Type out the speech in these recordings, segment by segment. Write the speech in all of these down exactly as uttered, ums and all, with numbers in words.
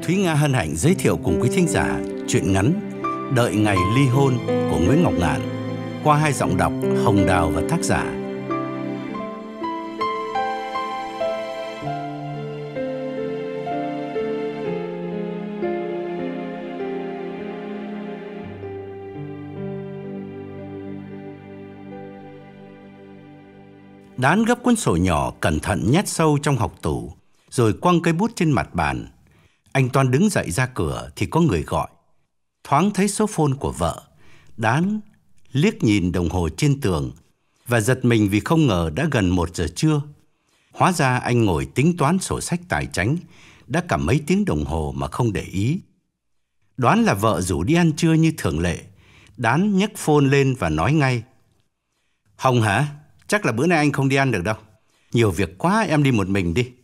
Thúy Nga hân hạnh giới thiệu cùng quý thính giả truyện ngắn Đợi Ngày Ly Hôn của Nguyễn Ngọc Ngạn qua hai giọng đọc Hồng Đào và tác giả. Đán gấp cuốn sổ nhỏ cẩn thận nhét sâu trong hộc tủ, rồi quăng cây bút trên mặt bàn. Anh toan đứng dậy ra cửa thì có người gọi. Thoáng thấy số phone của vợ, Đán liếc nhìn đồng hồ trên tường và giật mình vì không ngờ đã gần một giờ trưa. Hóa ra anh ngồi tính toán sổ sách tài chánh đã cả mấy tiếng đồng hồ mà không để ý. Đoán là vợ rủ đi ăn trưa như thường lệ, Đán nhấc phone lên và nói ngay: Hồng hả? Chắc là bữa nay anh không đi ăn được đâu. Nhiều việc quá, em đi một mình đi.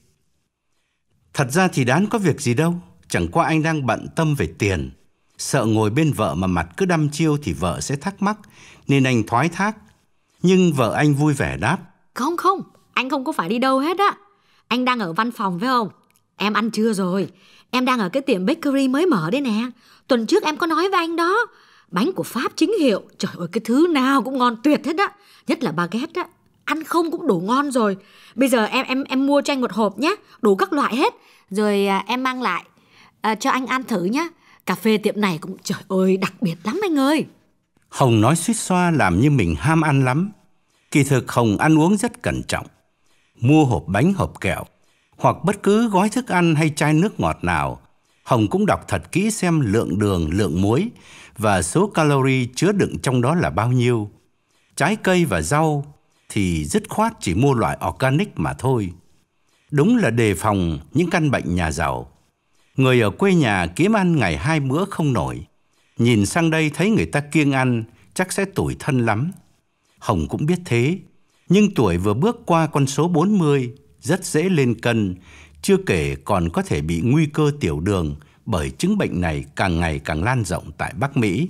Thật ra thì Đán có việc gì đâu, chẳng qua anh đang bận tâm về tiền. Sợ ngồi bên vợ mà mặt cứ đăm chiêu thì vợ sẽ thắc mắc, nên anh thoái thác. Nhưng vợ anh vui vẻ đáp: Không không, anh không có phải đi đâu hết á. Anh đang ở văn phòng phải không? Em ăn trưa rồi. Em đang ở cái tiệm bakery mới mở đây nè. Tuần trước em có nói với anh đó. Bánh của Pháp chính hiệu. Trời ơi, cái thứ nào cũng ngon tuyệt hết á. Nhất là baguette á, ăn không cũng đủ ngon rồi. Bây giờ em em em mua cho anh một hộp nhé, đủ các loại hết. Rồi à, em mang lại à, cho anh ăn thử nhé. Cà phê tiệm này cũng trời ơi đặc biệt lắm anh ơi. Hồng nói suýt xoa làm như mình ham ăn lắm. Kỳ thực Hồng ăn uống rất cẩn trọng. Mua hộp bánh hộp kẹo hoặc bất cứ gói thức ăn hay chai nước ngọt nào, Hồng cũng đọc thật kỹ xem lượng đường, lượng muối và số calorie chứa đựng trong đó là bao nhiêu. Trái cây và rau thì dứt khoát chỉ mua loại organic mà thôi. Đúng là đề phòng những căn bệnh nhà giàu. Người ở quê nhà kiếm ăn ngày hai bữa không nổi. Nhìn sang đây thấy người ta kiêng ăn chắc sẽ tủi thân lắm. Hồng cũng biết thế. Nhưng tuổi vừa bước qua con số bốn mươi, rất dễ lên cân. Chưa kể còn có thể bị nguy cơ tiểu đường bởi chứng bệnh này càng ngày càng lan rộng tại Bắc Mỹ.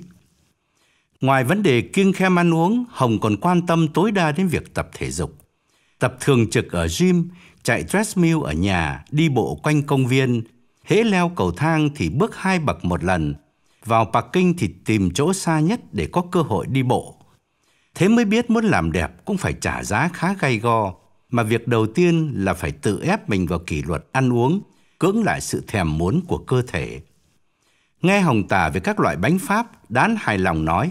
Ngoài vấn đề kiêng khem ăn uống, Hồng còn quan tâm tối đa đến việc tập thể dục. Tập thường trực ở gym, chạy treadmill ở nhà, đi bộ quanh công viên. Hễ leo cầu thang thì bước hai bậc một lần. Vào parking thì tìm chỗ xa nhất để có cơ hội đi bộ. Thế mới biết muốn làm đẹp cũng phải trả giá khá gay go. Mà việc đầu tiên là phải tự ép mình vào kỷ luật ăn uống, cưỡng lại sự thèm muốn của cơ thể. Nghe Hồng tả về các loại bánh Pháp, Đán hài lòng nói: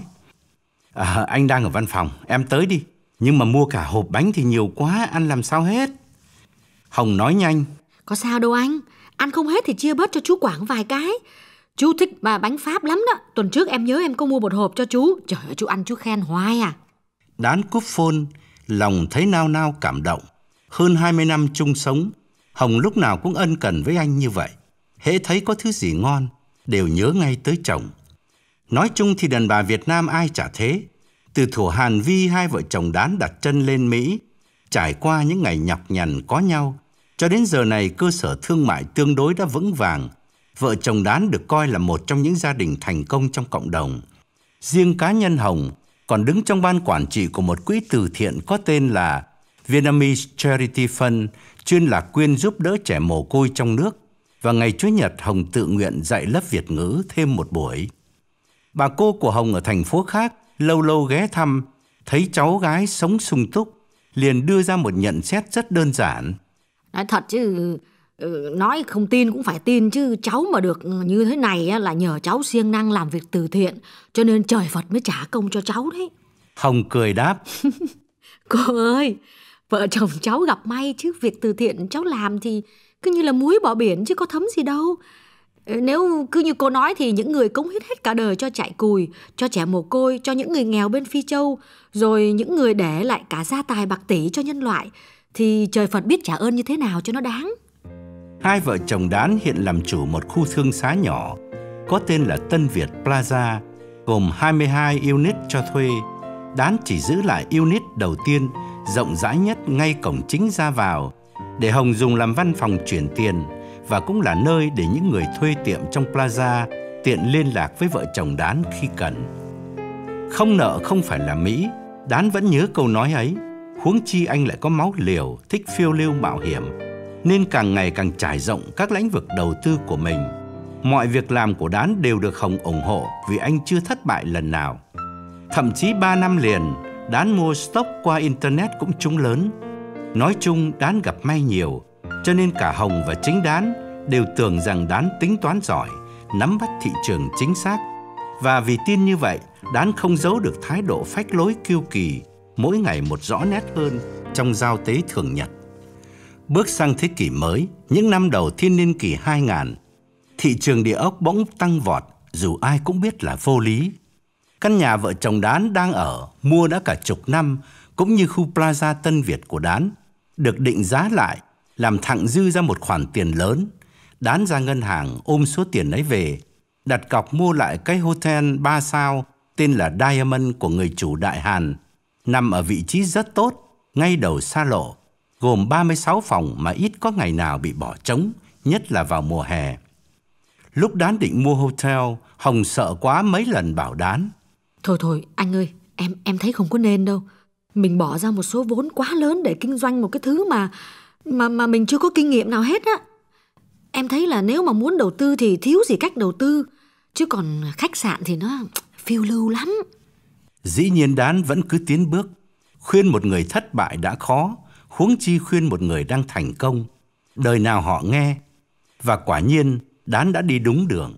À, anh đang ở văn phòng, em tới đi. Nhưng mà mua cả hộp bánh thì nhiều quá, ăn làm sao hết. Hồng nói nhanh: Có sao đâu anh, ăn không hết thì chia bớt cho chú Quảng vài cái. Chú thích mà bánh Pháp lắm đó. Tuần trước em nhớ em có mua một hộp cho chú. Trời ơi, chú ăn chú khen hoài à. Đán cúp phone, lòng thấy nao nao cảm động. Hơn hai mươi năm chung sống, Hồng lúc nào cũng ân cần với anh như vậy. Hễ thấy có thứ gì ngon, đều nhớ ngay tới chồng. Nói chung thì đàn bà Việt Nam ai chả thế. Từ thuở Hàn Vi hai vợ chồng Đán đặt chân lên Mỹ, trải qua những ngày nhọc nhằn có nhau, cho đến giờ này cơ sở thương mại tương đối đã vững vàng. Vợ chồng Đán được coi là một trong những gia đình thành công trong cộng đồng. Riêng cá nhân Hồng còn đứng trong ban quản trị của một quỹ từ thiện có tên là Vietnamese Charity Fund, chuyên là quyên giúp đỡ trẻ mồ côi trong nước. Và ngày Chủ nhật Hồng tự nguyện dạy lớp Việt ngữ thêm một buổi. Bà cô của Hồng ở thành phố khác lâu lâu ghé thăm, thấy cháu gái sống sung túc, liền đưa ra một nhận xét rất đơn giản. Nói thật chứ, nói không tin cũng phải tin chứ. Cháu mà được như thế này là nhờ cháu siêng năng làm việc từ thiện, cho nên trời Phật mới trả công cho cháu đấy. Hồng cười đáp: Cô ơi, vợ chồng cháu gặp may chứ. Việc từ thiện cháu làm thì cứ như là muối bỏ biển chứ có thấm gì đâu. Nếu cứ như cô nói thì những người cống hiến hết cả đời cho trại cùi, cho trẻ mồ côi, cho những người nghèo bên Phi Châu, rồi những người để lại cả gia tài bạc tỷ cho nhân loại, thì trời Phật biết trả ơn như thế nào cho nó đáng. Hai vợ chồng Đán hiện làm chủ một khu thương xá nhỏ có tên là Tân Việt Plaza, gồm hai mươi hai unit cho thuê. Đán chỉ giữ lại unit đầu tiên, rộng rãi nhất ngay cổng chính ra vào, để Hồng dùng làm văn phòng chuyển tiền, và cũng là nơi để những người thuê tiệm trong Plaza tiện liên lạc với vợ chồng Đán khi cần. Không nợ không phải là Mỹ, Đán vẫn nhớ câu nói ấy. Huống chi anh lại có máu liều, thích phiêu lưu mạo hiểm, nên càng ngày càng trải rộng các lĩnh vực đầu tư của mình. Mọi việc làm của Đán đều được Hồng ủng hộ vì anh chưa thất bại lần nào. Thậm chí ba năm liền, Đán mua stock qua Internet cũng trúng lớn. Nói chung Đán gặp may nhiều, cho nên cả Hồng và chính Đán đều tưởng rằng Đán tính toán giỏi, nắm bắt thị trường chính xác. Và vì tin như vậy, Đán không giấu được thái độ phách lối kiêu kỳ, mỗi ngày một rõ nét hơn trong giao tế thường nhật. Bước sang thế kỷ mới, những năm đầu thiên niên kỷ hai nghìn, thị trường địa ốc bỗng tăng vọt, dù ai cũng biết là vô lý. Căn nhà vợ chồng Đán đang ở, mua đã cả chục năm, cũng như khu Plaza Tân Việt của Đán, được định giá lại, làm thặng dư ra một khoản tiền lớn. Đán ra ngân hàng ôm số tiền ấy về, đặt cọc mua lại cái hotel ba sao tên là Diamond của người chủ Đại Hàn, nằm ở vị trí rất tốt, ngay đầu xa lộ, gồm ba mươi sáu phòng mà ít có ngày nào bị bỏ trống, nhất là vào mùa hè. Lúc Đán định mua hotel, Hồng sợ quá mấy lần bảo Đán: Thôi thôi, anh ơi, em em thấy không có nên đâu. Mình bỏ ra một số vốn quá lớn để kinh doanh một cái thứ mà mà mà mình chưa có kinh nghiệm nào hết á. Em thấy là nếu mà muốn đầu tư thì thiếu gì cách đầu tư, chứ còn khách sạn thì nó phiêu lưu lắm. Dĩ nhiên Đán vẫn cứ tiến bước. Khuyên một người thất bại đã khó, huống chi khuyên một người đang thành công. Đời nào họ nghe. Và quả nhiên Đán đã đi đúng đường.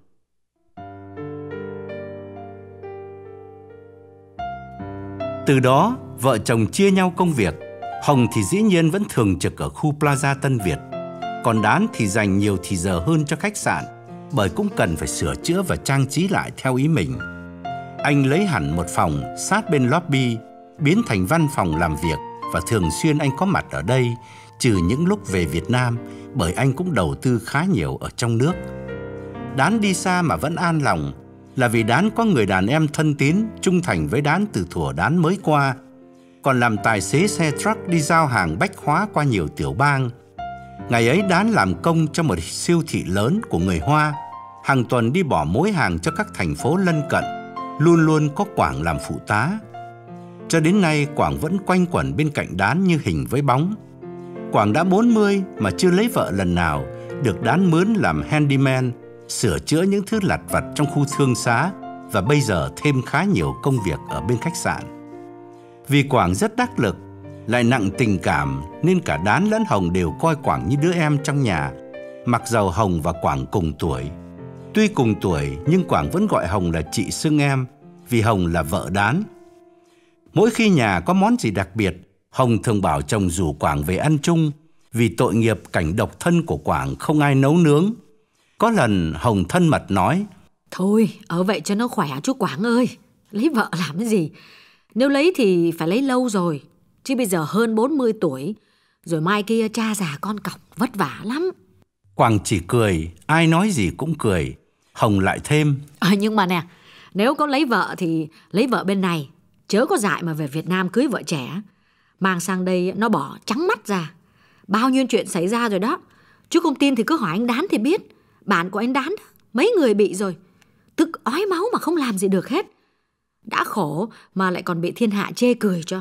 Từ đó, vợ chồng chia nhau công việc. Hồng thì dĩ nhiên vẫn thường trực ở khu Plaza Tân Việt, còn Đán thì dành nhiều thì giờ hơn cho khách sạn, bởi cũng cần phải sửa chữa và trang trí lại theo ý mình. Anh lấy hẳn một phòng sát bên lobby, biến thành văn phòng làm việc, và thường xuyên anh có mặt ở đây, trừ những lúc về Việt Nam, bởi anh cũng đầu tư khá nhiều ở trong nước. Đán đi xa mà vẫn an lòng, là vì Đán có người đàn em thân tín, trung thành với Đán từ thuở Đán mới qua, còn làm tài xế xe truck đi giao hàng bách hóa qua nhiều tiểu bang. Ngày ấy Đán làm công cho một siêu thị lớn của người Hoa, hàng tuần đi bỏ mối hàng cho các thành phố lân cận, luôn luôn có Quảng làm phụ tá. Cho đến nay Quảng vẫn quanh quẩn bên cạnh Đán như hình với bóng. Quảng đã bốn mươi mà chưa lấy vợ lần nào, được Đán mướn làm handyman, sửa chữa những thứ lặt vặt trong khu thương xá, và bây giờ thêm khá nhiều công việc ở bên khách sạn. Vì Quảng rất đắc lực, lại nặng tình cảm, nên cả Đán lẫn Hồng đều coi Quảng như đứa em trong nhà, mặc dầu Hồng và Quảng cùng tuổi. Tuy cùng tuổi nhưng Quảng vẫn gọi Hồng là chị xưng em, vì Hồng là vợ Đán. Mỗi khi nhà có món gì đặc biệt, Hồng thường bảo chồng rủ Quảng về ăn chung, vì tội nghiệp cảnh độc thân của Quảng không ai nấu nướng. Có lần Hồng thân mật nói: Thôi, ở vậy cho nó khỏe chú Quảng ơi. Lấy vợ làm cái gì? Nếu lấy thì phải lấy lâu rồi, chứ bây giờ hơn bốn mươi tuổi, rồi mai kia cha già con cọc vất vả lắm. Quảng chỉ cười, ai nói gì cũng cười. Hồng lại thêm: À, nhưng mà nè, nếu có lấy vợ thì lấy vợ bên này, chớ có dại mà về Việt Nam cưới vợ trẻ. Mang sang đây nó bỏ trắng mắt ra. Bao nhiêu chuyện xảy ra rồi đó. Chú không tin thì cứ hỏi anh Đán thì biết. Bạn của anh Đán đó, mấy người bị rồi, tức ói máu mà không làm gì được hết. Đã khổ mà lại còn bị thiên hạ chê cười cho.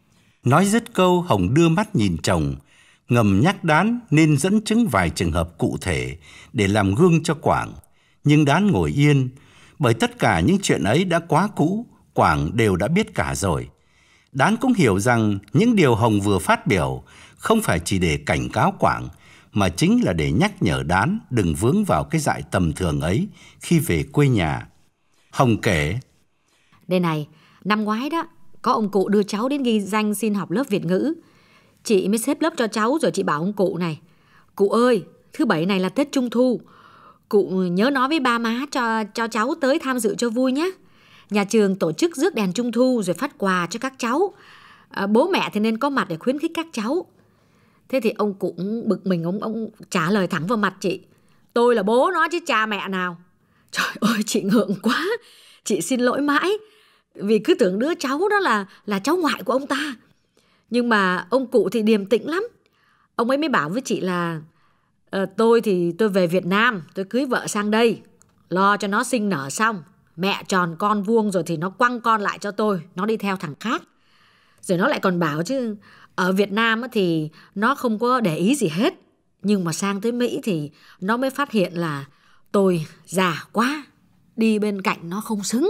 Nói dứt câu, Hồng đưa mắt nhìn chồng, ngầm nhắc Đán nên dẫn chứng vài trường hợp cụ thể để làm gương cho Quảng. Nhưng Đán ngồi yên, bởi tất cả những chuyện ấy đã quá cũ, Quảng đều đã biết cả rồi. Đán cũng hiểu rằng những điều Hồng vừa phát biểu không phải chỉ để cảnh cáo Quảng, mà chính là để nhắc nhở Đán đừng vướng vào cái dại tầm thường ấy khi về quê nhà. Hồng kể: Đây này, năm ngoái đó, có ông cụ đưa cháu đến ghi danh xin học lớp Việt ngữ. Chị mới xếp lớp cho cháu, rồi chị bảo ông cụ này: Cụ ơi, thứ bảy này là Tết Trung Thu, cụ nhớ nói với ba má cho, cho cháu tới tham dự cho vui nhé. Nhà trường tổ chức rước đèn Trung Thu rồi phát quà cho các cháu. À, bố mẹ thì nên có mặt để khuyến khích các cháu. Thế thì ông cụ bực mình, ông, ông trả lời thẳng vào mặt chị: Tôi là bố nó chứ cha mẹ nào. Trời ơi, chị ngượng quá. Chị xin lỗi mãi, vì cứ tưởng đứa cháu đó là, là cháu ngoại của ông ta. Nhưng mà ông cụ thì điềm tĩnh lắm. Ông ấy mới bảo với chị là ờ, Tôi thì tôi về Việt Nam, tôi cưới vợ sang đây, lo cho nó sinh nở xong, mẹ tròn con vuông rồi thì nó quăng con lại cho tôi, nó đi theo thằng khác. Rồi nó lại còn bảo chứ ở Việt Nam thì nó không có để ý gì hết, nhưng mà sang tới Mỹ thì nó mới phát hiện là Tôi già quá, đi bên cạnh nó không xứng.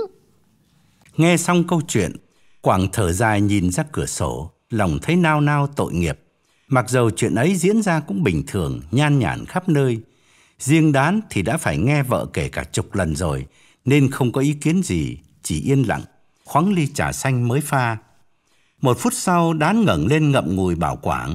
Nghe xong câu chuyện, Quảng thở dài nhìn ra cửa sổ, lòng thấy nao nao tội nghiệp. Mặc dầu chuyện ấy diễn ra cũng bình thường, nhan nhản khắp nơi. Riêng Đán thì đã phải nghe vợ kể cả chục lần rồi, nên không có ý kiến gì, chỉ yên lặng, khoáng ly trà xanh mới pha. Một phút sau, Đán ngẩng lên ngậm ngùi bảo Quảng: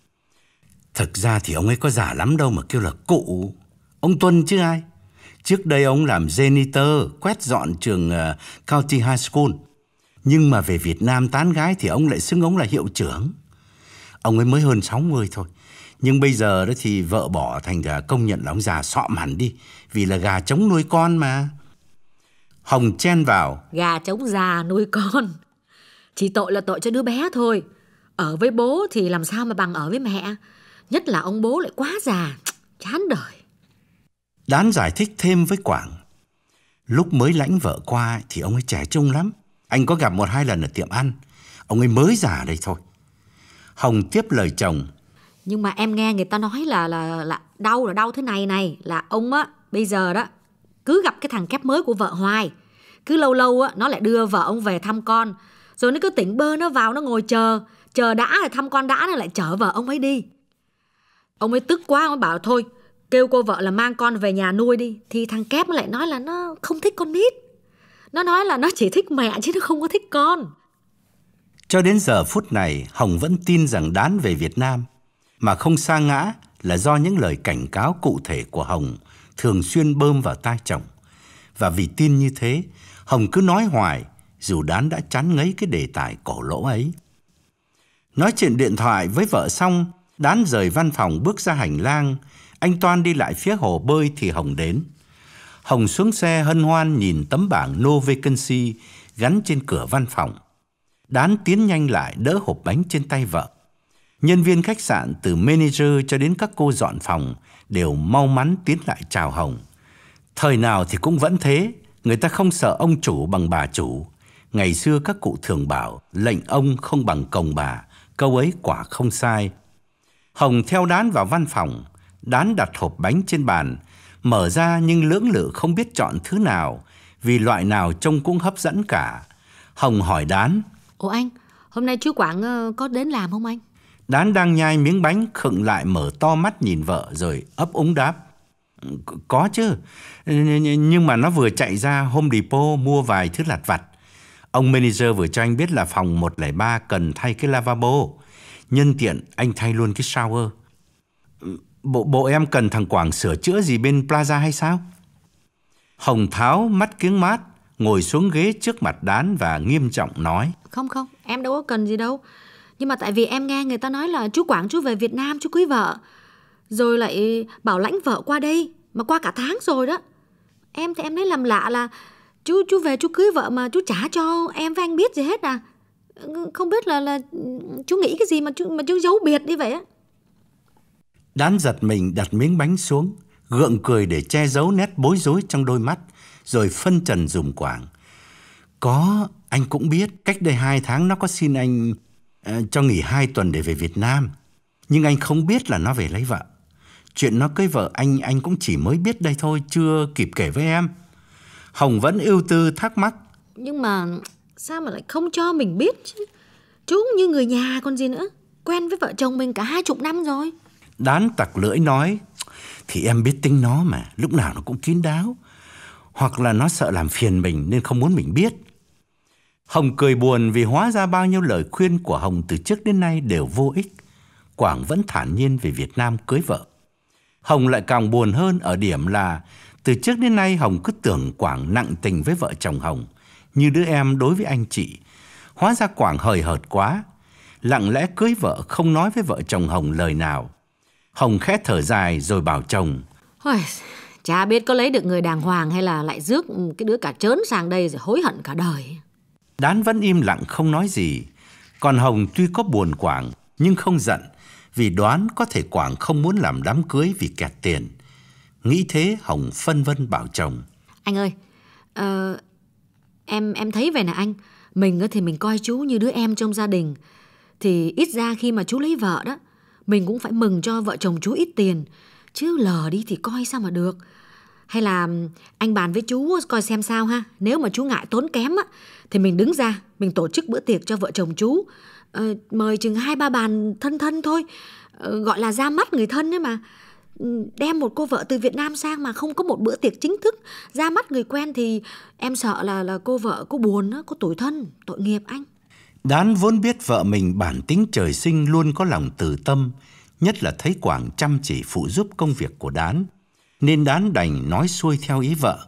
Thực ra thì ông ấy có già lắm đâu mà kêu là cụ. Ông Tuân chứ ai. Trước đây ông làm janitor, quét dọn trường uh, County High School. Nhưng mà về Việt Nam tán gái thì ông lại xưng ông là hiệu trưởng. Ông ấy mới hơn sáu mươi thôi. Nhưng bây giờ đó thì vợ bỏ, thành ra công nhận là ông già xọm hẳn đi. Vì là gà trống nuôi con mà. Hồng chen vào: Gà trống già nuôi con. Chỉ tội là tội cho đứa bé thôi. Ở với bố thì làm sao mà bằng ở với mẹ. Nhất là ông bố lại quá già, chán đời. Đán giải thích thêm với Quảng: Lúc mới lãnh vợ qua thì ông ấy trẻ trung lắm. Anh có gặp một hai lần ở tiệm ăn. Ông ấy mới già đây thôi. Hồng tiếp lời chồng: Nhưng mà em nghe người ta nói là là là đau là đau thế này này, là ông á bây giờ đó cứ gặp cái thằng kép mới của vợ hoài. Cứ lâu lâu á nó lại đưa vợ ông về thăm con, rồi nó cứ tỉnh bơ nó vào nó ngồi chờ, chờ đã rồi thăm con đã nó lại chở vợ ông ấy đi. Ông ấy tức quá, ông ấy bảo thôi kêu cô vợ là mang con về nhà nuôi đi. Thì thằng kép nó lại nói là nó không thích con nít. Nó nói là nó chỉ thích mẹ chứ nó không có thích con. Cho đến giờ phút này, Hồng vẫn tin rằng Đán về Việt Nam mà không sa ngã là do những lời cảnh cáo cụ thể của Hồng thường xuyên bơm vào tai chồng. Và vì tin như thế, Hồng cứ nói hoài dù Đán đã chán ngấy cái đề tài cổ lỗ ấy. Nói chuyện điện thoại với vợ xong, Đán rời văn phòng bước ra hành lang. Anh Toan đi lại phía hồ bơi thì Hồng đến. Hồng xuống xe hân hoan nhìn tấm bảng No Vacancy gắn trên cửa văn phòng. Đán tiến nhanh lại đỡ hộp bánh trên tay vợ. Nhân viên khách sạn từ manager cho đến các cô dọn phòng đều mau mắn tiến lại chào Hồng. Thời nào thì cũng vẫn thế, người ta không sợ ông chủ bằng bà chủ. Ngày xưa các cụ thường bảo lệnh ông không bằng cồng bà, câu ấy quả không sai. Hồng theo Đán vào văn phòng. Đán đặt hộp bánh trên bàn, mở ra nhưng lưỡng lự không biết chọn thứ nào, vì loại nào trông cũng hấp dẫn cả. Hồng hỏi Đán: Ủa anh, hôm nay chú Quảng có đến làm không anh? Đán đang nhai miếng bánh khựng lại mở to mắt nhìn vợ rồi ấp úng đáp: Có chứ, nhưng mà nó vừa chạy ra Home Depot mua vài thứ lặt vặt. Ông manager vừa cho anh biết là phòng một không ba cần thay cái lavabo. Nhân tiện anh thay luôn cái shower. Bộ, bộ em cần thằng Quảng sửa chữa gì bên Plaza hay sao? Hồng tháo mắt kiếng mát, ngồi xuống ghế trước mặt Đán và nghiêm trọng nói: Không không, em đâu có cần gì đâu. Nhưng mà tại vì em nghe người ta nói là chú Quảng chú về Việt Nam chú cưới vợ, rồi lại bảo lãnh vợ qua đây, mà qua cả tháng rồi đó. Em thì em thấy làm lạ là chú chú về chú cưới vợ mà chú chả cho em với anh biết gì hết à. Không biết là là chú nghĩ cái gì mà chú mà chú giấu biệt đi vậy á. Đán giật mình đặt miếng bánh xuống, gượng cười để che giấu nét bối rối trong đôi mắt, rồi phân trần dùm Quảng: Có, anh cũng biết cách đây hai tháng nó có xin anh uh, cho nghỉ hai tuần để về Việt Nam. Nhưng anh không biết là nó về lấy vợ. Chuyện nó cưới vợ anh anh cũng chỉ mới biết đây thôi, chưa kịp kể với em. Hồng vẫn ưu tư thắc mắc: Nhưng mà sao mà lại không cho mình biết chứ? Chú cũng như người nhà còn gì nữa. Quen với vợ chồng mình cả hai chục năm rồi. Đán tặc lưỡi nói: Thì em biết tính nó mà, lúc nào nó cũng kín đáo. Hoặc là nó sợ làm phiền mình nên không muốn mình biết. Hồng cười buồn vì hóa ra bao nhiêu lời khuyên của Hồng từ trước đến nay đều vô ích. Quảng vẫn thản nhiên về Việt Nam cưới vợ. Hồng lại càng buồn hơn ở điểm là từ trước đến nay Hồng cứ tưởng Quảng nặng tình với vợ chồng Hồng, như đứa em đối với anh chị. Hóa ra Quảng hời hợt quá, lặng lẽ cưới vợ không nói với vợ chồng Hồng lời nào. Hồng khẽ thở dài rồi bảo chồng: Ôi, chả biết có lấy được người đàng hoàng hay là lại rước cái đứa cả trớn sang đây rồi hối hận cả đời. Đán vẫn im lặng không nói gì. Còn Hồng tuy có buồn Quảng nhưng không giận, vì đoán có thể Quảng không muốn làm đám cưới vì kẹt tiền. Nghĩ thế Hồng phân vân bảo chồng: Anh ơi, uh, em em thấy vậy nè anh. Mình thì mình coi chú như đứa em trong gia đình. Thì ít ra khi mà chú lấy vợ đó, mình cũng phải mừng cho vợ chồng chú ít tiền. Chứ lờ đi thì coi sao mà được. Hay là anh bàn với chú coi xem sao ha. Nếu mà chú ngại tốn kém á, thì mình đứng ra, mình tổ chức bữa tiệc cho vợ chồng chú. Ờ, mời chừng hai ba bàn thân thân thôi, ờ, gọi là ra mắt người thân ấy mà. Đem một cô vợ từ Việt Nam sang mà không có một bữa tiệc chính thức ra mắt người quen thì em sợ là là cô vợ cô buồn á, cô tủi thân, tội nghiệp anh. Đán vốn biết vợ mình bản tính trời sinh luôn có lòng từ tâm, nhất là thấy Quảng chăm chỉ phụ giúp công việc của Đán, nên Đán đành nói xuôi theo ý vợ.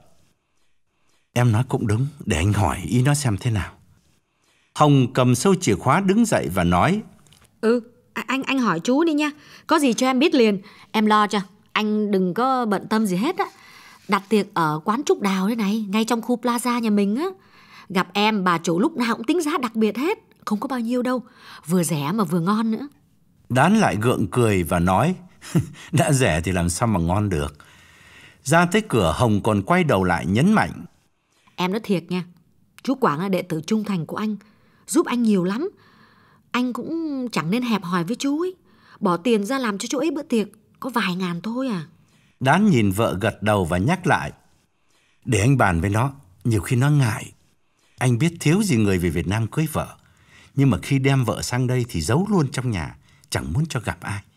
Em nói cũng đúng, để anh hỏi ý nó xem thế nào. Hồng cầm sâu chìa khóa đứng dậy và nói: Ừ, anh anh hỏi chú đi nha, có gì cho em biết liền, em lo cho, anh đừng có bận tâm gì hết á. Đặt tiệc ở quán Trúc Đào đây này, ngay trong khu plaza nhà mình á. Gặp em bà chủ lúc nào cũng tính giá đặc biệt hết, không có bao nhiêu đâu, vừa rẻ mà vừa ngon nữa. Đán lại gượng cười và nói: đã rẻ thì làm sao mà ngon được. Ra tới cửa, Hồng còn quay đầu lại nhấn mạnh: Em nói thiệt nha, chú Quảng là đệ tử trung thành của anh, giúp anh nhiều lắm. Anh cũng chẳng nên hẹp hòi với chú ấy, bỏ tiền ra làm cho chú ấy bữa tiệc có vài ngàn thôi à. Đán nhìn vợ gật đầu và nhắc lại: để anh bàn với nó, nhiều khi nó ngại. Anh biết thiếu gì người về Việt Nam cưới vợ, nhưng mà khi đem vợ sang đây thì giấu luôn trong nhà, chẳng muốn cho gặp ai.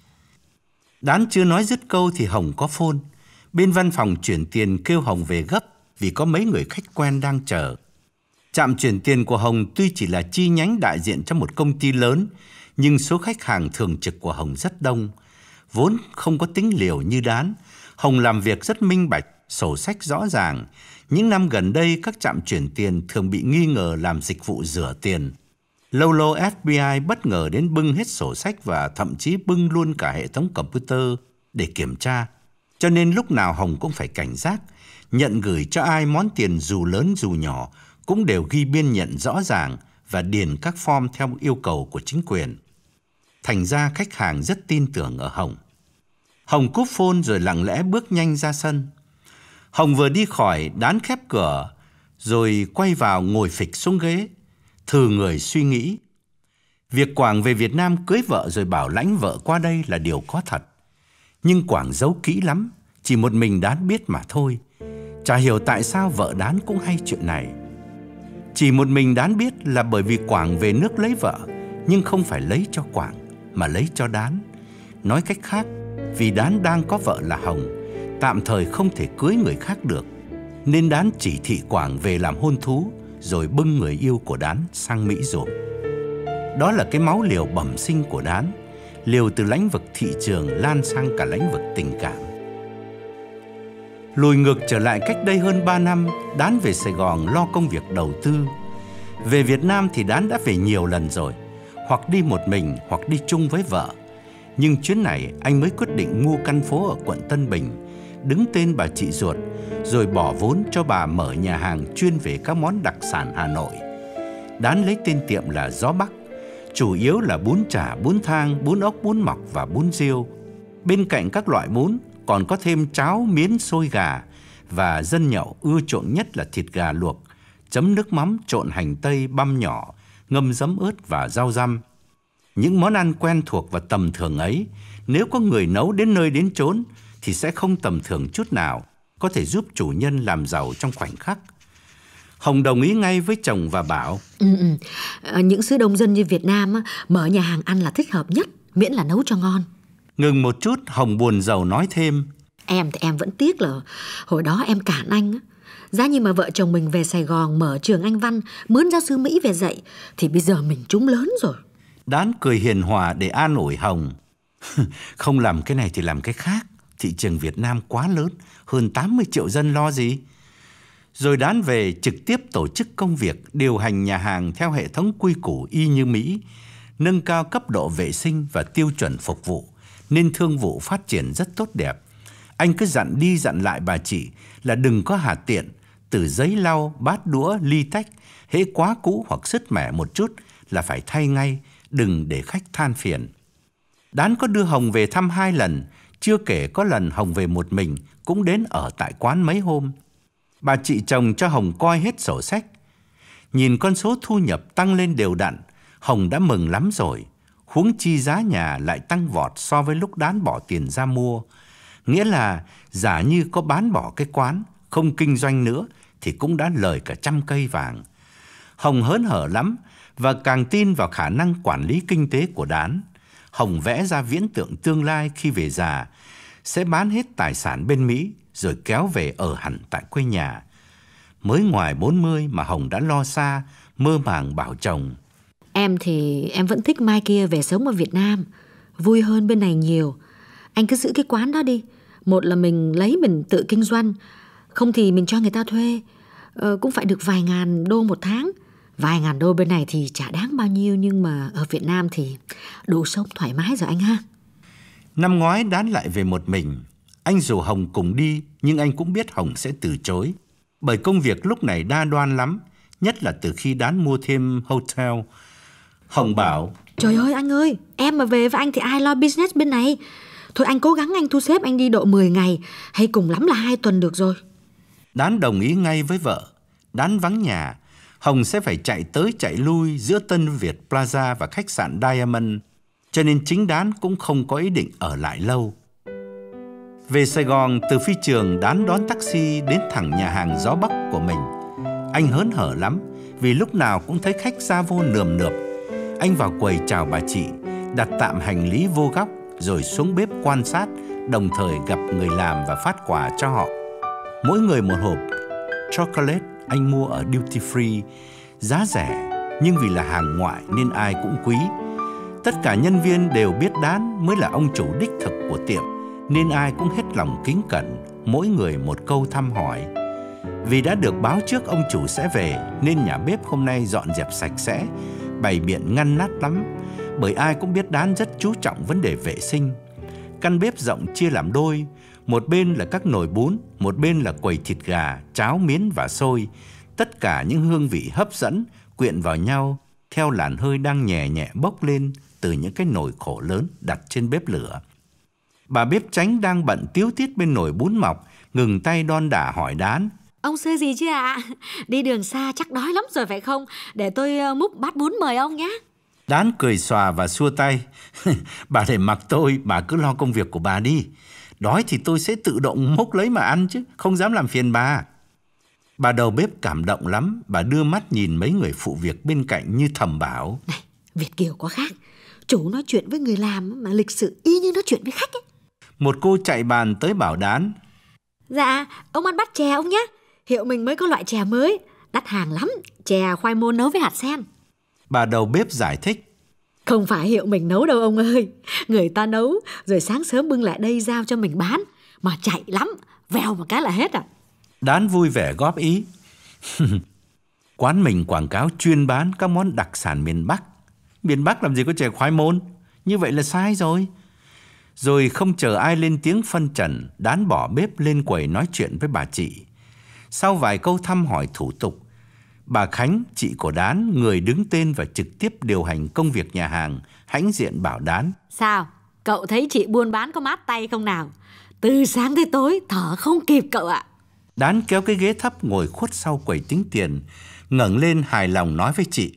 Đán chưa nói dứt câu thì Hồng có phone. Bên văn phòng chuyển tiền kêu Hồng về gấp vì có mấy người khách quen đang chờ. Trạm chuyển tiền của Hồng tuy chỉ là chi nhánh đại diện cho một công ty lớn, nhưng số khách hàng thường trực của Hồng rất đông. Vốn không có tính liều như Đán, Hồng làm việc rất minh bạch, sổ sách rõ ràng. Những năm gần đây, các trạm chuyển tiền thường bị nghi ngờ làm dịch vụ rửa tiền. Lâu lâu ép bê i bất ngờ đến bưng hết sổ sách và thậm chí bưng luôn cả hệ thống computer để kiểm tra. Cho nên lúc nào Hồng cũng phải cảnh giác, nhận gửi cho ai món tiền dù lớn dù nhỏ cũng đều ghi biên nhận rõ ràng và điền các form theo yêu cầu của chính quyền. Thành ra khách hàng rất tin tưởng ở Hồng. Hồng cúp phone rồi lặng lẽ bước nhanh ra sân. Hồng vừa đi khỏi, Đán khép cửa rồi quay vào ngồi phịch xuống ghế, thừ người suy nghĩ. Việc Quảng về Việt Nam cưới vợ rồi bảo lãnh vợ qua đây là điều có thật. Nhưng Quảng giấu kỹ lắm, chỉ một mình Đán biết mà thôi. Chả hiểu tại sao vợ Đán cũng hay chuyện này. Chỉ một mình Đán biết là bởi vì Quảng về nước lấy vợ, nhưng không phải lấy cho Quảng, mà lấy cho Đán. Nói cách khác, vì Đán đang có vợ là Hồng, tạm thời không thể cưới người khác được, nên Đán chỉ thị Quảng về làm hôn thú, rồi bưng người yêu của Đán sang Mỹ rồi. Đó là cái máu liều bẩm sinh của Đán, liều từ lĩnh vực thị trường lan sang cả lĩnh vực tình cảm. Lùi ngược trở lại cách đây hơn ba năm, Đán về Sài Gòn lo công việc đầu tư. Về Việt Nam thì Đán đã về nhiều lần rồi, hoặc đi một mình hoặc đi chung với vợ. Nhưng chuyến này anh mới quyết định mua căn phố ở quận Tân Bình, đứng tên bà chị ruột, rồi bỏ vốn cho bà mở nhà hàng chuyên về các món đặc sản Hà Nội. Đán lấy tên tiệm là Gió Bắc, chủ yếu là bún chả, bún thang, bún ốc, bún mọc và bún riêu. Bên cạnh các loại bún còn có thêm cháo miến xôi gà, và dân nhậu ưa chuộng nhất là thịt gà luộc, chấm nước mắm trộn hành tây băm nhỏ, ngâm giấm ớt và rau răm. Những món ăn quen thuộc và tầm thường ấy, nếu có người nấu đến nơi đến chốn thì sẽ không tầm thường chút nào, có thể giúp chủ nhân làm giàu trong khoảnh khắc. Hồng đồng ý ngay với chồng và bảo: ừ, ừ. À, những xứ đông dân như Việt Nam á, mở nhà hàng ăn là thích hợp nhất, miễn là nấu cho ngon. Ngừng một chút, Hồng buồn rầu nói thêm: Em thì em vẫn tiếc là hồi đó em cản anh á. Giá như mà vợ chồng mình về Sài Gòn mở trường Anh Văn, mướn giáo sư Mỹ về dạy, thì bây giờ mình trúng lớn rồi. Đán cười hiền hòa để an ủi Hồng: không làm cái này thì làm cái khác, thị trường Việt Nam quá lớn, hơn tám mươi triệu dân lo gì. Rồi Đán về trực tiếp tổ chức công việc điều hành nhà hàng theo hệ thống quy củ y như Mỹ, nâng cao cấp độ vệ sinh và tiêu chuẩn phục vụ, nên thương vụ phát triển rất tốt đẹp. Anh cứ dặn đi dặn lại bà chị là đừng có hà tiện, từ giấy lau, bát đũa, ly tách, hễ quá cũ hoặc sứt mẻ một chút là phải thay ngay, đừng để khách than phiền. Đán có đưa Hồng về thăm hai lần, chưa kể có lần Hồng về một mình cũng đến ở tại quán mấy hôm. Bà chị chồng cho Hồng coi hết sổ sách. Nhìn con số thu nhập tăng lên đều đặn, Hồng đã mừng lắm rồi. Huống chi giá nhà lại tăng vọt so với lúc Đán bỏ tiền ra mua. Nghĩa là giả như có bán bỏ cái quán, không kinh doanh nữa thì cũng đã lời cả trăm cây vàng. Hồng hớn hở lắm và càng tin vào khả năng quản lý kinh tế của Đán. Hồng vẽ ra viễn tượng tương lai khi về già sẽ bán hết tài sản bên Mỹ rồi kéo về ở hẳn tại quê nhà. Mới ngoài bốn mươi mà Hồng đã lo xa, mơ màng bảo chồng: Em thì em vẫn thích mai kia về sống ở Việt Nam, vui hơn bên này nhiều. Anh cứ giữ cái quán đó đi. Một là mình lấy mình tự kinh doanh, không thì mình cho người ta thuê, ờ, cũng phải được vài ngàn đô một tháng. Vài ngàn đô bên này thì chả đáng bao nhiêu, nhưng mà ở Việt Nam thì đủ sống thoải mái rồi anh ha. Năm ngoái Đán lại về một mình. Anh rủ Hồng cùng đi, nhưng anh cũng biết Hồng sẽ từ chối, bởi công việc lúc này đa đoan lắm, nhất là từ khi Đán mua thêm hotel. Hồng bảo: Trời ơi anh ơi, em mà về với anh thì ai lo business bên này. Thôi anh cố gắng anh thu xếp anh đi độ mười ngày, hay cùng lắm là hai tuần được rồi. Đán đồng ý ngay với vợ. Đán vắng nhà, Hồng sẽ phải chạy tới chạy lui giữa Tân Việt Plaza và khách sạn Diamond, cho nên chính Đán cũng không có ý định ở lại lâu. Về Sài Gòn, từ phi trường Đán đón taxi đến thẳng nhà hàng Gió Bắc của mình. Anh hớn hở lắm vì lúc nào cũng thấy khách ra vô nườm nượp. Anh vào quầy chào bà chị, đặt tạm hành lý vô góc, rồi xuống bếp quan sát, đồng thời gặp người làm và phát quà cho họ. Mỗi người một hộp chocolate anh mua ở duty free, giá rẻ nhưng vì là hàng ngoại nên ai cũng quý. Tất cả nhân viên đều biết Đán mới là ông chủ đích thực của tiệm, nên ai cũng hết lòng kính cẩn, mỗi người một câu thăm hỏi. Vì đã được báo trước ông chủ sẽ về nên nhà bếp hôm nay dọn dẹp sạch sẽ, bày biện ngăn nắp lắm, bởi ai cũng biết Đán rất chú trọng vấn đề vệ sinh. Căn bếp rộng chia làm đôi, một bên là các nồi bún, một bên là quầy thịt gà, cháo miến và xôi. Tất cả những hương vị hấp dẫn quyện vào nhau theo làn hơi đang nhẹ nhẹ bốc lên từ những cái nồi khổ lớn đặt trên bếp lửa. Bà bếp chánh đang bận tíu tít bên nồi bún mọc, ngừng tay đon đả hỏi Đán: Ông xơi gì chứ ạ? À? Đi đường xa chắc đói lắm rồi phải không? Để tôi múc bát bún mời ông nhé. Đán cười xòa và xua tay: Bà để mặc tôi, bà cứ lo công việc của bà đi. Đói thì tôi sẽ tự động múc lấy mà ăn chứ, không dám làm phiền bà. Bà đầu bếp cảm động lắm, bà đưa mắt nhìn mấy người phụ việc bên cạnh như thầm bảo: Này, Việt kiều có khác. Chủ nói chuyện với người làm mà lịch sự y như nói chuyện với khách ấy. Một cô chạy bàn tới bảo Đán: Dạ, ông ăn bát chè ông nhé. Hiệu mình mới có loại chè mới, đắt hàng lắm, chè khoai môn nấu với hạt sen. Bà đầu bếp giải thích: Không phải hiệu mình nấu đâu ông ơi. Người ta nấu rồi sáng sớm bưng lại đây giao cho mình bán, mà chạy lắm, vèo một cái là hết à. Đán vui vẻ góp ý: Quán mình quảng cáo chuyên bán các món đặc sản miền Bắc. Miền Bắc làm gì có chè khoai môn, như vậy là sai rồi. Rồi không chờ ai lên tiếng phân trần, Đán bỏ bếp lên quầy nói chuyện với bà chị. Sau vài câu thăm hỏi thủ tục, bà Khánh, chị của Đán, người đứng tên và trực tiếp điều hành công việc nhà hàng, hãnh diện bảo Đán: Sao? Cậu thấy chị buôn bán có mát tay không nào? Từ sáng tới tối thở không kịp cậu ạ. Đán kéo cái ghế thấp ngồi khuất sau quầy tính tiền, ngẩng lên hài lòng nói với chị: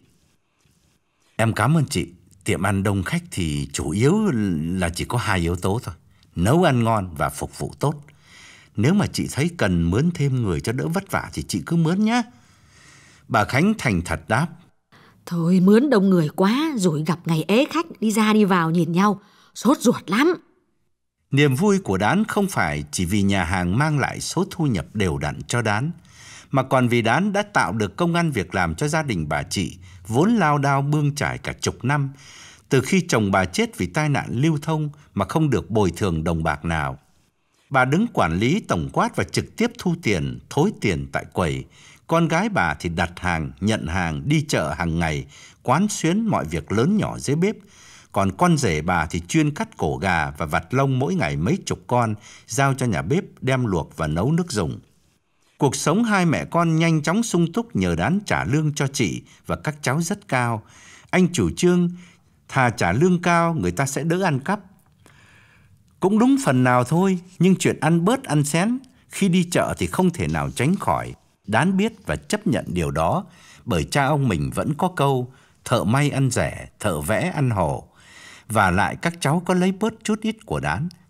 Em cảm ơn chị. Tiệm ăn đông khách thì chủ yếu là chỉ có hai yếu tố thôi: nấu ăn ngon và phục vụ tốt. Nếu mà chị thấy cần mướn thêm người cho đỡ vất vả thì chị cứ mướn nhé. Bà Khánh thành thật đáp: Thôi mướn đông người quá, rồi gặp ngày ế khách đi ra đi vào nhìn nhau, sốt ruột lắm. Niềm vui của Đán không phải chỉ vì nhà hàng mang lại số thu nhập đều đặn cho Đán, mà còn vì Đán đã tạo được công ăn việc làm cho gia đình bà chị, vốn lao đao bươn trải cả chục năm, từ khi chồng bà chết vì tai nạn lưu thông mà không được bồi thường đồng bạc nào. Bà đứng quản lý tổng quát và trực tiếp thu tiền, thối tiền tại quầy. Con gái bà thì đặt hàng, nhận hàng, đi chợ hàng ngày, quán xuyến mọi việc lớn nhỏ dưới bếp. Còn con rể bà thì chuyên cắt cổ gà và vặt lông mỗi ngày mấy chục con, giao cho nhà bếp đem luộc và nấu nước dùng. Cuộc sống hai mẹ con nhanh chóng sung túc nhờ Đán trả lương cho chị và các cháu rất cao. Anh chủ trương thà trả lương cao người ta sẽ đỡ ăn cắp. Cũng đúng phần nào thôi, nhưng chuyện ăn bớt ăn xén khi đi chợ thì không thể nào tránh khỏi. Đán biết và chấp nhận điều đó, bởi cha ông mình vẫn có câu thợ may ăn rẻ, thợ vẽ ăn hổ. Và lại các cháu có lấy bớt chút ít của Đán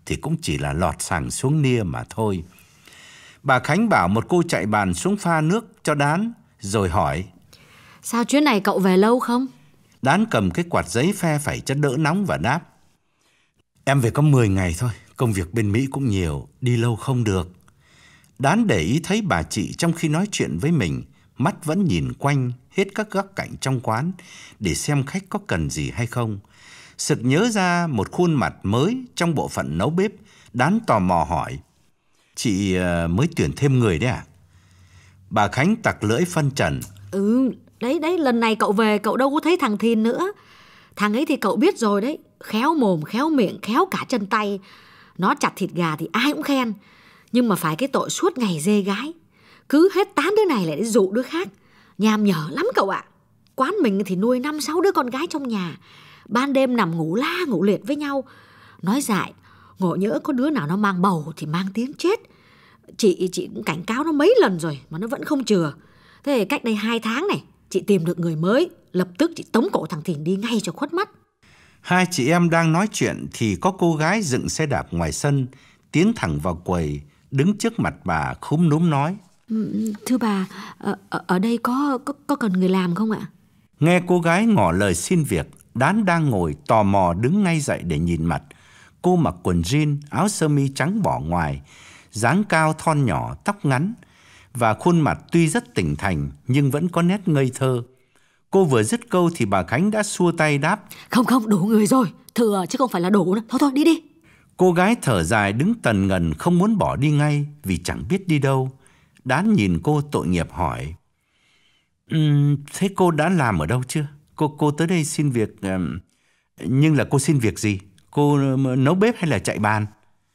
thì cũng chỉ là lọt sàng xuống nia mà thôi. Bà Khánh bảo một cô chạy bàn xuống pha nước cho Đán, rồi hỏi: Sao chuyến này cậu về lâu không? Đán cầm cái quạt giấy phe phẩy cho đỡ nóng và đáp: Em về có mười ngày thôi, công việc bên Mỹ cũng nhiều, đi lâu không được. Đán để ý thấy bà chị trong khi nói chuyện với mình, mắt vẫn nhìn quanh hết các góc cạnh trong quán để xem khách có cần gì hay không. Sực nhớ ra một khuôn mặt mới trong bộ phận nấu bếp, Đán tò mò hỏi: Chị mới tuyển thêm người đấy à? Bà Khánh tặc lưỡi phân trần: Ừ, đấy đấy, lần này cậu về cậu đâu có thấy thằng Thìn nữa. Thằng ấy thì cậu biết rồi đấy, khéo mồm, khéo miệng, khéo cả chân tay. Nó chặt thịt gà thì ai cũng khen, nhưng mà phải cái tội suốt ngày dê gái. Cứ hết tán đứa này lại để dụ đứa khác. Nham nhở lắm cậu ạ. Quán mình thì nuôi năm sáu đứa con gái trong nhà, ban đêm nằm ngủ la ngủ liệt với nhau. Nói dại, ngộ nhỡ có đứa nào nó mang bầu thì mang tiếng chết. Chị chị cũng cảnh cáo nó mấy lần rồi mà nó vẫn không chừa. Thế cách đây hai tháng này, chị tìm được người mới, lập tức chị tống cổ thằng Thìn đi ngay cho khuất mắt. Hai chị em đang nói chuyện thì có cô gái dựng xe đạp ngoài sân, tiến thẳng vào quầy, đứng trước mặt bà khúm núm nói: Thưa bà, ở, ở đây có, có có cần người làm không ạ? Nghe cô gái ngỏ lời xin việc, Đán đang ngồi tò mò đứng ngay dậy để nhìn mặt. Cô mặc quần jean, áo sơ mi trắng bỏ ngoài, dáng cao thon nhỏ, tóc ngắn, và khuôn mặt tuy rất tỉnh thành nhưng vẫn có nét ngây thơ. Cô vừa dứt câu thì bà Khánh đã xua tay đáp: Không không, đủ người rồi, thừa chứ không phải là đủ nữa. Thôi thôi, đi đi. Cô gái thở dài đứng tần ngần không muốn bỏ đi ngay vì chẳng biết đi đâu. Đán nhìn cô tội nghiệp hỏi: uhm, Thế cô đã làm ở đâu chưa? Cô cô tới đây xin việc, uh, nhưng là cô xin việc gì? Cô nấu bếp hay là chạy bàn?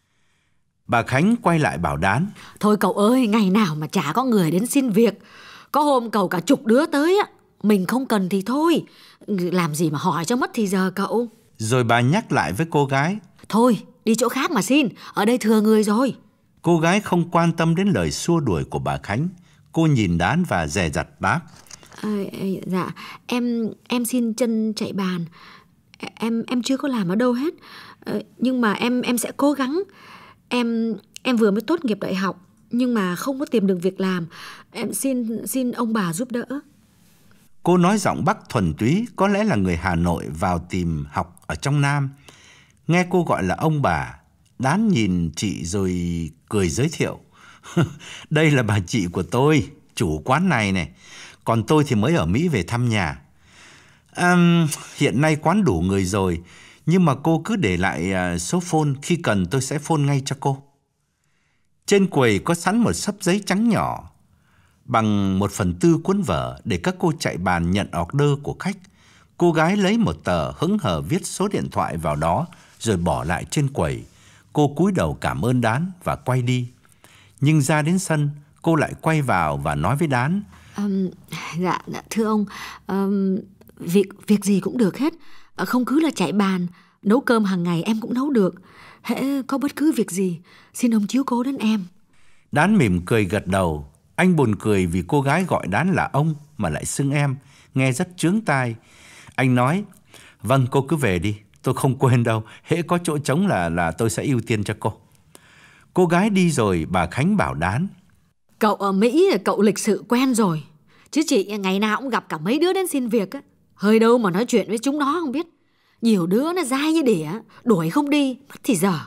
Bà Khánh quay lại bảo Đán: Thôi cậu ơi, ngày nào mà chả có người đến xin việc. Có hôm cậu cả chục đứa tới á. Mình không cần thì thôi, làm gì mà hỏi cho mất thì giờ cậu. Rồi bà nhắc lại với cô gái: Thôi, đi chỗ khác mà xin, ở đây thừa người rồi. Cô gái không quan tâm đến lời xua đuổi của bà Khánh. Cô nhìn Đán và dè dặt đáp: à, Dạ, em em xin chân chạy bàn. Em em chưa có làm ở đâu hết, à, nhưng mà em em sẽ cố gắng. Em em vừa mới tốt nghiệp đại học nhưng mà không có tìm được việc làm. Em xin xin ông bà giúp đỡ. Cô nói giọng Bắc thuần túy, có lẽ là người Hà Nội vào tìm học ở trong Nam. Nghe cô gọi là ông bà, Đán nhìn chị rồi cười giới thiệu: Đây là bà chị của tôi, chủ quán này này. Còn tôi thì mới ở Mỹ về thăm nhà. À, hiện nay quán đủ người rồi, nhưng mà cô cứ để lại số phone, khi cần tôi sẽ phone ngay cho cô. Trên quầy có sẵn một xấp giấy trắng nhỏ bằng một phần tư cuốn vở để các cô chạy bàn nhận order của khách. Cô gái lấy một tờ hững hờ viết số điện thoại vào đó rồi bỏ lại trên quầy. Cô cúi đầu cảm ơn Đán và quay đi. Nhưng ra đến sân, cô lại quay vào và nói với Đán: um, dạ, dạ thưa ông, um, việc việc gì cũng được hết, không cứ là chạy bàn, nấu cơm hàng ngày em cũng nấu được. Hễ có bất cứ việc gì, xin ông chiếu cố đến em. Đán mỉm cười gật đầu. Anh buồn cười vì cô gái gọi Đán là ông mà lại xưng em, nghe rất chướng tai. Anh nói: Vâng, cô cứ về đi, tôi không quên đâu, hễ có chỗ trống là là tôi sẽ ưu tiên cho cô. Cô gái đi rồi, bà Khánh bảo Đán: Cậu ở Mỹ cậu lịch sự quen rồi, chứ chị ngày nào cũng gặp cả mấy đứa đến xin việc á, hơi đâu mà nói chuyện với chúng nó không biết. Nhiều đứa nó dai như đỉa, đuổi không đi, mất thì giờ.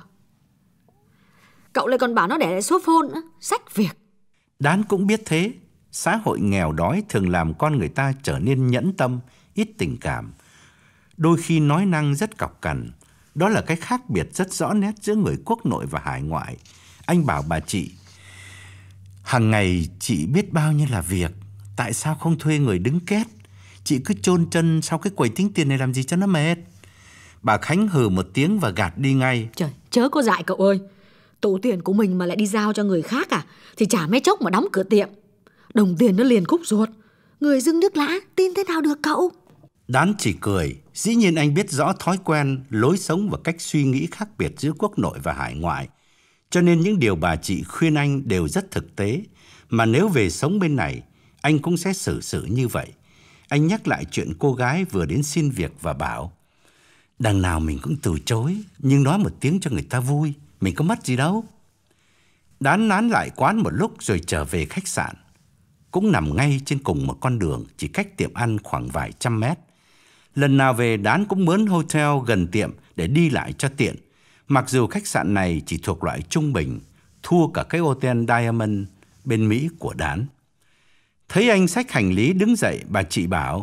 Cậu lại còn bảo nó để lại số phone nữa, xách việc. Đán cũng biết thế. Xã hội nghèo đói thường làm con người ta trở nên nhẫn tâm, ít tình cảm, đôi khi nói năng rất cọc cằn. Đó là cái khác biệt rất rõ nét giữa người quốc nội và hải ngoại. Anh bảo bà chị: Hàng ngày chị biết bao nhiêu là việc, tại sao không thuê người đứng két? Chị cứ chôn chân sau cái quầy tính tiền này làm gì cho nó mệt. Bà Khánh hừ một tiếng và gạt đi ngay. Trời, chớ có dại cậu ơi. Tủ tiền của mình mà lại đi giao cho người khác à? Thì chả mấy chốc mà đóng cửa tiệm. Đồng tiền nó liền khúc ruột. Người dưng nước lã, tin thế nào được cậu? Đán chỉ cười. Dĩ nhiên anh biết rõ thói quen, lối sống và cách suy nghĩ khác biệt giữa quốc nội và hải ngoại. Cho nên những điều bà chị khuyên anh đều rất thực tế. Mà nếu về sống bên này, anh cũng sẽ xử sự như vậy. Anh nhắc lại chuyện cô gái vừa đến xin việc và bảo: Đằng nào mình cũng từ chối, nhưng nói một tiếng cho người ta vui, mình có mất gì đâu. Đán nán lại quán một lúc rồi trở về khách sạn. Cũng nằm ngay trên cùng một con đường, chỉ cách tiệm ăn khoảng vài trăm mét. Lần nào về Đán cũng mướn hotel gần tiệm để đi lại cho tiện. Mặc dù khách sạn này chỉ thuộc loại trung bình, thua cả cái Hotel Diamond bên Mỹ của Đán. Thấy anh xách hành lý đứng dậy, bà chị bảo: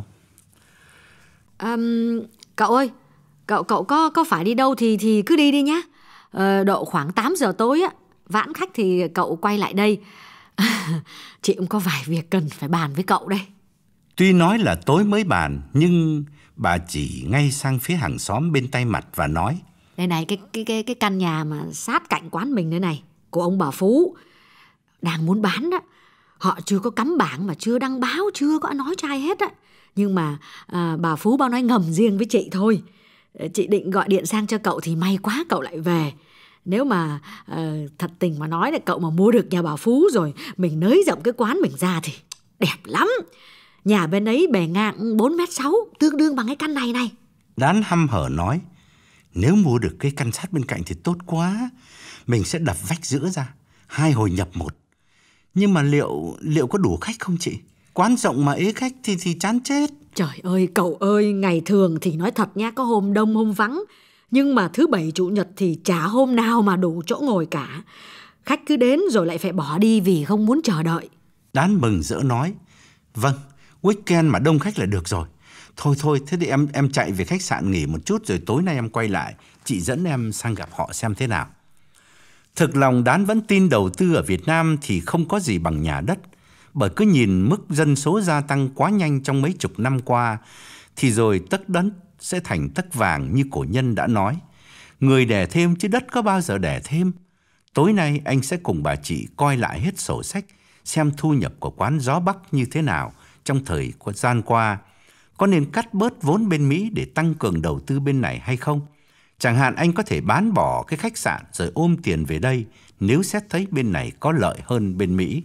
um, Cậu ơi, cậu cậu có có phải đi đâu thì thì cứ đi đi nhá. Ờ, độ khoảng tám giờ tối á, vãn khách thì cậu quay lại đây. Chị cũng có vài việc cần phải bàn với cậu đây. Tuy nói là tối mới bàn, nhưng bà chỉ ngay sang phía hàng xóm bên tay mặt và nói: Đây này, cái cái cái cái căn nhà mà sát cạnh quán mình đây này, của ông bà Phú, đang muốn bán đó. Họ chưa có cắm bảng mà chưa đăng báo, chưa có nói cho ai hết á. Nhưng mà à, bà Phú bao nói ngầm riêng với chị thôi. Chị định gọi điện sang cho cậu thì may quá cậu lại về. Nếu mà à, thật tình mà nói là cậu mà mua được nhà bà Phú rồi mình nới rộng cái quán mình ra thì đẹp lắm. Nhà bên ấy bề ngang bốn mét sáu, tương đương bằng cái căn này này. Đán hăm hở nói: Nếu mua được cái căn sát bên cạnh thì tốt quá. Mình sẽ đập vách giữa ra, hai hồi nhập một. Nhưng mà liệu liệu có đủ khách không chị? Quán rộng mà ế khách thì thì chán chết. Trời ơi cậu ơi, ngày thường thì nói thật nha, có hôm đông hôm vắng. Nhưng mà thứ bảy chủ nhật thì chả hôm nào mà đủ chỗ ngồi cả. Khách cứ đến rồi lại phải bỏ đi vì không muốn chờ đợi. Đán mừng rỡ nói: Vâng, weekend mà đông khách là được rồi. Thôi thôi, thế thì em em chạy về khách sạn nghỉ một chút rồi tối nay em quay lại. Chị dẫn em sang gặp họ xem thế nào. Thực lòng Đán vẫn tin đầu tư ở Việt Nam thì không có gì bằng nhà đất. Bởi cứ nhìn mức dân số gia tăng quá nhanh trong mấy chục năm qua, thì rồi tấc đất sẽ thành tấc vàng như cổ nhân đã nói. Người đẻ thêm chứ đất có bao giờ đẻ thêm. Tối nay anh sẽ cùng bà chị coi lại hết sổ sách, xem thu nhập của quán Gió Bắc như thế nào trong thời gian qua. Có nên cắt bớt vốn bên Mỹ để tăng cường đầu tư bên này hay không? Chẳng hạn anh có thể bán bỏ cái khách sạn rồi ôm tiền về đây nếu xét thấy bên này có lợi hơn bên Mỹ.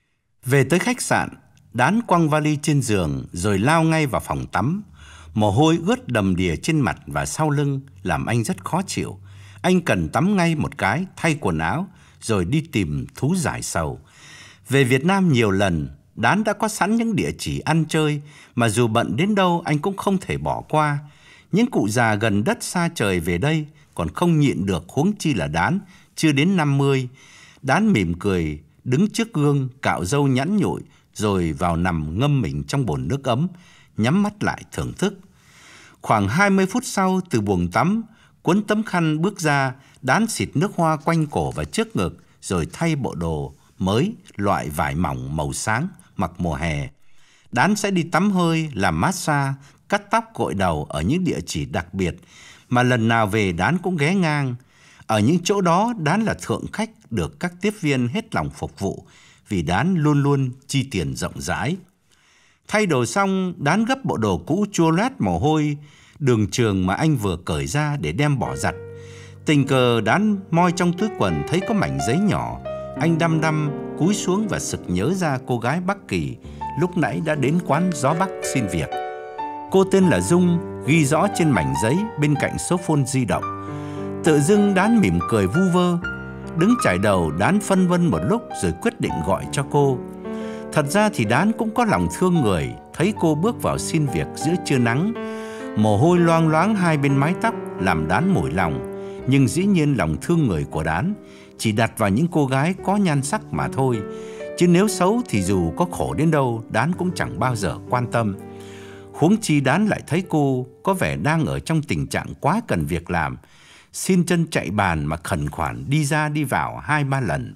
Về tới khách sạn, Đán quăng vali trên giường rồi lao ngay vào phòng tắm. Mồ hôi ướt đầm đìa trên mặt và sau lưng làm anh rất khó chịu. Anh cần tắm ngay một cái, thay quần áo rồi đi tìm thú giải sầu. Về Việt Nam nhiều lần, Đán đã có sẵn những địa chỉ ăn chơi mà dù bận đến đâu anh cũng không thể bỏ qua. Những cụ già gần đất xa trời về đây còn không nhịn được, huống chi là Đán chưa đến năm mươi. Đán mỉm cười đứng trước gương cạo râu nhẵn nhụi rồi vào nằm ngâm mình trong bồn nước ấm, nhắm mắt lại thưởng thức. Khoảng hai mươi phút sau, từ buồng tắm, cuốn tấm khăn bước ra, Đán xịt nước hoa quanh cổ và trước ngực rồi thay bộ đồ mới loại vải mỏng màu sáng mặc mùa hè. Đán sẽ đi tắm hơi, làm massage, cắt tóc gội đầu ở những địa chỉ đặc biệt mà lần nào về Đán cũng ghé ngang. Ở những chỗ đó Đán là thượng khách, được các tiếp viên hết lòng phục vụ vì Đán luôn luôn chi tiền rộng rãi. Thay đồ xong, Đán gấp bộ đồ cũ chua loét mồ hôi đường trường mà anh vừa cởi ra để đem bỏ giặt. Tình cờ Đán moi trong túi quần thấy có mảnh giấy nhỏ. Anh đăm đăm cúi xuống và sực nhớ ra cô gái Bắc Kỳ lúc nãy đã đến quán Gió Bắc xin việc. Cô tên là Dung, ghi rõ trên mảnh giấy bên cạnh số phone di động. Tự dưng Đán mỉm cười vu vơ. Đứng chải đầu, Đán phân vân một lúc rồi quyết định gọi cho cô. Thật ra thì Đán cũng có lòng thương người. Thấy cô bước vào xin việc giữa trưa nắng, mồ hôi loang loáng hai bên mái tóc làm Đán mủi lòng. Nhưng dĩ nhiên lòng thương người của Đán chỉ đặt vào những cô gái có nhan sắc mà thôi. Chứ nếu xấu thì dù có khổ đến đâu, Đán cũng chẳng bao giờ quan tâm. Huống chi Đán lại thấy cô có vẻ đang ở trong tình trạng quá cần việc làm, xin chân chạy bàn mà khẩn khoản đi ra đi vào hai ba lần.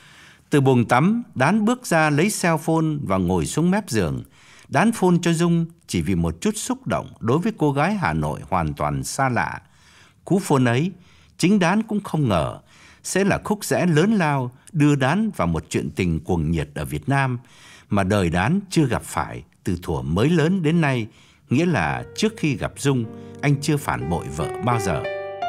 Từ buồng tắm, Đán bước ra lấy cell phone và ngồi xuống mép giường. Đán phone cho Dung chỉ vì một chút xúc động đối với cô gái Hà Nội hoàn toàn xa lạ. Cú phone ấy, chính Đán cũng không ngờ sẽ là khúc rẽ lớn lao đưa Đán vào một chuyện tình cuồng nhiệt ở Việt Nam mà đời Đán chưa gặp phải từ thuở mới lớn đến nay. Nghĩa là trước khi gặp Dung, anh chưa phản bội vợ bao giờ.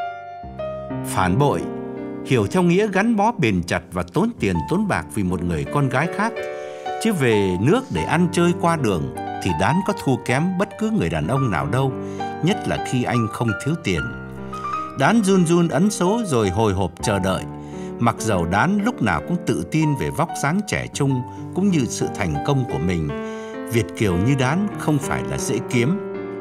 Phản bội hiểu theo nghĩa gắn bó bền chặt và tốn tiền tốn bạc vì một người con gái khác. Chứ về nước để ăn chơi qua đường thì Đán có thua kém bất cứ người đàn ông nào đâu, nhất là khi anh không thiếu tiền. Đán run run ấn số rồi hồi hộp chờ đợi. Mặc dầu Đán lúc nào cũng tự tin về vóc dáng trẻ trung cũng như sự thành công của mình, Việt kiều như Đán không phải là dễ kiếm.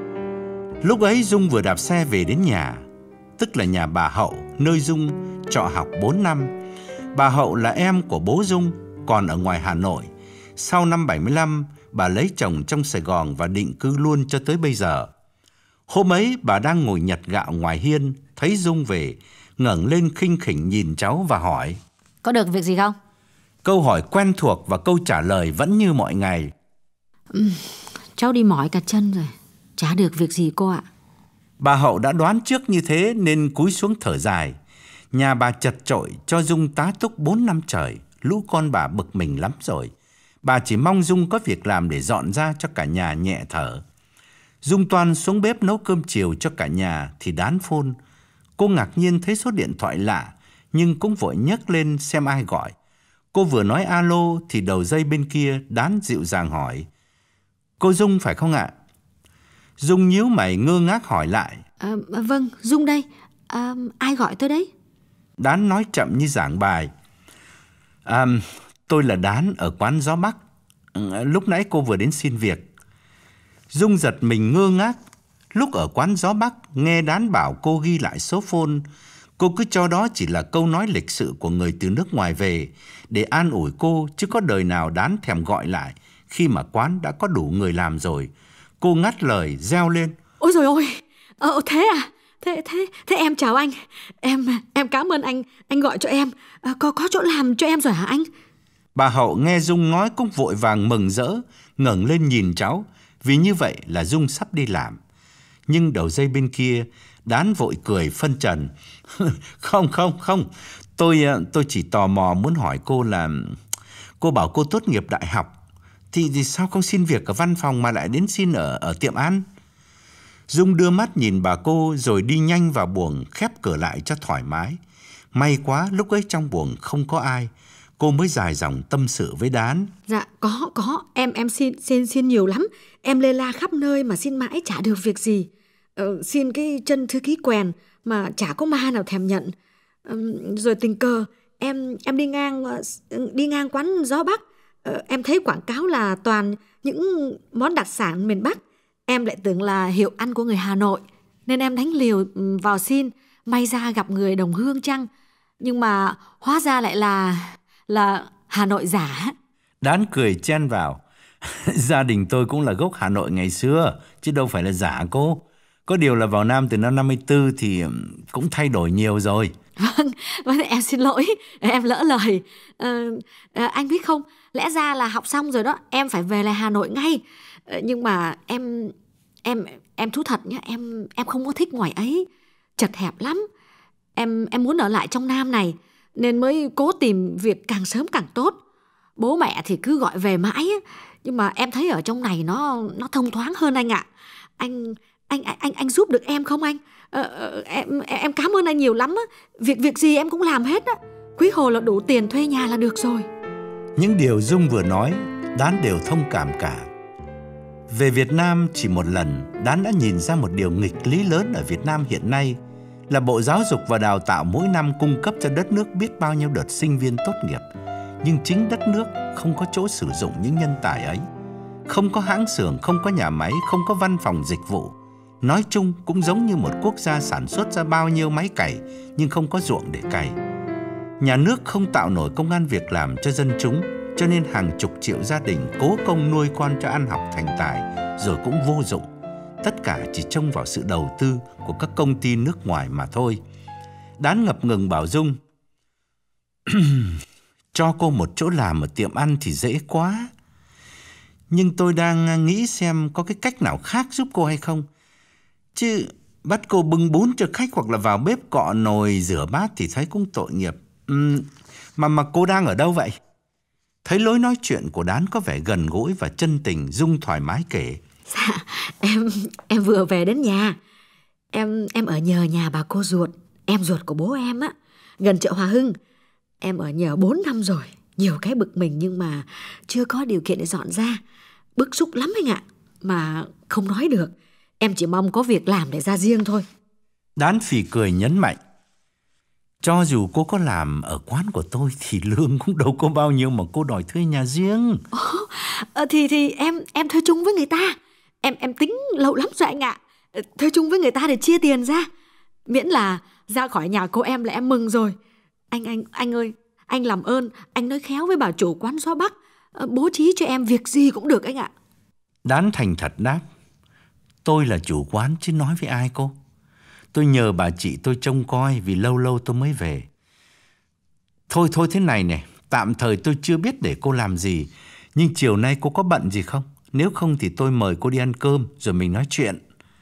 Lúc ấy Dung vừa đạp xe về đến nhà, tức là nhà bà Hậu, nơi Dung trọ học bốn năm. Bà Hậu là em của bố Dung, còn ở ngoài Hà Nội. Sau năm bảy mươi lăm, bà lấy chồng trong Sài Gòn và định cư luôn cho tới bây giờ. Hôm ấy bà đang ngồi nhặt gạo ngoài hiên, thấy Dung về, ngẩng lên khinh khỉnh nhìn cháu và hỏi: Có được việc gì không? Câu hỏi quen thuộc và câu trả lời vẫn như mọi ngày. Ừ, cháu đi mỏi cả chân rồi, chả được việc gì cô ạ. Bà Hậu đã đoán trước như thế nên cúi xuống thở dài. Nhà bà chật chội cho Dung tá túc bốn năm trời, lũ con bà bực mình lắm rồi. Bà chỉ mong Dung có việc làm để dọn ra cho cả nhà nhẹ thở. Dung toan xuống bếp nấu cơm chiều cho cả nhà thì Đán phone. Cô ngạc nhiên thấy số điện thoại lạ, nhưng cũng vội nhấc lên xem ai gọi. Cô vừa nói alo thì đầu dây bên kia Đán dịu dàng hỏi: Cô Dung phải không ạ? Dung nhíu mày ngơ ngác hỏi lại: à, Vâng, Dung đây. À, ai gọi tôi đấy? Đán nói chậm như giảng bài: à, Tôi là Đán ở quán Gió Bắc. Lúc nãy cô vừa đến xin việc. Dung giật mình ngơ ngác. Lúc ở quán Gió Bắc nghe Đán bảo cô ghi lại số phone, cô cứ cho đó chỉ là câu nói lịch sự của người từ nước ngoài về để an ủi cô, chứ có đời nào Đán thèm gọi lại khi mà quán đã có đủ người làm rồi. Cô ngắt lời reo lên: Ôi dồi ôi, ờ, thế à? Thế thế thế em chào anh. Em em cảm ơn anh anh gọi cho em. À, có có chỗ làm cho em rồi hả anh? Bà Hậu nghe Dung nói cũng vội vàng mừng rỡ, ngẩng lên nhìn cháu, vì như vậy là Dung sắp đi làm. Nhưng đầu dây bên kia Đán vội cười phân trần: Không không không, tôi tôi chỉ tò mò muốn hỏi cô là cô bảo cô tốt nghiệp đại học thì, thì sao không xin việc ở văn phòng mà lại đến xin ở ở tiệm ăn? Dung đưa mắt nhìn bà cô rồi đi nhanh vào buồng, khép cửa lại cho thoải mái. May quá lúc ấy trong buồng không có ai, cô mới dài dòng tâm sự với Đán. Dạ có có em em xin xin xin nhiều lắm. Em lê la khắp nơi mà xin mãi chả được việc gì. Ờ, xin cái chân thư ký quèn mà chả có ma nào thèm nhận. Ờ, rồi tình cờ em em đi ngang đi ngang quán Gió Bắc. Ờ, em thấy quảng cáo là toàn những món đặc sản miền Bắc. Em lại tưởng là hiệu ăn của người Hà Nội nên em đánh liều vào xin. May ra gặp người đồng hương chăng, nhưng mà hóa ra lại là là Hà Nội giả. Đán cười chen vào: Gia đình tôi cũng là gốc Hà Nội ngày xưa, chứ đâu phải là giả cô. Có điều là vào Nam từ năm năm mươi tư thì cũng thay đổi nhiều rồi. Vâng, vâng em xin lỗi, em lỡ lời. Ờ, anh biết không, lẽ ra là học xong rồi đó, em phải về lại Hà Nội ngay. Nhưng mà em em em thú thật nhá, em em không có thích ngoài ấy, chật hẹp lắm. Em em muốn ở lại trong Nam này nên mới cố tìm việc càng sớm càng tốt. Bố mẹ thì cứ gọi về mãi, nhưng mà em thấy ở trong này nó nó thông thoáng hơn anh ạ. Anh anh anh anh giúp được em không anh? Ờ, em em cảm ơn anh nhiều lắm á. Việc việc gì em cũng làm hết á. Quý hồ là đủ tiền thuê nhà là được rồi. Những điều Dung vừa nói Đán đều thông cảm cả. Về Việt Nam chỉ một lần, Đán đã nhìn ra một điều nghịch lý lớn ở Việt Nam hiện nay là Bộ Giáo dục và Đào tạo mỗi năm cung cấp cho đất nước biết bao nhiêu đợt sinh viên tốt nghiệp, nhưng chính đất nước không có chỗ sử dụng những nhân tài ấy. Không có hãng xưởng, không có nhà máy, không có văn phòng dịch vụ. Nói chung cũng giống như một quốc gia sản xuất ra bao nhiêu máy cày nhưng không có ruộng để cày. Nhà nước không tạo nổi công ăn việc làm cho dân chúng, cho nên hàng chục triệu gia đình cố công nuôi con cho ăn học thành tài rồi cũng vô dụng. Tất cả chỉ trông vào sự đầu tư của các công ty nước ngoài mà thôi. Đán ngập ngừng bảo Dung: Cho cô một chỗ làm ở tiệm ăn thì dễ quá, nhưng tôi đang nghĩ xem có cái cách nào khác giúp cô hay không. Chứ bắt cô bưng bún cho khách hoặc là vào bếp cọ nồi rửa bát thì thấy cũng tội nghiệp. uhm, Mà mà cô đang ở đâu vậy? Thấy lối nói chuyện của Đán có vẻ gần gũi và chân tình, Dung thoải mái kể: Dạ, em em vừa về đến nhà. Em em ở nhờ nhà bà cô ruột, em ruột của bố em á, gần chợ Hòa Hưng. Em ở nhờ bốn năm rồi, nhiều cái bực mình nhưng mà chưa có điều kiện để dọn ra. Bức xúc lắm anh ạ, mà không nói được. Em chỉ mong có việc làm để ra riêng thôi. Đán phì cười nhấn mạnh: Cho dù cô có làm ở quán của tôi thì lương cũng đâu có bao nhiêu mà cô đòi thuê nhà riêng. Ồ, thì thì em em thuê chung với người ta. Em em tính lâu lắm rồi anh ạ. Thuê chung với người ta để chia tiền ra. Miễn là ra khỏi nhà cô em là em mừng rồi. Anh anh anh ơi, anh làm ơn, anh nói khéo với bà chủ quán Gió Bắc, bố trí cho em việc gì cũng được anh ạ. Đán thành thật đáp: tôi là chủ quán chứ nói với ai cô. Tôi nhờ bà chị tôi trông coi vì lâu lâu tôi mới về. Thôi thôi thế này nè, tạm thời tôi chưa biết để cô làm gì, nhưng chiều nay cô có bận gì không? Nếu không thì tôi mời cô đi ăn cơm rồi mình nói chuyện.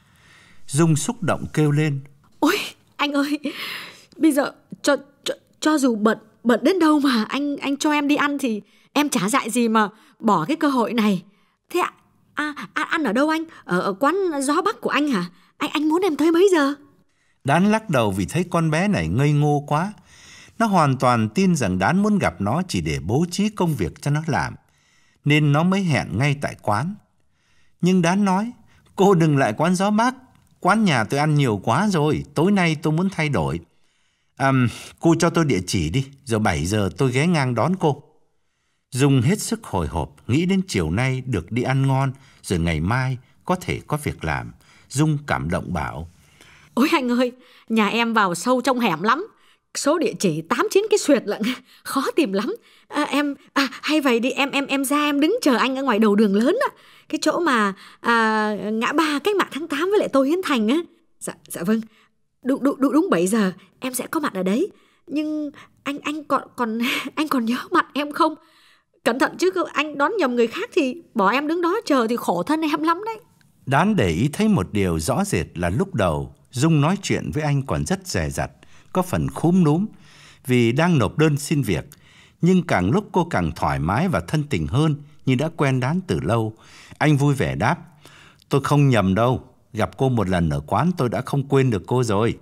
Dung xúc động kêu lên: Ôi anh ơi, bây giờ cho cho, cho dù bận bận đến đâu mà anh anh cho em đi ăn thì em chả dại gì mà bỏ cái cơ hội này. Thế ạ? À, à, ăn ở đâu anh? Ở, ở quán Gió Bắc của anh hả? Anh anh muốn em tới mấy giờ? Đán lắc đầu vì thấy con bé này ngây ngô quá. Nó hoàn toàn tin rằng Đán muốn gặp nó chỉ để bố trí công việc cho nó làm, nên nó mới hẹn ngay tại quán. Nhưng Đán nói: cô đừng lại quán Gió Bắc, quán nhà tôi ăn nhiều quá rồi, tối nay tôi muốn thay đổi. À, cô cho tôi địa chỉ đi, rồi bảy giờ tôi ghé ngang đón cô. Dung hết sức hồi hộp, nghĩ đến chiều nay được đi ăn ngon, rồi ngày mai có thể có việc làm. Dung cảm động bảo: Ôi anh ơi, nhà em vào sâu trong hẻm lắm, số địa chỉ tám chín cái xuyệt lận, khó tìm lắm. À, em à, hay vậy đi, em em em ra em đứng chờ anh ở ngoài đầu đường lớn á, cái chỗ mà à, ngã ba Cách Mạng tháng tám với lại Tô Hiến Thành á. Dạ dạ vâng, đúng đúng đúng, đúng bảy giờ em sẽ có mặt ở đấy. Nhưng anh anh còn còn anh còn nhớ mặt em không? Cẩn thận chứ anh đón nhầm người khác thì bỏ em đứng đó chờ thì khổ thân em lắm đấy. Đán để ý thấy một điều rõ rệt là lúc đầu Dung nói chuyện với anh còn rất dè dặt, có phần khúm núm vì đang nộp đơn xin việc. Nhưng càng lúc cô càng thoải mái và thân tình hơn, như đã quen Đán từ lâu. Anh vui vẻ đáp: tôi không nhầm đâu, gặp cô một lần ở quán tôi đã không quên được cô rồi.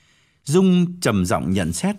Dung trầm giọng nhận xét: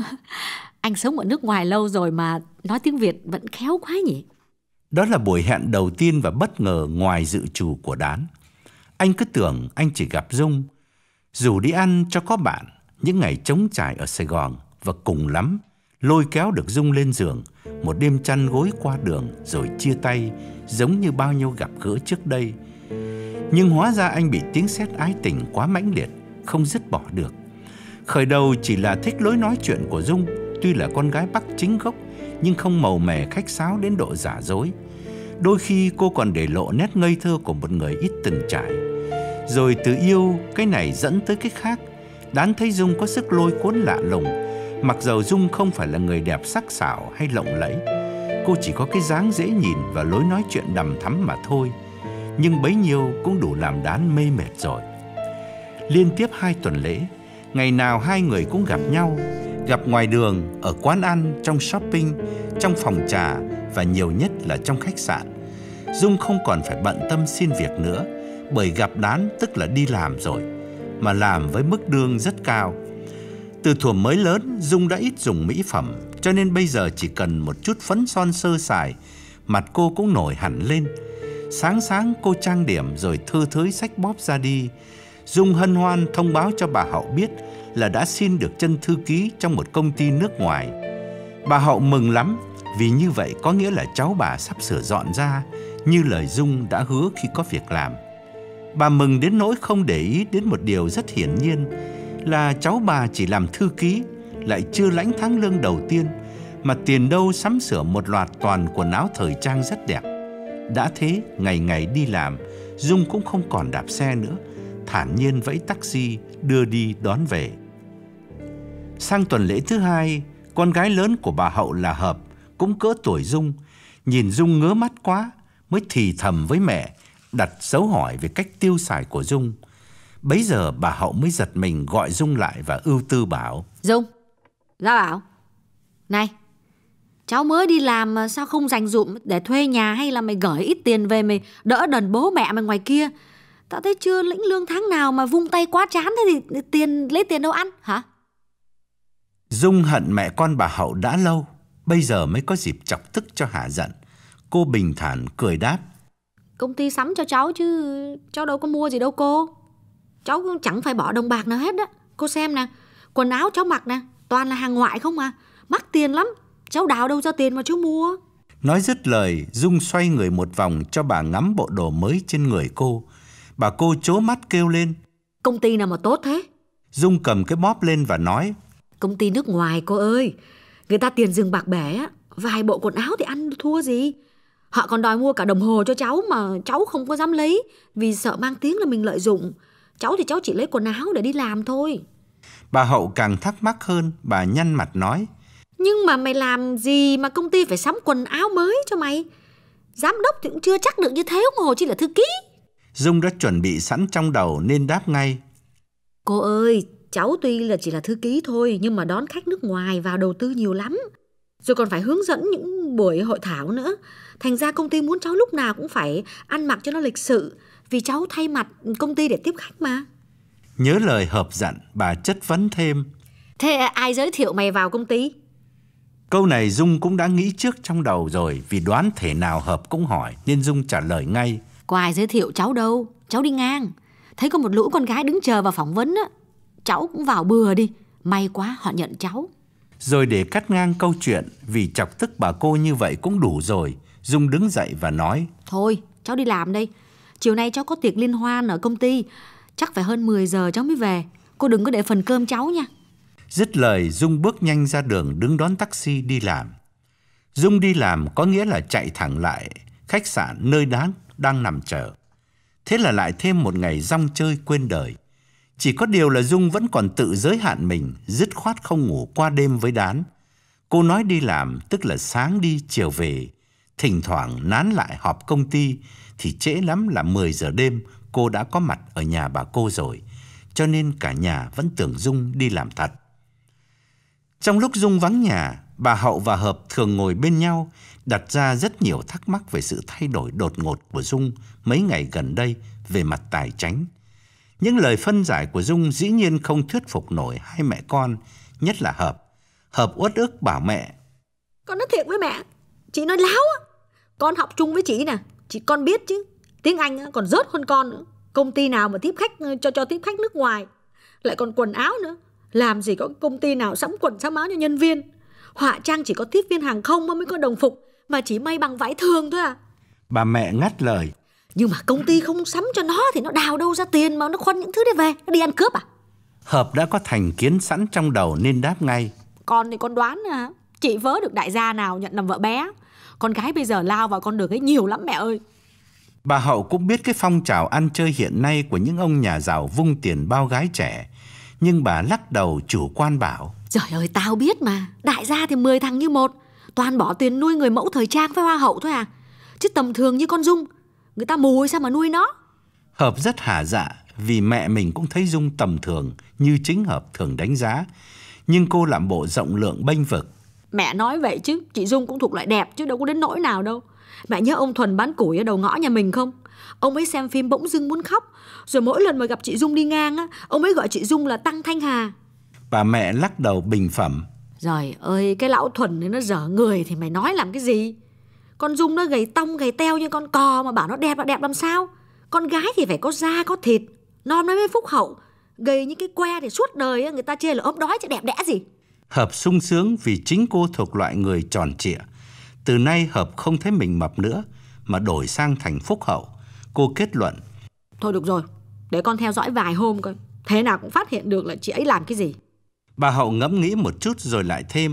Anh sống ở nước ngoài lâu rồi mà nói tiếng Việt vẫn khéo quá nhỉ. Đó là buổi hẹn đầu tiên và bất ngờ ngoài dự trù của Đán. Anh cứ tưởng anh chỉ gặp Dung, rủ đi ăn cho có bạn những ngày trống trải ở Sài Gòn, và cùng lắm lôi kéo được Dung lên giường một đêm chăn gối qua đường rồi chia tay, giống như bao nhiêu gặp gỡ trước đây. Nhưng hóa ra anh bị tiếng sét ái tình quá mãnh liệt, không dứt bỏ được. Khởi đầu chỉ là thích lối nói chuyện của Dung, tuy là con gái Bắc chính gốc nhưng không màu mè khách sáo đến độ giả dối. Đôi khi cô còn để lộ nét ngây thơ của một người ít từng trải. Rồi từ yêu cái này dẫn tới cái khác, Đán thấy Dung có sức lôi cuốn lạ lùng. Mặc dầu Dung không phải là người đẹp sắc sảo hay lộng lẫy, cô chỉ có cái dáng dễ nhìn và lối nói chuyện đằm thắm mà thôi. Nhưng bấy nhiêu cũng đủ làm Đán mê mệt rồi. Liên tiếp hai tuần lễ, ngày nào hai người cũng gặp nhau, gặp ngoài đường, ở quán ăn, trong shopping, trong phòng trà và nhiều nhất là trong khách sạn. Dung không còn phải bận tâm xin việc nữa, bởi gặp Đán tức là đi làm rồi, mà làm với mức lương rất cao. Từ thuở mới lớn, Dung đã ít dùng mỹ phẩm, cho nên bây giờ chỉ cần một chút phấn son sơ sài, mặt cô cũng nổi hẳn lên. Sáng sáng cô trang điểm rồi thơ thới xách bóp ra đi. Dung hân hoan thông báo cho bà Hậu biết là đã xin được chân thư ký trong một công ty nước ngoài. Bà Hậu mừng lắm, vì như vậy có nghĩa là cháu bà sắp sửa dọn ra, như lời Dung đã hứa khi có việc làm. Bà mừng đến nỗi không để ý đến một điều rất hiển nhiên, là cháu bà chỉ làm thư ký, lại chưa lãnh tháng lương đầu tiên, mà tiền đâu sắm sửa một loạt toàn quần áo thời trang rất đẹp. Đã thế, ngày ngày đi làm, Dung cũng không còn đạp xe nữa, thản nhiên vẫy taxi đưa đi đón về. Sang tuần lễ thứ hai, con gái lớn của bà Hậu là Hợp, cũng cỡ tuổi Dung, nhìn Dung ngớ mắt quá, mới thì thầm với mẹ, đặt dấu hỏi về cách tiêu xài của Dung. Bấy giờ bà Hậu mới giật mình gọi Dung lại và ưu tư bảo: Dung, Gia Bảo, này, cháu mới đi làm mà sao không dành dụm để thuê nhà, hay là mày gửi ít tiền về mày đỡ đần bố mẹ mày ngoài kia? Tao thấy chưa lĩnh lương tháng nào mà vung tay quá chán, thế thì tiền lấy tiền đâu ăn hả? Dung hận mẹ con bà Hậu đã lâu, bây giờ mới có dịp chọc tức cho hả giận. Cô bình thản cười đáp: Công ty sắm cho cháu chứ cháu đâu có mua gì đâu cô. Cháu chẳng phải bỏ đồng bạc nào hết á. Cô xem nè, quần áo cháu mặc nè, toàn là hàng ngoại không mà, mắc tiền lắm. Cháu đào đâu ra tiền mà cháu mua. Nói dứt lời, Dung xoay người một vòng cho bà ngắm bộ đồ mới trên người cô. Bà cô trố mắt kêu lên: Công ty nào mà tốt thế? Dung cầm cái bóp lên và nói: Công ty nước ngoài cô ơi. Người ta tiền rừng bạc bể á, vài bộ quần áo thì ăn thua gì. Họ còn đòi mua cả đồng hồ cho cháu mà cháu không có dám lấy, vì sợ mang tiếng là mình lợi dụng. Cháu thì cháu chỉ lấy quần áo để đi làm thôi. Bà Hậu càng thắc mắc hơn, bà nhăn mặt nói: Nhưng mà mày làm gì mà công ty phải sắm quần áo mới cho mày? Giám đốc thì cũng chưa chắc được như thế, huống hồ chỉ là thư ký. Dung đã chuẩn bị sẵn trong đầu nên đáp ngay: Cô ơi, cháu tuy là chỉ là thư ký thôi, nhưng mà đón khách nước ngoài vào đầu tư nhiều lắm. Rồi còn phải hướng dẫn những buổi hội thảo nữa. Thành ra công ty muốn cháu lúc nào cũng phải ăn mặc cho nó lịch sự, vì cháu thay mặt công ty để tiếp khách mà. Nhớ lời Hợp dặn, bà chất vấn thêm: Thế ai giới thiệu mày vào công ty? Câu này Dung cũng đã nghĩ trước trong đầu rồi, vì đoán thể nào Hợp cũng hỏi nên Dung trả lời ngay: Có ai giới thiệu cháu đâu, cháu đi ngang. Thấy có một lũ con gái đứng chờ vào phỏng vấn á, cháu cũng vào bừa đi. May quá họ nhận cháu. Rồi để cắt ngang câu chuyện, vì chọc tức bà cô như vậy cũng đủ rồi, Dung đứng dậy và nói: Thôi, cháu đi làm đây. Chiều nay cháu có tiệc liên hoan ở công ty, chắc phải hơn mười giờ cháu mới về. Cô đừng có để phần cơm cháu nha. Dứt lời, Dung bước nhanh ra đường đứng đón taxi đi làm. Dung đi làm có nghĩa là chạy thẳng lại khách sạn nơi Đán đang nằm chờ. Thế là lại thêm một ngày rong chơi quên đời. Chỉ có điều là Dung vẫn còn tự giới hạn mình, dứt khoát không ngủ qua đêm với Đán. Cô nói đi làm tức là sáng đi chiều về. Thỉnh thoảng nán lại họp công ty thì trễ lắm là mười giờ đêm cô đã có mặt ở nhà bà cô rồi. Cho nên cả nhà vẫn tưởng Dung đi làm thật. Trong lúc Dung vắng nhà, bà Hậu và Hợp thường ngồi bên nhau, đặt ra rất nhiều thắc mắc về sự thay đổi đột ngột của Dung mấy ngày gần đây về mặt tài chính. Những lời phân giải của Dung dĩ nhiên không thuyết phục nổi hai mẹ con, nhất là Hợp. Hợp uất ức bảo mẹ: Con nói thiệt với mẹ, chị nói láo á. Con học chung với chị nè, chị con biết chứ. Tiếng Anh còn rớt hơn con nữa. Công ty nào mà tiếp khách cho cho tiếp khách nước ngoài, lại còn quần áo nữa. Làm gì có công ty nào sắm quần sắm áo cho nhân viên. Họa trang chỉ có tiếp viên hàng không mới có đồng phục, mà chỉ may bằng vải thường thôi à. Bà mẹ ngắt lời: Nhưng mà công ty không sắm cho nó thì nó đào đâu ra tiền mà nó khuân những thứ đấy về, nó đi ăn cướp à? Hợp đã có thành kiến sẵn trong đầu nên đáp ngay: Con thì con đoán à, chị vớ được đại gia nào nhận làm vợ bé. Con gái bây giờ lao vào con đường ấy nhiều lắm mẹ ơi. Bà Hậu cũng biết cái phong trào ăn chơi hiện nay của những ông nhà giàu vung tiền bao gái trẻ, nhưng bà lắc đầu chủ quan bảo: Trời ơi, tao biết mà. Đại gia thì mười thằng như một, toàn bỏ tiền nuôi người mẫu thời trang với hoa hậu thôi à. Chứ tầm thường như con Dung, người ta mù sao mà nuôi nó. Hợp rất hả dạ, vì mẹ mình cũng thấy Dung tầm thường như chính Hợp thường đánh giá. Nhưng cô làm bộ rộng lượng bênh vực: Mẹ nói vậy chứ, chị Dung cũng thuộc loại đẹp chứ đâu có đến nỗi nào đâu. Mẹ nhớ ông Thuần bán củi ở đầu ngõ nhà mình không? Ông ấy xem phim bỗng dưng muốn khóc, rồi mỗi lần mà gặp chị Dung đi ngang á, ông ấy gọi chị Dung là Tăng Thanh Hà. Bà mẹ lắc đầu bình phẩm: Trời ơi, cái lão Thuần này nó dở người thì mày nói làm cái gì? Con Dung nó gầy tông gầy teo như con cò mà bảo nó đẹp là đẹp làm sao? Con gái thì phải có da có thịt, non mới phúc hậu. Gầy như cái que thì suốt đời người ta chê là ốm đói chứ đẹp đẽ gì. Hợp sung sướng vì chính cô thuộc loại người tròn trịa. Từ nay Hợp không thấy mình mập nữa mà đổi sang thành phúc hậu. Cô kết luận: Thôi được rồi, để con theo dõi vài hôm coi, thế nào cũng phát hiện được là chị ấy làm cái gì. Bà Hậu ngẫm nghĩ một chút rồi lại thêm: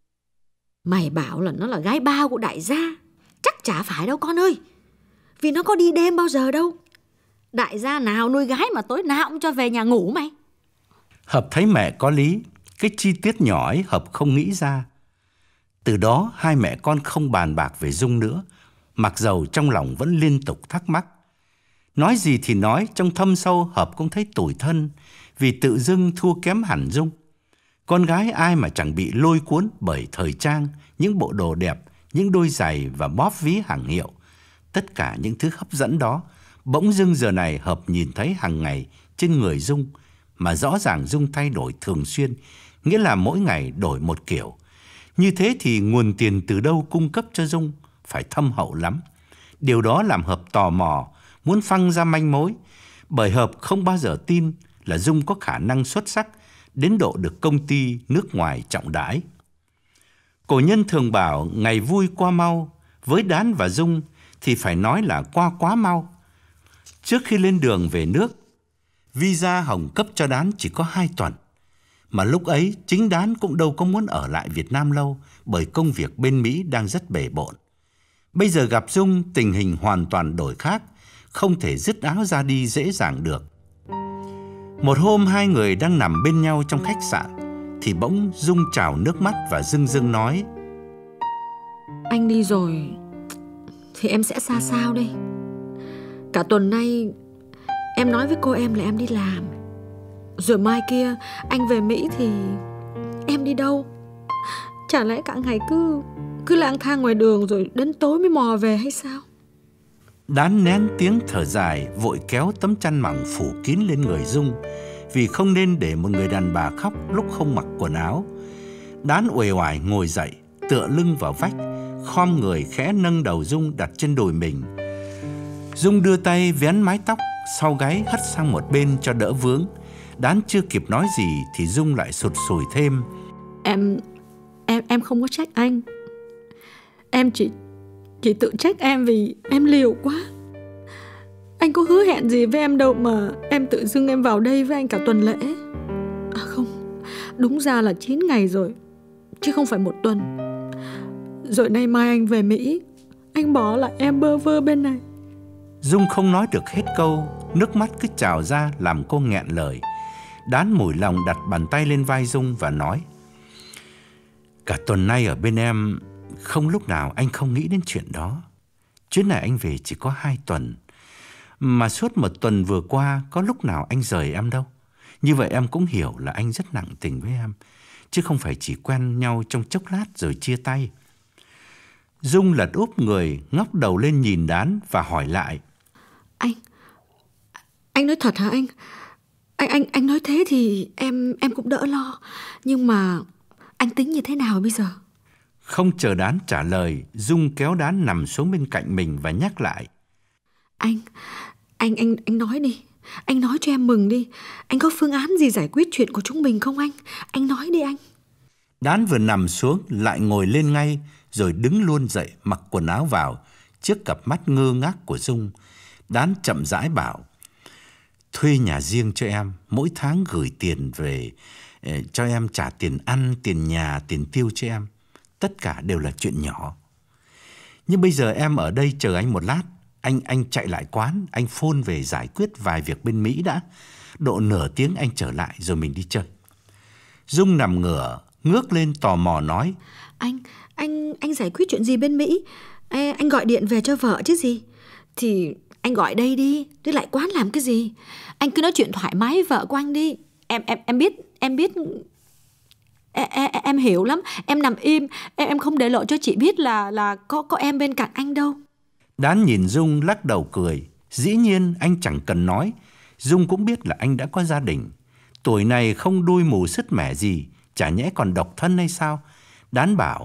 Mày bảo là nó là gái bao của đại gia, chắc chả phải đâu con ơi. Vì nó có đi đêm bao giờ đâu. Đại gia nào nuôi gái mà tối nào cũng cho về nhà ngủ mày. Hợp thấy mẹ có lý. Cái chi tiết nhỏ ấy Hợp không nghĩ ra. Từ đó hai mẹ con không bàn bạc về Dung nữa, mặc dầu trong lòng vẫn liên tục thắc mắc. Nói gì thì nói, trong thâm sâu Hợp cũng thấy tủi thân vì tự dưng thua kém hẳn Dung. Con gái ai mà chẳng bị lôi cuốn bởi thời trang, những bộ đồ đẹp, những đôi giày và bóp ví hàng hiệu. Tất cả những thứ hấp dẫn đó, bỗng dưng giờ này Hợp nhìn thấy hàng ngày trên người Dung, mà rõ ràng Dung thay đổi thường xuyên, nghĩa là mỗi ngày đổi một kiểu. Như thế thì nguồn tiền từ đâu cung cấp cho Dung phải thâm hậu lắm. Điều đó làm Hợp tò mò, muốn phăng ra manh mối, bởi Hợp không bao giờ tin là Dung có khả năng xuất sắc đến độ được công ty nước ngoài trọng đãi. Cổ nhân thường bảo ngày vui qua mau, với Đán và Dung thì phải nói là qua quá mau. Trước khi lên đường về nước, visa Hồng cấp cho Đán chỉ có hai tuần. Mà lúc ấy chính Đán cũng đâu có muốn ở lại Việt Nam lâu, bởi công việc bên Mỹ đang rất bề bộn. Bây giờ gặp Dung, tình hình hoàn toàn đổi khác, không thể dứt áo ra đi dễ dàng được. Một hôm hai người đang nằm bên nhau trong khách sạn, thì bỗng Dung trào nước mắt và rưng rưng nói: Anh đi rồi thì em sẽ ra sao đây? Cả tuần nay em nói với cô em là em đi làm, rồi mai kia anh về Mỹ thì em đi đâu? Chả lẽ cả ngày cứ cứ lang thang ngoài đường rồi đến tối mới mò về hay sao? Đán nén tiếng thở dài, vội kéo tấm chăn mỏng phủ kín lên người Dung, vì không nên để một người đàn bà khóc lúc không mặc quần áo. Đán uể oải ngồi dậy, tựa lưng vào vách, khom người khẽ nâng đầu Dung đặt trên đùi mình. Dung đưa tay vén mái tóc sau gáy hất sang một bên cho đỡ vướng. Đán chưa kịp nói gì thì Dung lại sụt sùi thêm: Em em em không có trách anh. Em chỉ chỉ tự trách em vì em liều quá. Anh có hứa hẹn gì với em đâu mà em tự dưng em vào đây với anh cả tuần lễ. À không, đúng ra là chín ngày rồi, chứ không phải một tuần. Rồi nay mai anh về Mỹ, anh bỏ lại em bơ vơ bên này. Dung không nói được hết câu, nước mắt cứ trào ra làm cô nghẹn lời. Đán mủi lòng đặt bàn tay lên vai Dung và nói: Cả tuần nay ở bên em, không lúc nào anh không nghĩ đến chuyện đó. Chuyến này anh về chỉ có hai tuần, mà suốt một tuần vừa qua có lúc nào anh rời em đâu. Như vậy em cũng hiểu là anh rất nặng tình với em, chứ không phải chỉ quen nhau trong chốc lát rồi chia tay. Dung lật úp người, ngóc đầu lên nhìn Đán và hỏi lại: Anh, anh nói thật hả anh? Anh anh anh nói thế thì em em cũng đỡ lo. Nhưng mà anh tính như thế nào bây giờ? Không chờ Đán trả lời, Dung kéo Đán nằm xuống bên cạnh mình và nhắc lại: Anh, anh anh anh nói đi, anh nói cho em mừng đi. Anh có phương án gì giải quyết chuyện của chúng mình không anh? Anh nói đi anh. Đán vừa nằm xuống lại ngồi lên ngay, rồi đứng luôn dậy mặc quần áo vào. Trước cặp mắt ngơ ngác của Dung, Đán chậm rãi bảo: Thuê nhà riêng cho em, mỗi tháng gửi tiền về cho em, trả tiền ăn, tiền nhà, tiền tiêu cho em. Tất cả đều là chuyện nhỏ. Nhưng bây giờ em ở đây chờ anh một lát. Anh anh chạy lại quán, anh phone về giải quyết vài việc bên Mỹ đã. Độ nửa tiếng anh trở lại rồi mình đi chơi. Dung nằm ngửa, ngước lên tò mò nói: Anh, anh, anh giải quyết chuyện gì bên Mỹ? Ê, anh gọi điện về cho vợ chứ gì. Thì anh gọi đây đi, chứ lại quán làm cái gì? Anh cứ nói chuyện thoải mái với vợ của anh đi. Em em em biết, em biết em, em, em hiểu lắm. Em nằm im, em em không để lộ cho chị biết là là có có em bên cạnh anh đâu. Đán nhìn Dung lắc đầu cười. Dĩ nhiên anh chẳng cần nói, Dung cũng biết là anh đã có gia đình. Tuổi này không đuôi mù sứt mẻ gì, chả nhẽ còn độc thân hay sao? Đán bảo: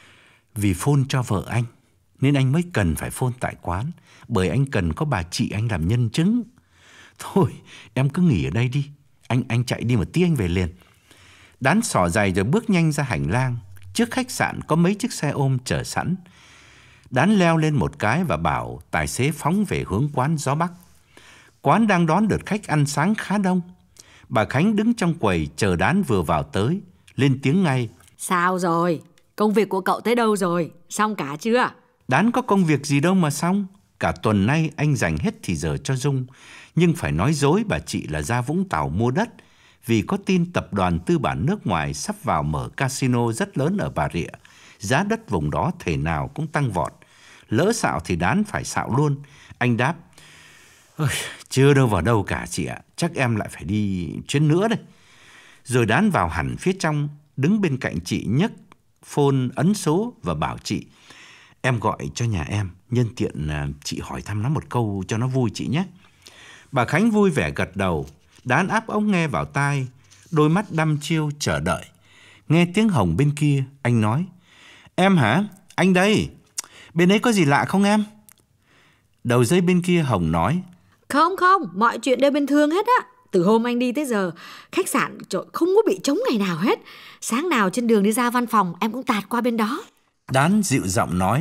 Vì phone cho vợ anh nên anh mới cần phải phone tại quán, bởi anh cần có bà chị anh làm nhân chứng. Thôi em cứ nghỉ ở đây đi, Anh anh chạy đi một tí anh về liền. Đán xỏ giày rồi bước nhanh ra hành lang. Trước khách sạn có mấy chiếc xe ôm chờ sẵn. Đán leo lên một cái và bảo tài xế phóng về hướng quán Gió Bắc. Quán đang đón đợt khách ăn sáng khá đông. Bà Khánh đứng trong quầy chờ Đán vừa vào tới, lên tiếng ngay: Sao rồi? Công việc của cậu tới đâu rồi? Xong cả chưa? Đán có công việc gì đâu mà xong. Cả tuần nay anh dành hết thì giờ cho Dung. Nhưng phải nói dối bà chị là ra Vũng Tàu mua đất, vì có tin tập đoàn tư bản nước ngoài sắp vào mở casino rất lớn ở Bà Rịa. Giá đất vùng đó thể nào cũng tăng vọt. Lỡ xạo thì Đán phải xạo luôn. Anh đáp: Ôi, chưa đâu vào đâu cả chị ạ. Chắc em lại phải đi chuyến nữa đây. Rồi Đán vào hẳn phía trong, đứng bên cạnh chị nhấc phone ấn số và bảo chị: Em gọi cho nhà em, nhân tiện chị hỏi thăm nó một câu cho nó vui chị nhé. Bà Khánh vui vẻ gật đầu. Đán áp ống nghe vào tai, đôi mắt đăm chiêu chờ đợi. Nghe tiếng Hồng bên kia, anh nói: Em hả? Anh đây. Bên ấy có gì lạ không em? Đầu dây bên kia Hồng nói: Không không, mọi chuyện đều bình thường hết á. Từ hôm anh đi tới giờ, khách sạn trời, không có bị trống ngày nào hết. Sáng nào trên đường đi ra văn phòng em cũng tạt qua bên đó. Đán dịu giọng nói,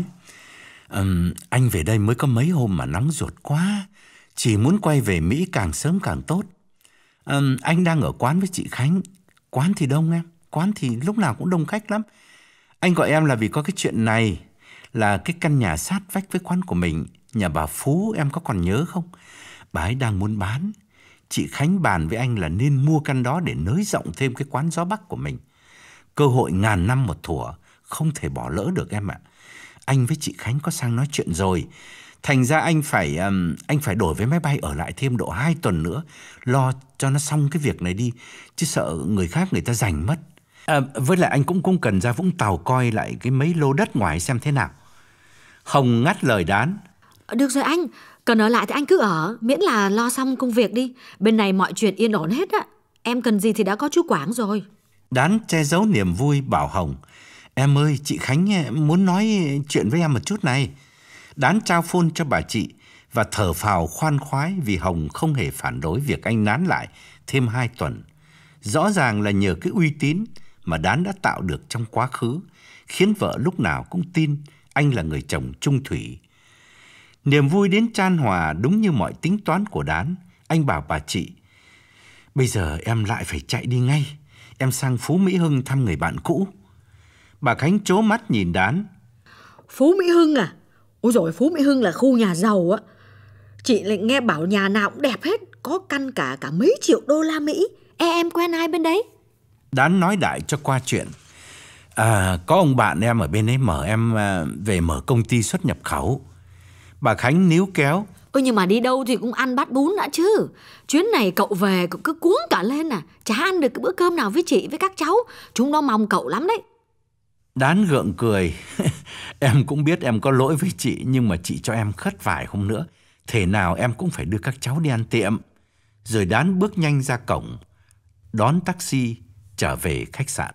um, anh về đây mới có mấy hôm mà nóng ruột quá. Chỉ muốn quay về Mỹ càng sớm càng tốt. um, Anh đang ở quán với chị Khánh. Quán thì đông em, quán thì lúc nào cũng đông khách lắm. Anh gọi em là vì có cái chuyện này, là cái căn nhà sát vách với quán của mình, nhà bà Phú, em có còn nhớ không? Bà ấy đang muốn bán. Chị Khánh bàn với anh là nên mua căn đó để nới rộng thêm cái quán gió Bắc của mình. Cơ hội ngàn năm một thủa, không thể bỏ lỡ được em ạ. Anh với chị Khánh có sang nói chuyện rồi. Thành ra anh phải um, anh phải đổi vé máy bay ở lại thêm độ hai tuần nữa, lo cho nó xong cái việc này đi, chứ sợ người khác người ta giành mất. À, với lại anh cũng cũng cần ra Vũng Tàu coi lại cái mấy lô đất ngoài xem thế nào. Hồng ngắt lời Đán. Được rồi anh, cần ở lại thì anh cứ ở, miễn là lo xong công việc đi. Bên này mọi chuyện yên ổn hết á. Em cần gì thì đã có chú Quảng rồi. Đán che giấu niềm vui bảo Hồng, em ơi, chị Khánh muốn nói chuyện với em một chút này. Đán trao phone cho bà chị và thở phào khoan khoái vì Hồng không hề phản đối việc anh nán lại thêm hai tuần. Rõ ràng là nhờ cái uy tín mà Đán đã tạo được trong quá khứ, khiến vợ lúc nào cũng tin anh là người chồng trung thủy. Niềm vui đến chan hòa đúng như mọi tính toán của Đán. Anh bảo bà chị, bây giờ em lại phải chạy đi ngay. Em sang Phú Mỹ Hưng thăm người bạn cũ. Bà Khánh trố mắt nhìn Đán. Phú Mỹ Hưng à? Ôi dồi, Phú Mỹ Hưng là khu nhà giàu á. Chị lại nghe bảo nhà nào cũng đẹp hết, có căn cả cả mấy triệu đô la Mỹ. Ê, em quen ai bên đấy? Đán nói đại cho qua chuyện. À, có ông bạn em ở bên ấy mở em về mở công ty xuất nhập khẩu. Bà Khánh níu kéo. Ôi nhưng mà đi đâu thì cũng ăn bát bún đã chứ. Chuyến này cậu về cậu cứ cuống cả lên à. Chả ăn được cái bữa cơm nào với chị với các cháu. Chúng nó mong cậu lắm đấy. Đán gượng cười. Em cũng biết em có lỗi với chị, nhưng mà chị cho em khất vài hôm nữa, thể nào em cũng phải đưa các cháu đi ăn tiệm. Rồi Đán bước nhanh ra cổng, đón taxi trở về khách sạn.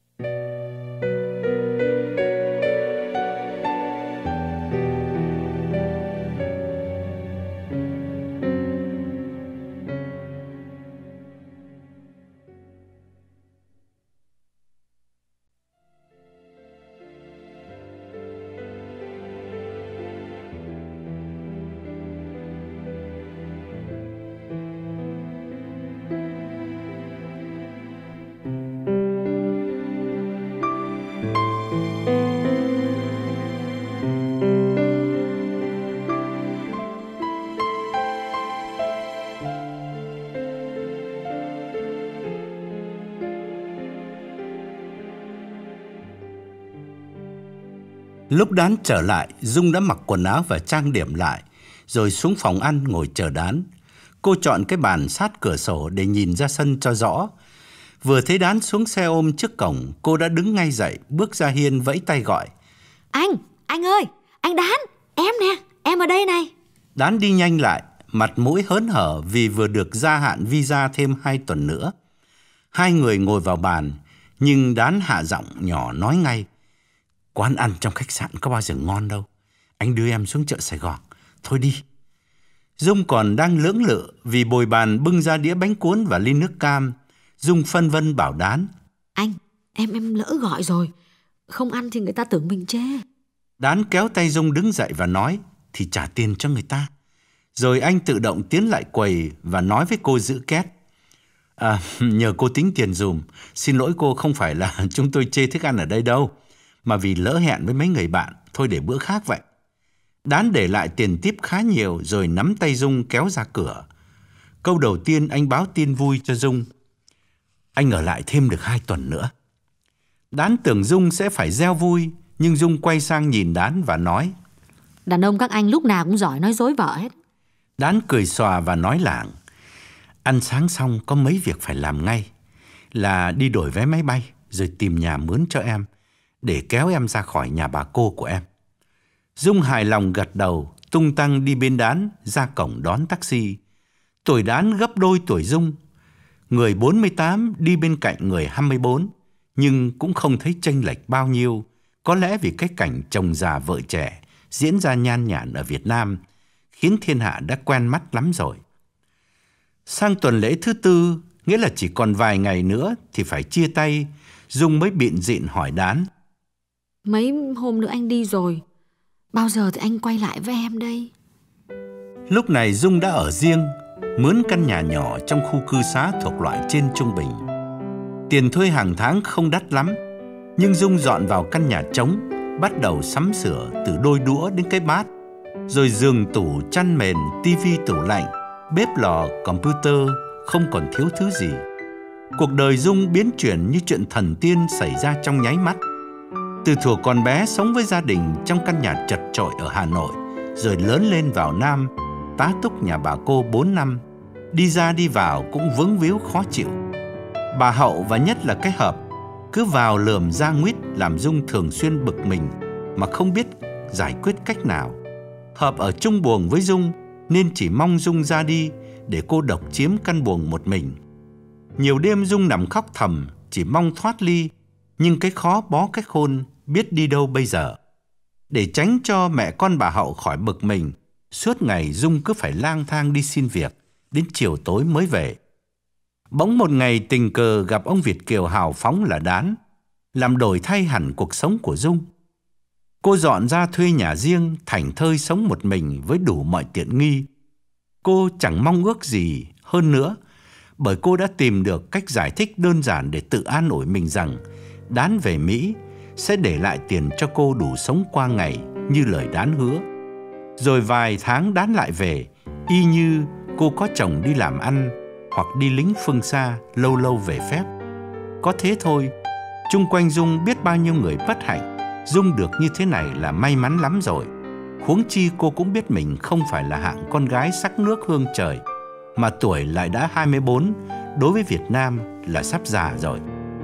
Lúc Đán trở lại, Dung đã mặc quần áo và trang điểm lại, rồi xuống phòng ăn ngồi chờ Đán. Cô chọn cái bàn sát cửa sổ để nhìn ra sân cho rõ. Vừa thấy Đán xuống xe ôm trước cổng, cô đã đứng ngay dậy, bước ra hiên vẫy tay gọi. Anh, anh ơi, anh Đán, em nè, em ở đây này. Đán đi nhanh lại, mặt mũi hớn hở vì vừa được gia hạn visa thêm hai tuần nữa. Hai người ngồi vào bàn, nhưng Đán hạ giọng nhỏ nói ngay. Quán ăn trong khách sạn có bao giờ ngon đâu. Anh đưa em xuống chợ Sài Gòn. Thôi đi. Dung còn đang lưỡng lự vì bồi bàn bưng ra đĩa bánh cuốn và ly nước cam. Dung phân vân bảo Đán. Anh, em em lỡ gọi rồi. Không ăn thì người ta tưởng mình chê. Đán kéo tay Dung đứng dậy và nói. Thì trả tiền cho người ta. Rồi anh tự động tiến lại quầy và nói với cô giữ két. À, nhờ cô tính tiền dùm. Xin lỗi cô, không phải là chúng tôi chê thức ăn ở đây đâu, mà vì lỡ hẹn với mấy người bạn, thôi để bữa khác vậy. Đán để lại tiền tip khá nhiều rồi nắm tay Dung kéo ra cửa. Câu đầu tiên anh báo tin vui cho Dung. Anh ở lại thêm được hai tuần nữa. Đán tưởng Dung sẽ phải reo vui, nhưng Dung quay sang nhìn Đán và nói. Đàn ông các anh lúc nào cũng giỏi nói dối vợ hết. Đán cười xòa và nói lảng. Ăn sáng xong có mấy việc phải làm ngay. Là đi đổi vé máy bay, rồi tìm nhà mướn cho em, để kéo em ra khỏi nhà bà cô của em. Dung hài lòng gật đầu, tung tăng đi bên Đán, ra cổng đón taxi. Tuổi Đán gấp đôi tuổi Dung. Người bốn mươi tám đi bên cạnh người hai mươi bốn, nhưng cũng không thấy chênh lệch bao nhiêu. Có lẽ vì cái cảnh chồng già vợ trẻ diễn ra nhan nhản ở Việt Nam khiến thiên hạ đã quen mắt lắm rồi. Sang tuần lễ thứ tư, nghĩa là chỉ còn vài ngày nữa thì phải chia tay, Dung mới bịn dịn hỏi Đán. Mấy hôm nữa anh đi rồi, bao giờ thì anh quay lại với em đây? Lúc này Dung đã ở riêng, mướn căn nhà nhỏ trong khu cư xá thuộc loại trên trung bình. Tiền thuê hàng tháng không đắt lắm, nhưng Dung dọn vào căn nhà trống, bắt đầu sắm sửa từ đôi đũa đến cái bát, rồi giường tủ, chăn mền, tivi, tủ lạnh, bếp lò, computer, không còn thiếu thứ gì. Cuộc đời Dung biến chuyển như chuyện thần tiên xảy ra trong nháy mắt. Từ thuở còn bé sống với gia đình trong căn nhà chật chội ở Hà Nội, rồi lớn lên vào Nam, tá túc nhà bà cô bốn năm, đi ra đi vào cũng vướng víu khó chịu. Bà Hậu và nhất là cái Hợp cứ vào lườm ra nguýt làm Dung thường xuyên bực mình mà không biết giải quyết cách nào. Hợp ở chung buồng với Dung nên chỉ mong Dung ra đi để cô độc chiếm căn buồng một mình. Nhiều đêm Dung nằm khóc thầm, chỉ mong thoát ly, nhưng cái khó bó cái khôn, biết đi đâu bây giờ. Để tránh cho mẹ con bà Hậu khỏi bực mình, suốt ngày Dung cứ phải lang thang đi xin việc, đến chiều tối mới về. Bỗng một ngày tình cờ gặp ông Việt kiều hào phóng là Đán, làm đổi thay hẳn cuộc sống của Dung. Cô dọn ra thuê nhà riêng, thảnh thơi sống một mình với đủ mọi tiện nghi. Cô chẳng mong ước gì hơn nữa, bởi cô đã tìm được cách giải thích đơn giản để tự an ủi mình rằng Đán về Mỹ sẽ để lại tiền cho cô đủ sống qua ngày như lời Đán hứa. Rồi vài tháng Đán lại về, y như cô có chồng đi làm ăn hoặc đi lính phương xa, lâu lâu về phép. Có thế thôi, chung quanh Dung biết bao nhiêu người bất hạnh, Dung được như thế này là may mắn lắm rồi. Huống chi cô cũng biết mình không phải là hạng con gái sắc nước hương trời, mà tuổi lại đã hai mươi bốn, đối với Việt Nam là sắp già rồi.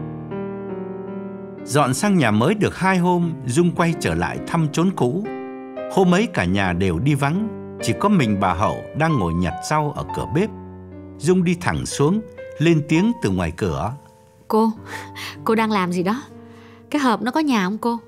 Dọn sang nhà mới được hai hôm, Dung quay trở lại thăm chốn cũ. Hôm ấy cả nhà đều đi vắng, chỉ có mình bà Hậu đang ngồi nhặt rau ở cửa bếp. Dung đi thẳng xuống, lên tiếng từ ngoài cửa. Cô, cô đang làm gì đó? Cái Hợp nó có nhà không cô?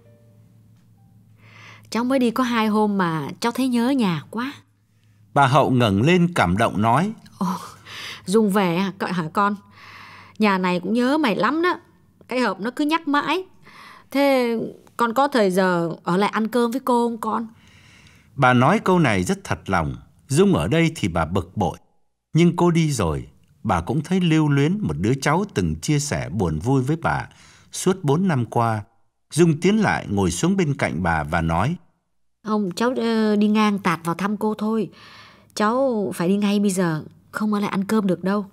Cháu mới đi có hai hôm mà cháu thấy nhớ nhà quá. Bà Hậu ngẩng lên cảm động nói. Ồ, Dung về hả con? Nhà này cũng nhớ mày lắm đó. Cái Hợp nó cứ nhắc mãi. Thế con có thời giờ ở lại ăn cơm với cô không con? Bà nói câu này rất thật lòng. Dung ở đây thì bà bực bội, nhưng cô đi rồi, bà cũng thấy lưu luyến một đứa cháu từng chia sẻ buồn vui với bà suốt bốn năm qua. Dung tiến lại ngồi xuống bên cạnh bà và nói. Không, cháu uh, đi ngang tạt vào thăm cô thôi. Cháu phải đi ngay bây giờ, không ở lại ăn cơm được đâu.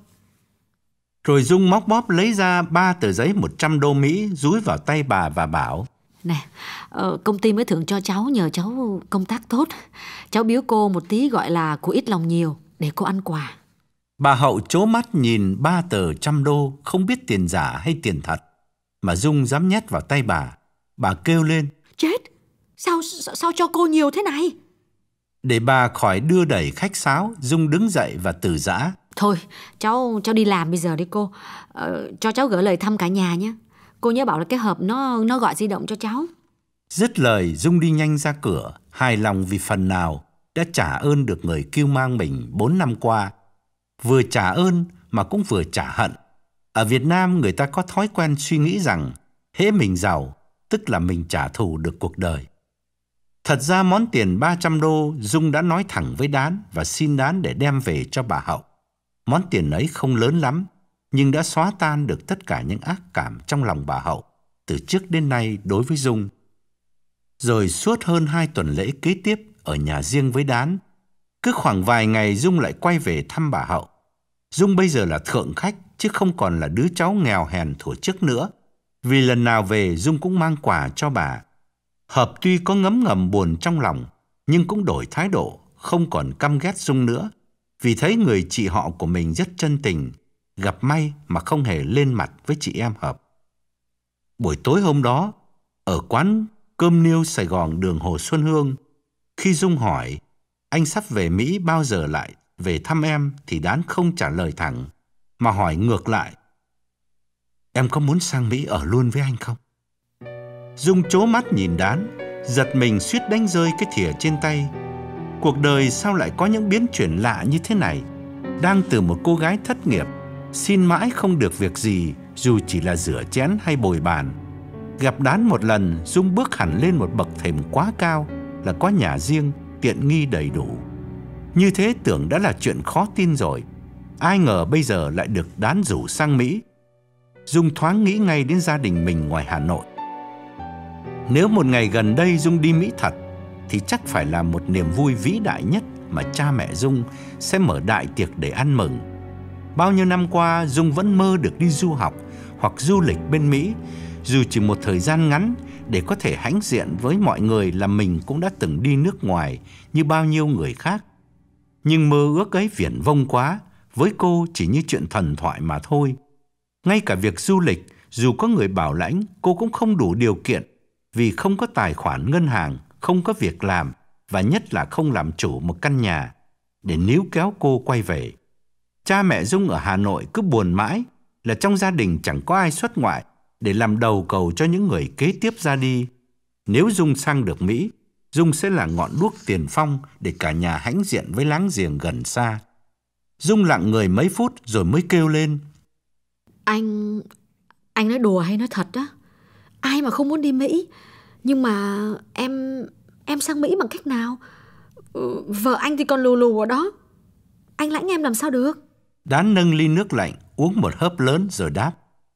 Rồi Dung móc bóp lấy ra ba tờ giấy một trăm đô Mỹ dúi vào tay bà và bảo. Nè, uh, công ty mới thưởng cho cháu nhờ cháu công tác tốt. Cháu biếu cô một tí gọi là của ít lòng nhiều để cô ăn quà. Bà Hậu trố mắt nhìn ba tờ trăm đô, không biết tiền giả hay tiền thật, mà Dung dám nhét vào tay bà. Bà kêu lên. Chết, sao, sao, sao cho cô nhiều thế này? Để bà khỏi đưa đẩy khách sáo, Dung đứng dậy và từ giã. Thôi, cháu cháu đi làm bây giờ đi cô. Ờ, cho cháu gửi lời thăm cả nhà nhé. Cô nhớ bảo là cái Hợp nó nó gọi di động cho cháu. Dứt lời, Dung đi nhanh ra cửa, hài lòng vì phần nào đã trả ơn được người cưu mang mình bốn năm qua. Vừa trả ơn mà cũng vừa trả hận. Ở Việt Nam người ta có thói quen suy nghĩ rằng hễ mình giàu, tức là mình trả thù được cuộc đời. Thật ra món tiền ba trăm đô Dung đã nói thẳng với Đán và xin Đán để đem về cho bà Hậu. Món tiền ấy không lớn lắm, nhưng đã xóa tan được tất cả những ác cảm trong lòng bà Hậu từ trước đến nay đối với Dung. Rồi suốt hơn hai tuần lễ kế tiếp ở nhà riêng với Đán, cứ khoảng vài ngày Dung lại quay về thăm bà Hậu. Dung bây giờ là thượng khách chứ không còn là đứa cháu nghèo hèn thuở trước nữa. Vì lần nào về Dung cũng mang quà cho bà. Hợp tuy có ngấm ngầm buồn trong lòng, nhưng cũng đổi thái độ, không còn căm ghét Dung nữa, vì thấy người chị họ của mình rất chân tình, gặp may mà không hề lên mặt với chị em Hợp. Buổi tối hôm đó, ở quán cơm niêu Sài Gòn đường Hồ Xuân Hương, khi Dung hỏi anh sắp về Mỹ bao giờ lại về thăm em, thì Đán không trả lời thẳng, mà hỏi ngược lại. Em có muốn sang Mỹ ở luôn với anh không? Dung trố mắt nhìn Đán, giật mình suýt đánh rơi cái thìa trên tay. Cuộc đời sao lại có những biến chuyển lạ như thế này? Đang từ một cô gái thất nghiệp, xin mãi không được việc gì dù chỉ là rửa chén hay bồi bàn. Gặp Đán một lần, Dung bước hẳn lên một bậc thềm quá cao, là có nhà riêng, tiện nghi đầy đủ. Như thế tưởng đã là chuyện khó tin rồi. Ai ngờ bây giờ lại được Đán rủ sang Mỹ. Dung thoáng nghĩ ngay đến gia đình mình ngoài Hà Nội. Nếu một ngày gần đây Dung đi Mỹ thật, thì chắc phải là một niềm vui vĩ đại nhất mà cha mẹ Dung sẽ mở đại tiệc để ăn mừng. Bao nhiêu năm qua, Dung vẫn mơ được đi du học hoặc du lịch bên Mỹ, dù chỉ một thời gian ngắn, để có thể hãnh diện với mọi người là mình cũng đã từng đi nước ngoài như bao nhiêu người khác. Nhưng mơ ước ấy viển vông quá, với cô chỉ như chuyện thần thoại mà thôi. Ngay cả việc du lịch, dù có người bảo lãnh, cô cũng không đủ điều kiện, vì không có tài khoản ngân hàng, không có việc làm, và nhất là không làm chủ một căn nhà để níu kéo cô quay về. Cha mẹ Dung ở Hà Nội cứ buồn mãi là trong gia đình chẳng có ai xuất ngoại để làm đầu cầu cho những người kế tiếp ra đi. Nếu Dung sang được Mỹ, Dung sẽ là ngọn đuốc tiền phong để cả nhà hãnh diện với láng giềng gần xa. Dung lặng người mấy phút rồi mới kêu lên. Anh... anh nói đùa hay nói thật á? Ai mà không muốn đi Mỹ? Nhưng mà em... em sang Mỹ bằng cách nào? Vợ anh thì còn lù lù ở đó. Anh lãnh em làm sao được? Đán nâng ly nước lạnh, uống một hớp lớn rồi đáp.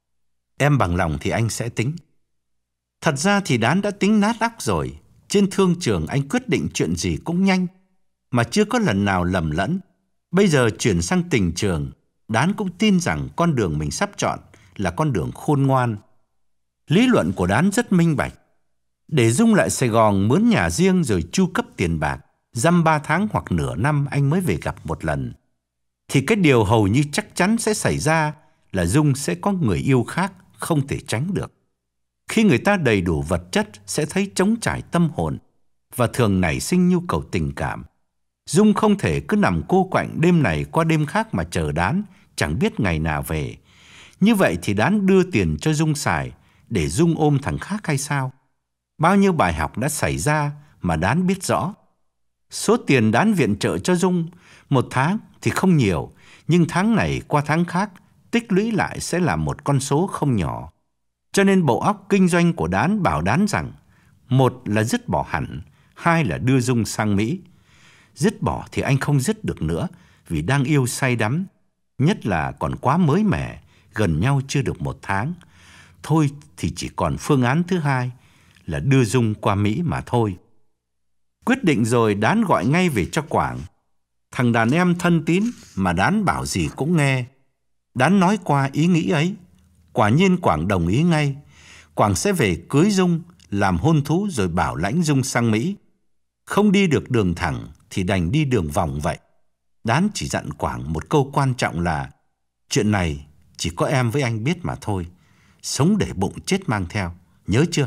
Em bằng lòng thì anh sẽ tính. Thật ra thì Đán đã tính nát óc rồi. Trên thương trường anh quyết định chuyện gì cũng nhanh, mà chưa có lần nào lầm lẫn. Bây giờ chuyển sang tình trường, Đán cũng tin rằng con đường mình sắp chọn là con đường khôn ngoan. Lý luận của Đán rất minh bạch. Để Dung lại Sài Gòn mướn nhà riêng rồi chu cấp tiền bạc, dăm ba tháng hoặc nửa năm anh mới về gặp một lần, thì cái điều hầu như chắc chắn sẽ xảy ra là Dung sẽ có người yêu khác, không thể tránh được. Khi người ta đầy đủ vật chất sẽ thấy trống trải tâm hồn và thường nảy sinh nhu cầu tình cảm. Dung không thể cứ nằm cô quạnh đêm này qua đêm khác mà chờ Đán, chẳng biết ngày nào về. Như vậy thì Đán đưa tiền cho Dung xài để Dung ôm thằng khác hay sao? Bao nhiêu bài học đã xảy ra mà Đán biết rõ. Số tiền Đán viện trợ cho Dung một tháng thì không nhiều, nhưng tháng này qua tháng khác tích lũy lại sẽ là một con số không nhỏ. Cho nên bộ óc kinh doanh của Đán bảo Đán rằng, một là dứt bỏ hẳn, hai là đưa Dung sang Mỹ. Dứt bỏ thì anh không dứt được nữa, vì đang yêu say đắm, nhất là còn quá mới mẻ, gần nhau chưa được một tháng. Thôi thì chỉ còn phương án thứ hai là đưa Dung qua Mỹ mà thôi. Quyết định rồi, Đán gọi ngay về cho Quảng, thằng đàn em thân tín mà Đán bảo gì cũng nghe. Đán nói qua ý nghĩ ấy, quả nhiên Quảng đồng ý ngay. Quảng sẽ về cưới Dung, làm hôn thú rồi bảo lãnh Dung sang Mỹ. Không đi được đường thẳng thì đành đi đường vòng vậy. Đán chỉ dặn Quảng một câu quan trọng là chuyện này chỉ có em với anh biết mà thôi. Sống để bụng chết mang theo, nhớ chưa?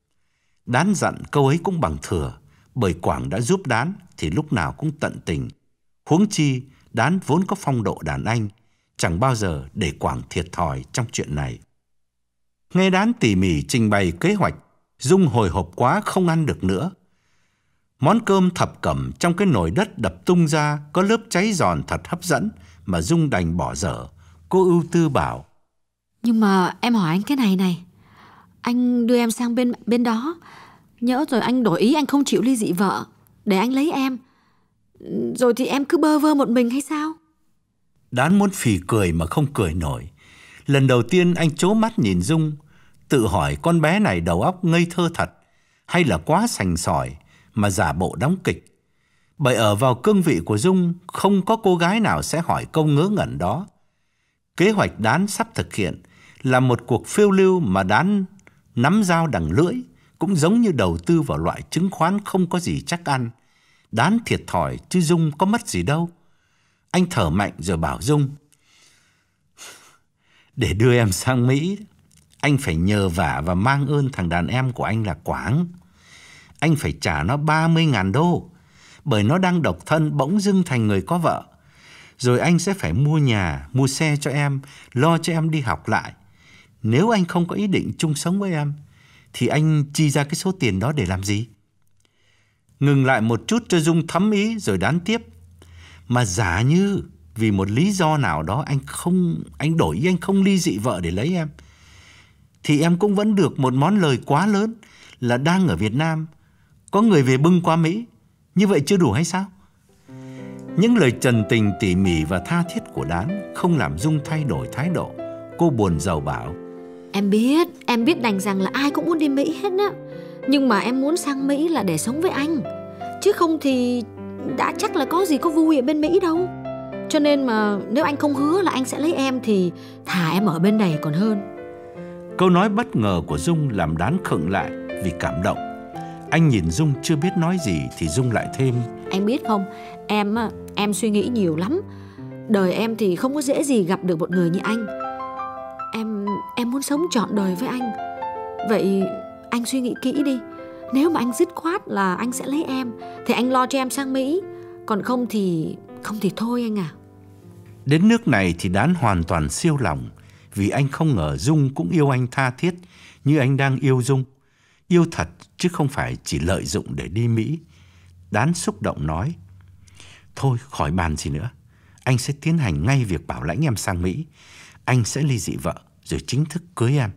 Đán dặn câu ấy cũng bằng thừa, bởi Quảng đã giúp Đán thì lúc nào cũng tận tình. Huống chi Đán vốn có phong độ đàn anh, chẳng bao giờ để Quảng thiệt thòi trong chuyện này. Nghe Đán tỉ mỉ trình bày kế hoạch, Dung hồi hộp quá không ăn được nữa. Món cơm thập cẩm trong cái nồi đất đập tung ra có lớp cháy giòn thật hấp dẫn mà Dung đành bỏ dở. Cô ưu tư bảo. Nhưng mà em hỏi anh cái này này, anh đưa em sang bên bên đó, nhỡ rồi anh đổi ý, anh không chịu ly dị vợ để anh lấy em, rồi thì em cứ bơ vơ một mình hay sao? Đán muốn phì cười mà không cười nổi. Lần đầu tiên anh trố mắt nhìn Dung, tự hỏi con bé này đầu óc ngây thơ thật hay là quá sành sỏi mà giả bộ đóng kịch. Bởi ở vào cương vị của Dung, không có cô gái nào sẽ hỏi câu ngớ ngẩn đó. Kế hoạch Đán sắp thực hiện là một cuộc phiêu lưu mà Đán nắm dao đằng lưỡi, cũng giống như đầu tư vào loại chứng khoán không có gì chắc ăn. Đán thiệt thòi chứ Dung có mất gì đâu. Anh thở mạnh rồi bảo Dung, để đưa em sang Mỹ, anh phải nhờ vả và mang ơn thằng đàn em của anh là Quảng. Anh phải trả nó ba mươi ngàn đô, bởi nó đang độc thân bỗng dưng thành người có vợ. Rồi anh sẽ phải mua nhà, mua xe cho em, lo cho em đi học lại. Nếu anh không có ý định chung sống với em, thì anh chi ra cái số tiền đó để làm gì? Ngừng lại một chút cho Dung thấm ý rồi Đán tiếp. Mà giả như vì một lý do nào đó anh không anh đổi ý, anh không ly dị vợ để lấy em, thì em cũng vẫn được một món lời quá lớn là đang ở Việt Nam, có người về bưng qua Mỹ. Như vậy chưa đủ hay sao? Những lời trần tình tỉ mỉ và tha thiết của Đán không làm Dung thay đổi thái độ. Cô buồn rầu bảo: Em biết, em biết đành rằng là ai cũng muốn đi Mỹ hết á. Nhưng mà em muốn sang Mỹ là để sống với anh, chứ không thì đã chắc là có gì có vui ở bên Mỹ đâu. Cho nên mà nếu anh không hứa là anh sẽ lấy em thì thà em ở bên này còn hơn. Câu nói bất ngờ của Dung làm Đán khựng lại vì cảm động. Anh nhìn Dung chưa biết nói gì thì Dung lại thêm: Anh biết không, em em suy nghĩ nhiều lắm. Đời em thì không có dễ gì gặp được một người như anh. Em em muốn sống trọn đời với anh. Vậy anh suy nghĩ kỹ đi. Nếu mà anh dứt khoát là anh sẽ lấy em thì anh lo cho em sang Mỹ. Còn không thì không thì thôi anh à. Đến nước này thì Đán hoàn toàn siêu lòng, vì anh không ngờ Dung cũng yêu anh tha thiết như anh đang yêu Dung. Yêu thật chứ không phải chỉ lợi dụng để đi Mỹ. Đán xúc động nói: Thôi khỏi bàn gì nữa, anh sẽ tiến hành ngay việc bảo lãnh em sang Mỹ. Anh sẽ ly dị vợ rồi chính thức cưới em.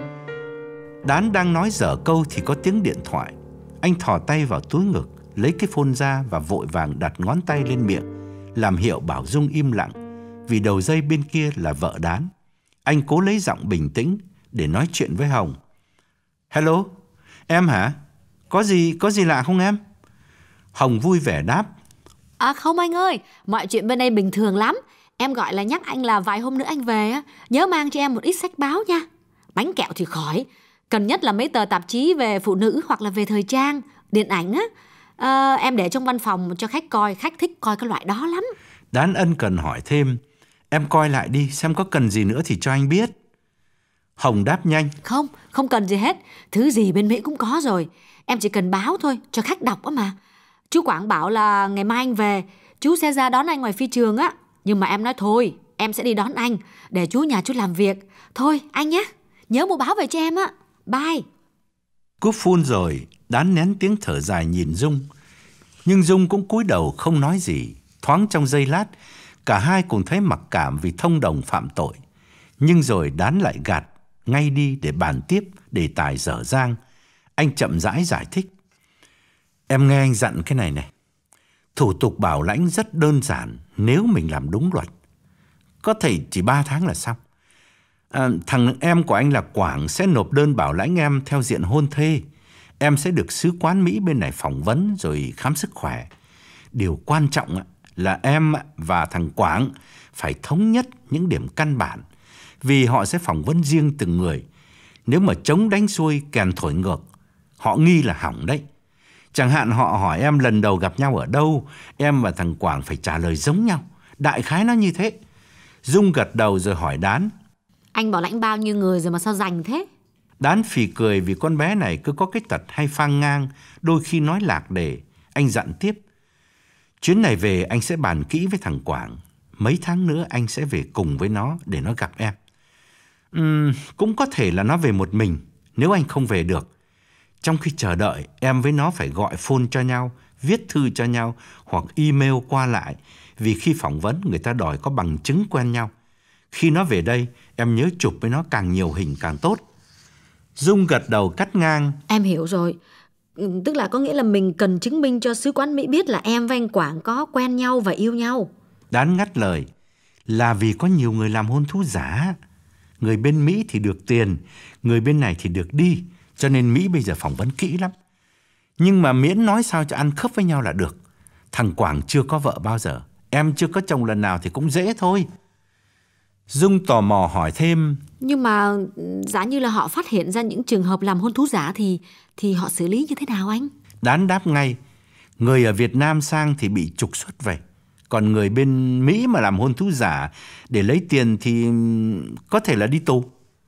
Đán đang nói dở câu thì có tiếng điện thoại. Anh thò tay vào túi ngực, lấy cái phone ra và vội vàng đặt ngón tay lên miệng, làm hiệu bảo Dung im lặng, vì đầu dây bên kia là vợ Đán. Anh cố lấy giọng bình tĩnh để nói chuyện với Hồng. Hello, em hả? Có gì, có gì lạ không em? Hồng vui vẻ đáp: À không anh ơi, mọi chuyện bên đây bình thường lắm. Em gọi là nhắc anh là vài hôm nữa anh về á, nhớ mang cho em một ít sách báo nha. Bánh kẹo thì khỏi, cần nhất là mấy tờ tạp chí về phụ nữ hoặc là về thời trang, điện ảnh á. À, em để trong văn phòng cho khách coi, khách thích coi cái loại đó lắm. Đán ân cần hỏi thêm: Em coi lại đi, xem có cần gì nữa thì cho anh biết. Hồng đáp nhanh: Không, không cần gì hết. Thứ gì bên Mỹ cũng có rồi. Em chỉ cần báo thôi, cho khách đọc á mà. Chú Quảng bảo là ngày mai anh về, chú sẽ ra đón anh ngoài phi trường á. Nhưng mà em nói thôi, em sẽ đi đón anh, để chú nhà chú làm việc. Thôi anh nhé, nhớ mua báo về cho em á. Bye. Cúp phone rồi, Đán nén tiếng thở dài nhìn Dung. Nhưng Dung cũng cúi đầu không nói gì. Thoáng trong giây lát, cả hai cùng thấy mặc cảm vì thông đồng phạm tội. Nhưng rồi Đán lại gạt ngay đi để bàn tiếp đề tài dở dang. Anh chậm rãi giải thích: Em nghe anh dặn cái này này. Thủ tục bảo lãnh rất đơn giản nếu mình làm đúng luật. Có thể chỉ ba tháng là xong. À, thằng em của anh là Quảng sẽ nộp đơn bảo lãnh em theo diện hôn thê. Em sẽ được sứ quán Mỹ bên này phỏng vấn rồi khám sức khỏe. Điều quan trọng là em và thằng Quảng phải thống nhất những điểm căn bản, vì họ sẽ phỏng vấn riêng từng người. Nếu mà chống đánh xuôi kèn thổi ngược, họ nghi là hỏng đấy. Chẳng hạn họ hỏi em lần đầu gặp nhau ở đâu, em và thằng Quảng phải trả lời giống nhau. Đại khái nó như thế. Dung gật đầu rồi hỏi Đán: Anh bảo lãnh bao nhiêu người rồi mà sao rành thế? Đán phì cười vì con bé này cứ có cái tật hay phang ngang, đôi khi nói lạc đề. Anh dặn tiếp: Chuyến này về anh sẽ bàn kỹ với thằng Quảng. Mấy tháng nữa anh sẽ về cùng với nó để nó gặp em. uhm, Cũng có thể là nó về một mình nếu anh không về được. Trong khi chờ đợi, em với nó phải gọi phone cho nhau, viết thư cho nhau hoặc email qua lại, vì khi phỏng vấn người ta đòi có bằng chứng quen nhau. Khi nó về đây, em nhớ chụp với nó càng nhiều hình càng tốt. Dung gật đầu cắt ngang: Em hiểu rồi. Tức là có nghĩa là mình cần chứng minh cho sứ quán Mỹ biết là em và anh Quảng có quen nhau và yêu nhau. Đán ngắt lời: Là vì có nhiều người làm hôn thú giả. Người bên Mỹ thì được tiền, người bên này thì được đi. Cho nên Mỹ bây giờ phỏng vấn kỹ lắm. Nhưng mà miễn nói sao cho ăn khớp với nhau là được. Thằng Quảng chưa có vợ bao giờ, em chưa có chồng lần nào thì cũng dễ thôi. Dung tò mò hỏi thêm: Nhưng mà giả như là họ phát hiện ra những trường hợp làm hôn thú giả thì thì họ xử lý như thế nào anh? Đán đáp ngay: Người ở Việt Nam sang thì bị trục xuất về. Còn người bên Mỹ mà làm hôn thú giả để lấy tiền thì có thể là đi tù.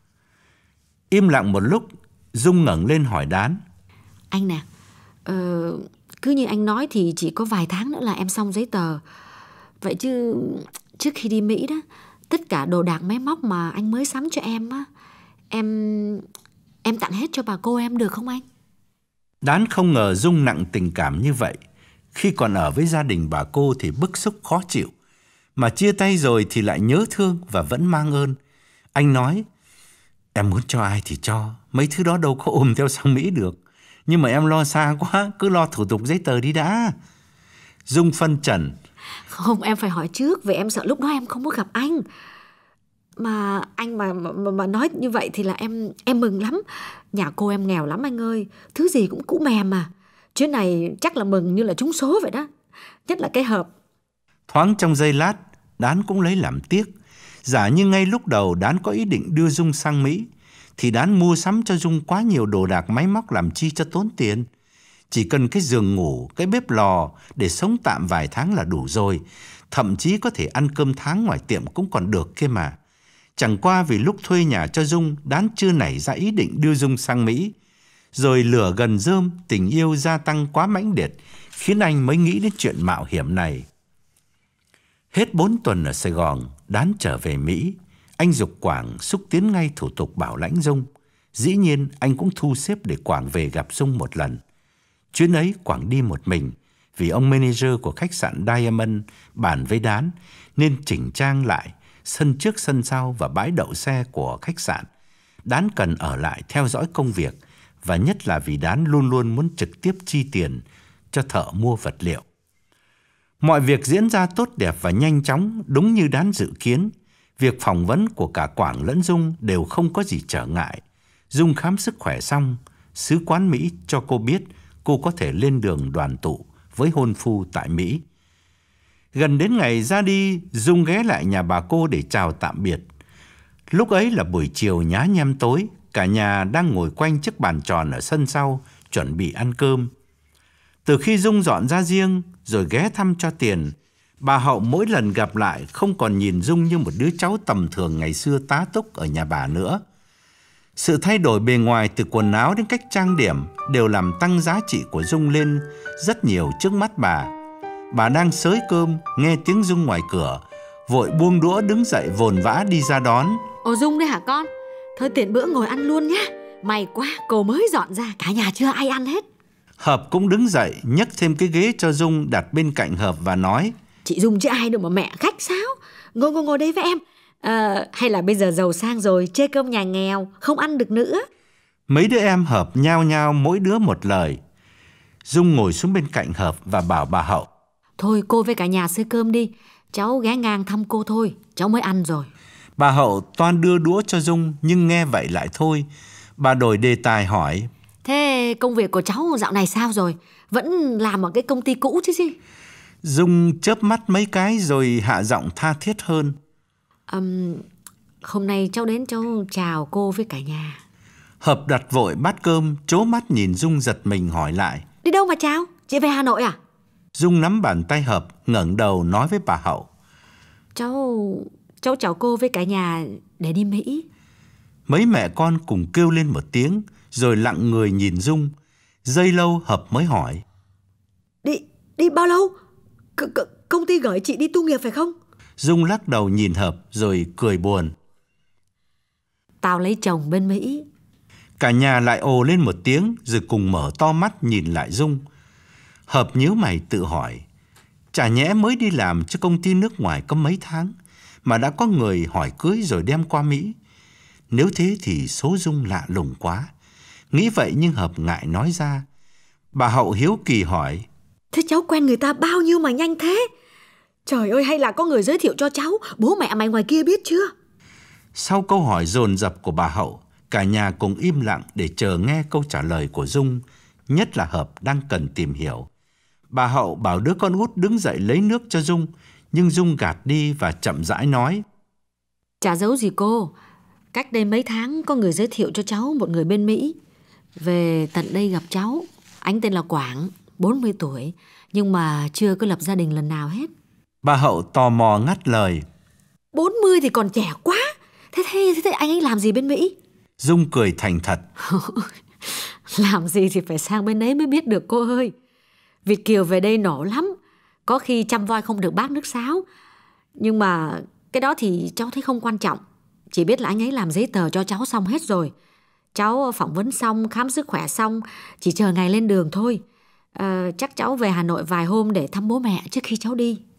Im lặng một lúc, Dung ngẩng lên hỏi Đán: Anh nè, ờ, cứ như anh nói thì chỉ có vài tháng nữa là em xong giấy tờ. Vậy chứ trước khi đi Mỹ đó, tất cả đồ đạc máy móc mà anh mới sắm cho em á, Em Em tặng hết cho bà cô em được không anh? Đán không ngờ Dung nặng tình cảm như vậy. Khi còn ở với gia đình bà cô thì bức xúc khó chịu, mà chia tay rồi thì lại nhớ thương và vẫn mang ơn. Anh nói, em muốn cho ai thì cho, mấy thứ đó đâu có ôm theo sang Mỹ được. Nhưng mà em lo xa quá, cứ lo thủ tục giấy tờ đi đã. Dung phân trần. Không, em phải hỏi trước, vì em sợ lúc đó em không có gặp anh. Mà anh mà, mà, mà nói như vậy thì là em em mừng lắm. Nhà cô em nghèo lắm anh ơi, thứ gì cũng cũ mềm mà. Chuyến này chắc là mừng như là trúng số vậy đó. Nhất là cái hộp. Thoáng trong giây lát, Đán cũng lấy làm tiếc. Giả như ngay lúc đầu Đán có ý định đưa Dung sang Mỹ, thì Đán mua sắm cho Dung quá nhiều đồ đạc máy móc làm chi cho tốn tiền. Chỉ cần cái giường ngủ, cái bếp lò để sống tạm vài tháng là đủ rồi. Thậm chí có thể ăn cơm tháng ngoài tiệm cũng còn được kia mà. Chẳng qua vì lúc thuê nhà cho Dung, Đán chưa nảy ra ý định đưa Dung sang Mỹ. Rồi lửa gần rơm, tình yêu gia tăng quá mãnh liệt, khiến anh mới nghĩ đến chuyện mạo hiểm này. Hết bốn tuần ở Sài Gòn, Đán trở về Mỹ. Anh giục Quảng xúc tiến ngay thủ tục bảo lãnh Dung. Dĩ nhiên anh cũng thu xếp để Quảng về gặp Dung một lần. Chuyến ấy Quảng đi một mình, vì ông manager của khách sạn Diamond bàn với Đán nên chỉnh trang lại sân trước sân sau và bãi đậu xe của khách sạn. Đán cần ở lại theo dõi công việc, và nhất là vì Đán luôn luôn muốn trực tiếp chi tiền cho thợ mua vật liệu. Mọi việc diễn ra tốt đẹp và nhanh chóng, đúng như Đán dự kiến. Việc phỏng vấn của cả Quảng lẫn Dung đều không có gì trở ngại. Dung khám sức khỏe xong, sứ quán Mỹ cho cô biết cô có thể lên đường đoàn tụ với hôn phu tại Mỹ. Gần đến ngày ra đi, Dung ghé lại nhà bà cô để chào tạm biệt. Lúc ấy là buổi chiều nhá nhem tối, cả nhà đang ngồi quanh chiếc bàn tròn ở sân sau, chuẩn bị ăn cơm. Từ khi Dung dọn ra riêng, rồi ghé thăm cho tiền, bà Hậu mỗi lần gặp lại không còn nhìn Dung như một đứa cháu tầm thường ngày xưa tá túc ở nhà bà nữa. Sự thay đổi bề ngoài từ quần áo đến cách trang điểm đều làm tăng giá trị của Dung lên rất nhiều trước mắt bà. Bà đang xới cơm, nghe tiếng Dung ngoài cửa, vội buông đũa đứng dậy vồn vã đi ra đón. Ồ Dung đấy hả con? Thôi tiện bữa ngồi ăn luôn nhá. May quá, cô mới dọn ra, cả nhà chưa ai ăn hết. Hợp cũng đứng dậy, nhấc thêm cái ghế cho Dung đặt bên cạnh Hợp và nói, chị Dung chứ ai đâu mà mẹ khách sáo. Ngồi ngồi ngồi đây với em. À, hay là bây giờ giàu sang rồi, chê cơm nhà nghèo, không ăn được nữa. Mấy đứa em Hợp nhao nhao mỗi đứa một lời. Dung ngồi xuống bên cạnh Hợp và bảo bà Hậu, thôi cô với cả nhà xơi cơm đi, cháu ghé ngang thăm cô thôi, cháu mới ăn rồi. Bà Hậu toan đưa đũa cho Dung, nhưng nghe vậy lại thôi. Bà đổi đề tài hỏi, thế công việc của cháu dạo này sao rồi? Vẫn làm ở cái công ty cũ chứ gì? Dung chớp mắt mấy cái rồi hạ giọng tha thiết hơn, um, hôm nay cháu đến cháu chào cô với cả nhà. Hợp đặt vội bát cơm, trố mắt nhìn Dung giật mình hỏi lại, đi đâu mà chào? Chị về Hà Nội à? Dung nắm bàn tay Hợp, ngẩng đầu nói với bà Hậu, Cháu... cháu chào cô với cả nhà để đi Mỹ. Mấy mẹ con cùng kêu lên một tiếng, rồi lặng người nhìn Dung. Giây lâu Hợp mới hỏi, Đi... đi bao lâu? C -c Công ty gửi chị đi tu nghiệp phải không? Dung lắc đầu nhìn Hợp rồi cười buồn, tao lấy chồng bên Mỹ. Cả nhà lại ồ lên một tiếng rồi cùng mở to mắt nhìn lại Dung. Hợp nhíu mày tự hỏi, chả nhẽ mới đi làm cho công ty nước ngoài có mấy tháng mà đã có người hỏi cưới rồi đem qua Mỹ. Nếu thế thì số Dung lạ lùng quá. Nghĩ vậy nhưng Hợp ngại nói ra. Bà Hậu hiếu kỳ hỏi, thế cháu quen người ta bao nhiêu mà nhanh thế? Trời ơi, hay là có người giới thiệu cho cháu? Bố mẹ mày ngoài kia biết chưa? Sau câu hỏi dồn dập của bà Hậu, cả nhà cùng im lặng để chờ nghe câu trả lời của Dung, nhất là Hợp đang cần tìm hiểu. Bà Hậu bảo đứa con út đứng dậy lấy nước cho Dung, nhưng Dung gạt đi và chậm rãi nói, chả giấu gì cô, cách đây mấy tháng có người giới thiệu cho cháu một người bên Mỹ về tận đây gặp cháu. Anh tên là Quảng, bốn mươi tuổi, nhưng mà chưa có lập gia đình lần nào hết. Bà Hậu tò mò ngắt lời, bốn mươi thì còn trẻ quá. Thế, thế, thế anh ấy làm gì bên Mỹ? Dung cười thành thật, làm gì thì phải sang bên ấy mới biết được cô ơi. Việt kiều về đây nổ lắm, có khi chăm voi không được bát nước sáo. Nhưng mà cái đó thì cháu thấy không quan trọng. Chỉ biết là anh ấy làm giấy tờ cho cháu xong hết rồi. Cháu phỏng vấn xong, khám sức khỏe xong, chỉ chờ ngày lên đường thôi. à, Chắc cháu về Hà Nội vài hôm để thăm bố mẹ trước khi cháu đi.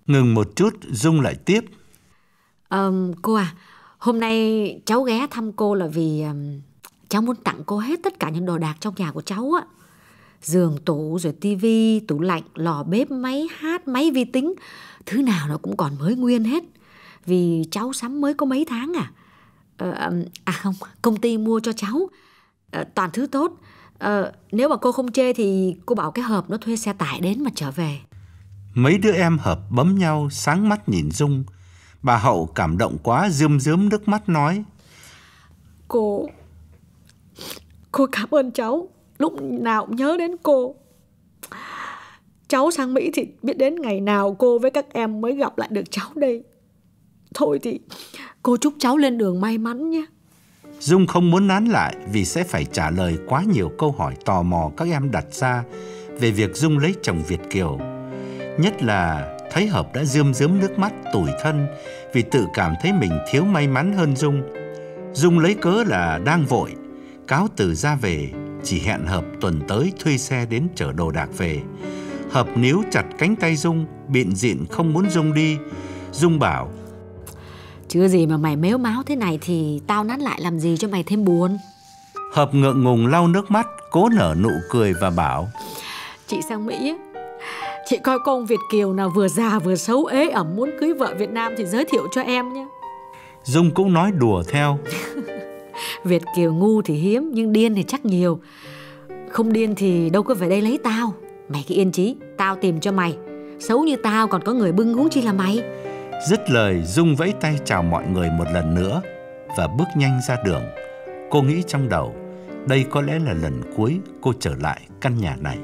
Ngừng một chút, Dung lại tiếp. À, cô à, hôm nay cháu ghé thăm cô là vì um, cháu muốn tặng cô hết tất cả những đồ đạc trong nhà của cháu á. Giường, tủ, rồi tivi, tủ lạnh, lò bếp, máy hát, máy vi tính. Thứ nào nó cũng còn mới nguyên hết. Vì cháu sắm mới có mấy tháng à. À, à không, công ty mua cho cháu. À, toàn thứ tốt. À, nếu mà cô không chê thì cô bảo cái hộp nó thuê xe tải đến mà trở về. Mấy đứa em hợp bấm nhau, sáng mắt nhìn Dung. Bà Hậu cảm động quá, rơm rớm nước mắt nói. Cô, cô cảm ơn cháu. Lúc nào cũng nhớ đến cô. Cháu sang Mỹ thì biết đến ngày nào cô với các em mới gặp lại được cháu đây. Thôi thì cô chúc cháu lên đường may mắn nhé. Dung không muốn nán lại vì sẽ phải trả lời quá nhiều câu hỏi tò mò các em đặt ra về việc Dung lấy chồng Việt kiều. Nhất là thấy Hợp đã rơm rớm nước mắt tủi thân vì tự cảm thấy mình thiếu may mắn hơn Dung. Dung lấy cớ là đang vội, cáo từ ra về, chỉ hẹn Hợp tuần tới thuê xe đến chở đồ đạc về. Hợp níu chặt cánh tay Dung, bịn dịn không muốn Dung đi. Dung bảo: Chưa gì mà mày mếu máo thế này thì tao nán lại làm gì cho mày thêm buồn. Hợp ngượng ngùng lau nước mắt, cố nở nụ cười và bảo: Chị sang Mỹ á, chị coi con Việt kiều nào vừa già vừa xấu ế ẩm muốn cưới vợ Việt Nam thì giới thiệu cho em nhé. Dung cũng nói đùa theo. Việt kiều ngu thì hiếm nhưng điên thì chắc nhiều. Không điên thì đâu có về đây lấy tao. Mày cứ yên chí, tao tìm cho mày. Xấu như tao còn có người bưng huống chi là mày. Dứt lời, Dung vẫy tay chào mọi người một lần nữa và bước nhanh ra đường. Cô nghĩ trong đầu, đây có lẽ là lần cuối cô trở lại căn nhà này.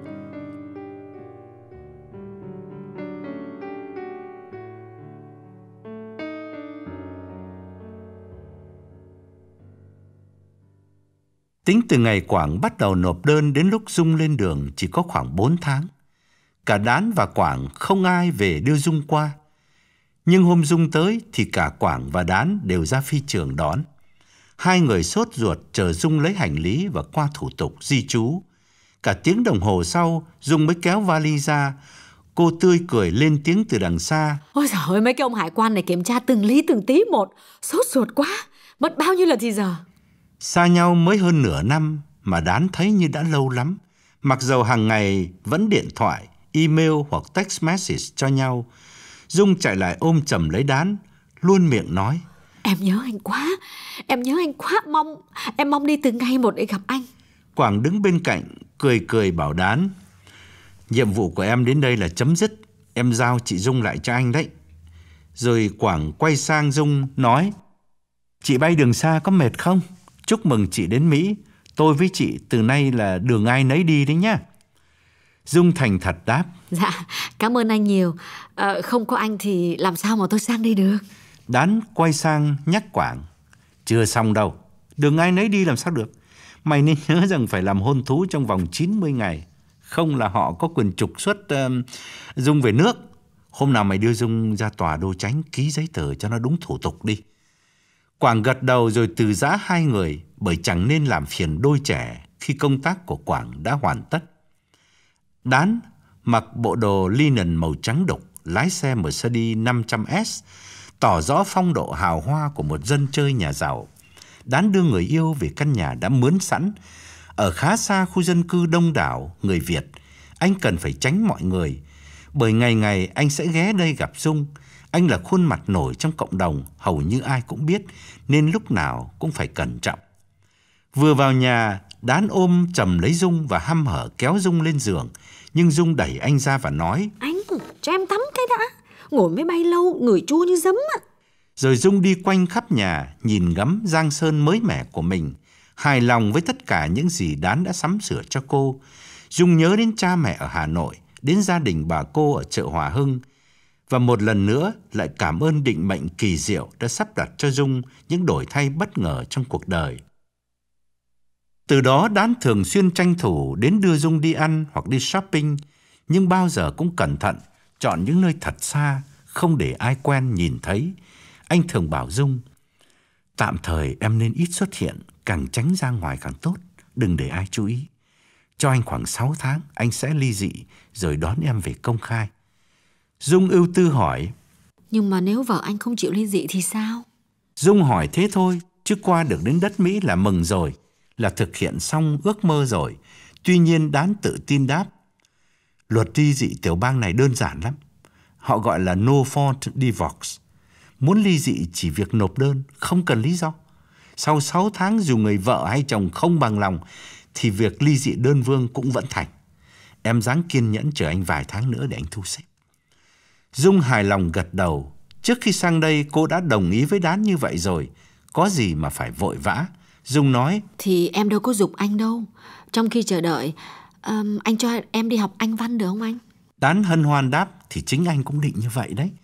Tính từ ngày Quảng bắt đầu nộp đơn đến lúc Dung lên đường chỉ có khoảng bốn tháng. Cả Đán và Quảng không ai về đưa Dung qua. Nhưng hôm Dung tới thì cả Quảng và Đán đều ra phi trường đón. Hai người sốt ruột chờ Dung lấy hành lý và qua thủ tục di trú. Cả tiếng đồng hồ sau, Dung mới kéo vali ra. Cô tươi cười lên tiếng từ đằng xa. Ôi giời ơi, mấy cái ông hải quan này kiểm tra từng lý từng tí một. Sốt ruột quá, mất bao nhiêu là thì giờ. Xa nhau mới hơn nửa năm mà Đán thấy như đã lâu lắm. Mặc dầu hàng ngày vẫn điện thoại, email hoặc text message cho nhau. Dung chạy lại ôm chầm lấy Đán, luôn miệng nói: Em nhớ anh quá, em nhớ anh quá, mong em mong đi từng ngày một để gặp anh. Quảng đứng bên cạnh, cười cười bảo Đán: Nhiệm vụ của em đến đây là chấm dứt, em giao chị Dung lại cho anh đấy. Rồi Quảng quay sang Dung nói: Chị bay đường xa có mệt không? Chúc mừng chị đến Mỹ, tôi với chị từ nay là đường ai nấy đi đấy nhá. Dung thành thật đáp: Dạ, cảm ơn anh nhiều. à, Không có anh thì làm sao mà tôi sang đây được. Đán quay sang nhắc Quảng: Chưa xong đâu, đường ai nấy đi làm sao được. Mày nên nhớ rằng phải làm hôn thú trong vòng chín mươi ngày. Không là họ có quyền trục xuất uh, Dung về nước. Hôm nào mày đưa Dung ra tòa đô chánh ký giấy tờ cho nó đúng thủ tục đi. Quảng gật đầu rồi từ giã hai người, bởi chẳng nên làm phiền đôi trẻ khi công tác của Quảng đã hoàn tất. Đán mặc bộ đồ linen màu trắng đục, lái xe Mercedes năm trăm S, tỏ rõ phong độ hào hoa của một dân chơi nhà giàu. Đán đưa người yêu về căn nhà đã mướn sẵn, ở khá xa khu dân cư đông đảo người Việt. Anh cần phải tránh mọi người, bởi ngày ngày anh sẽ ghé đây gặp Dung. Anh là khuôn mặt nổi trong cộng đồng, hầu như ai cũng biết, nên lúc nào cũng phải cẩn trọng. Vừa vào nhà, Đán ôm chầm lấy Dung và hăm hở kéo Dung lên giường. Nhưng Dung đẩy anh ra và nói: Anh, cho em tắm cái đã. Ngồi máy bay lâu, người chua như giấm á. Rồi Dung đi quanh khắp nhà, nhìn ngắm giang sơn mới mẻ của mình, hài lòng với tất cả những gì Đán đã sắm sửa cho cô. Dung nhớ đến cha mẹ ở Hà Nội, đến gia đình bà cô ở chợ Hòa Hưng, và một lần nữa lại cảm ơn định mệnh kỳ diệu đã sắp đặt cho Dung những đổi thay bất ngờ trong cuộc đời. Từ đó Đán thường xuyên tranh thủ đến đưa Dung đi ăn hoặc đi shopping, nhưng bao giờ cũng cẩn thận, chọn những nơi thật xa, không để ai quen nhìn thấy. Anh thường bảo Dung: Tạm thời em nên ít xuất hiện, càng tránh ra ngoài càng tốt, đừng để ai chú ý. Cho anh khoảng sáu tháng, anh sẽ ly dị rồi đón em về công khai. Dung ưu tư hỏi. Nhưng mà nếu vợ anh không chịu ly dị thì sao? Dung hỏi thế thôi, chứ qua được đến đất Mỹ là mừng rồi, là thực hiện xong ước mơ rồi. Tuy nhiên Đán tự tin đáp. Luật ly dị tiểu bang này đơn giản lắm. Họ gọi là no fault divorce. Muốn ly dị chỉ việc nộp đơn, không cần lý do. Sau sáu tháng dù người vợ hay chồng không bằng lòng thì việc ly dị đơn phương cũng vẫn thành. Em ráng kiên nhẫn chờ anh vài tháng nữa để anh thu xếp. Dung hài lòng gật đầu. Trước khi sang đây cô đã đồng ý với Đán như vậy rồi, có gì mà phải vội vã. Dung nói. Thì em đâu có giục anh đâu. Trong khi chờ đợi, um, anh cho em đi học Anh văn được không anh? Đán hân hoan đáp. Thì chính anh cũng định như vậy đấy.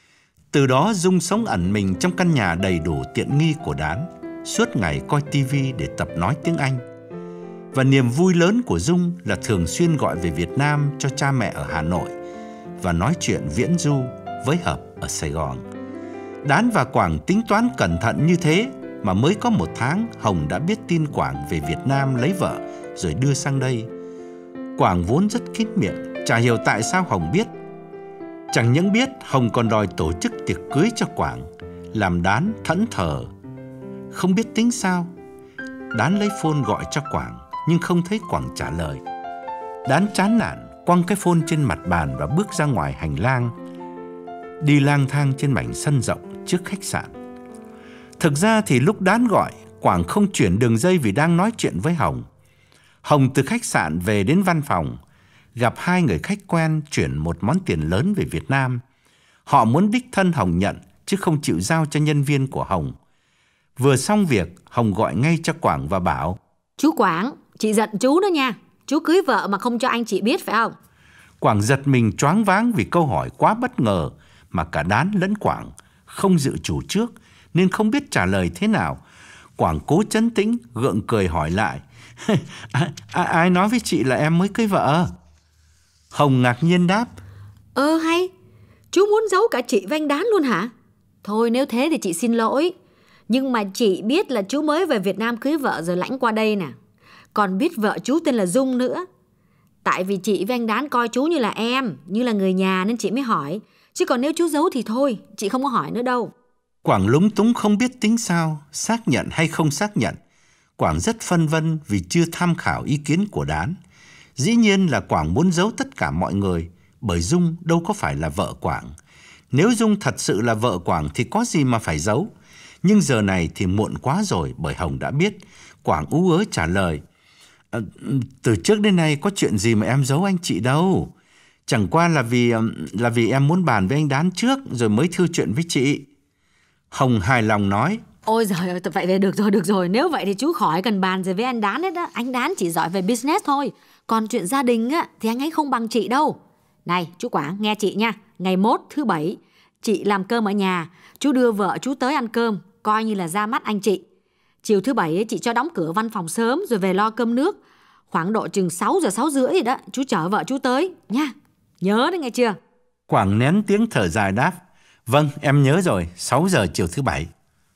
Từ đó Dung sống ẩn mình trong căn nhà đầy đủ tiện nghi của Đán, suốt ngày coi tivi để tập nói tiếng Anh. Và niềm vui lớn của Dung là thường xuyên gọi về Việt Nam cho cha mẹ ở Hà Nội và nói chuyện viễn du với Hợp ở Sài Gòn. Đán và Quảng tính toán cẩn thận như thế mà mới có một tháng Hồng đã biết tin Quảng về Việt Nam lấy vợ rồi đưa sang đây. Quảng vốn rất kín miệng, chả hiểu tại sao Hồng biết. Chẳng những biết, Hồng còn đòi tổ chức tiệc cưới cho Quảng, làm Đán thẫn thờ. Không biết tính sao, Đán lấy phone gọi cho Quảng, nhưng không thấy Quảng trả lời. Đán chán nản, quăng cái phone trên mặt bàn và bước ra ngoài hành lang, đi lang thang trên mảnh sân rộng trước khách sạn. Thực ra thì lúc Đán gọi, Quảng không chuyển đường dây vì đang nói chuyện với Hồng. Hồng từ khách sạn về đến văn phòng, gặp hai người khách quen chuyển một món tiền lớn về Việt Nam. Họ muốn đích thân Hồng nhận, chứ không chịu giao cho nhân viên của Hồng. Vừa xong việc, Hồng gọi ngay cho Quảng và bảo. Chú Quảng, chị giận chú đó nha. Chú cưới vợ mà không cho anh chị biết phải không? Quảng giật mình choáng váng vì câu hỏi quá bất ngờ mà cả Đán lẫn Quảng không dự chủ trước nên không biết trả lời thế nào. Quảng cố trấn tĩnh, gượng cười hỏi lại. à, à, ai nói với chị là em mới cưới vợ? Hồng ngạc nhiên đáp. Ơ hay, chú muốn giấu cả chị với anh Đán luôn hả? Thôi nếu thế thì chị xin lỗi. Nhưng mà chị biết là chú mới về Việt Nam cưới vợ rồi lãnh qua đây nè. Còn biết vợ chú tên là Dung nữa. Tại vì chị với anh Đán coi chú như là em, như là người nhà nên chị mới hỏi. Chứ còn nếu chú giấu thì thôi, chị không có hỏi nữa đâu. Quảng lúng túng không biết tính sao, xác nhận hay không xác nhận. Quảng rất phân vân vì chưa tham khảo ý kiến của Đán. Dĩ nhiên là Quảng muốn giấu tất cả mọi người, bởi Dung đâu có phải là vợ Quảng. Nếu Dung thật sự là vợ Quảng thì có gì mà phải giấu. Nhưng giờ này thì muộn quá rồi, bởi Hồng đã biết. Quảng ú ớ trả lời. À, từ trước đến nay có chuyện gì mà em giấu anh chị đâu. Chẳng qua là vì là vì em muốn bàn với anh Đán trước rồi mới thưa chuyện với chị. Hồng hài lòng nói. Ôi giời ơi, vậy về được rồi, được rồi. Nếu vậy thì chú khỏi cần bàn gì với anh Đán hết á. Anh Đán chỉ giỏi về business thôi. Còn chuyện gia đình á thì anh ấy không bằng chị đâu. Này chú Quảng, nghe chị nha. Ngày mốt thứ bảy chị làm cơm ở nhà, chú đưa vợ chú tới ăn cơm, coi như là ra mắt anh chị. Chiều thứ bảy ấy, chị cho đóng cửa văn phòng sớm rồi về lo cơm nước. Khoảng độ chừng sáu giờ sáu rưỡi gì đó, chú chở vợ chú tới nha. Nhớ đấy nghe chưa? Quảng nén tiếng thở dài đáp. Vâng, em nhớ rồi, sáu giờ chiều thứ bảy.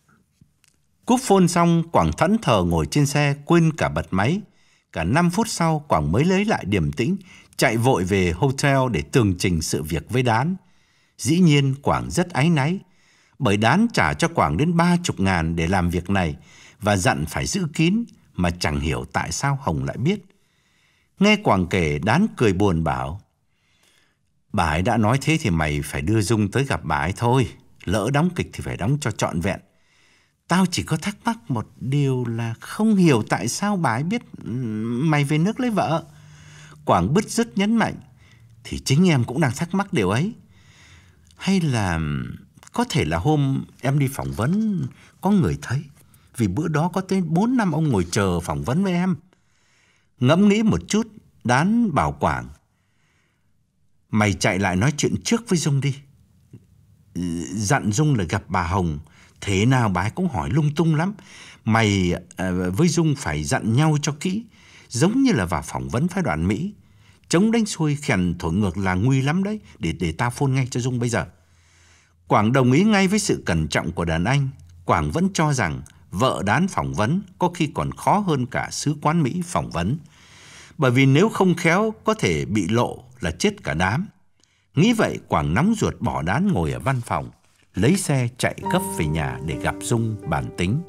Cúp phone xong, Quảng thẫn thờ ngồi trên xe, quên cả bật máy. Cả năm phút sau, Quảng mới lấy lại điềm tĩnh, chạy vội về hotel để tường trình sự việc với Đán. Dĩ nhiên, Quảng rất áy náy, bởi Đán trả cho Quảng đến ba chục ngàn để làm việc này và dặn phải giữ kín, mà chẳng hiểu tại sao Hồng lại biết. Nghe Quảng kể, Đán cười buồn bảo. Bà ấy đã nói thế thì mày phải đưa Dung tới gặp bà ấy thôi. Lỡ đóng kịch thì phải đóng cho trọn vẹn. Tao chỉ có thắc mắc một điều là không hiểu tại sao bà ấy biết mày về nước lấy vợ. Quảng bứt rứt nhấn mạnh. Thì chính em cũng đang thắc mắc điều ấy. Hay là có thể là hôm em đi phỏng vấn có người thấy. Vì bữa đó có tới bốn năm ông ngồi chờ phỏng vấn với em. Ngẫm nghĩ một chút, Đán bảo Quảng. Mày chạy lại nói chuyện trước với Dung đi. Dặn Dung là gặp bà Hồng, thế nào bà ấy cũng hỏi lung tung lắm. Mày à, với Dung phải dặn nhau cho kỹ, giống như là vào phỏng vấn phái đoàn Mỹ. Chống đánh xuôi khèn thổi ngược là nguy lắm đấy. Để, để tao phone ngay cho Dung bây giờ. Quảng đồng ý ngay với sự cẩn trọng của đàn anh. Quảng vẫn cho rằng vợ Đán phỏng vấn có khi còn khó hơn cả sứ quán Mỹ phỏng vấn. Bởi vì nếu không khéo có thể bị lộ là chết cả đám. Nghĩ vậy, Quảng nóng ruột bỏ Đán ngồi ở văn phòng, lấy xe chạy gấp về nhà để gặp Dung bàn tính.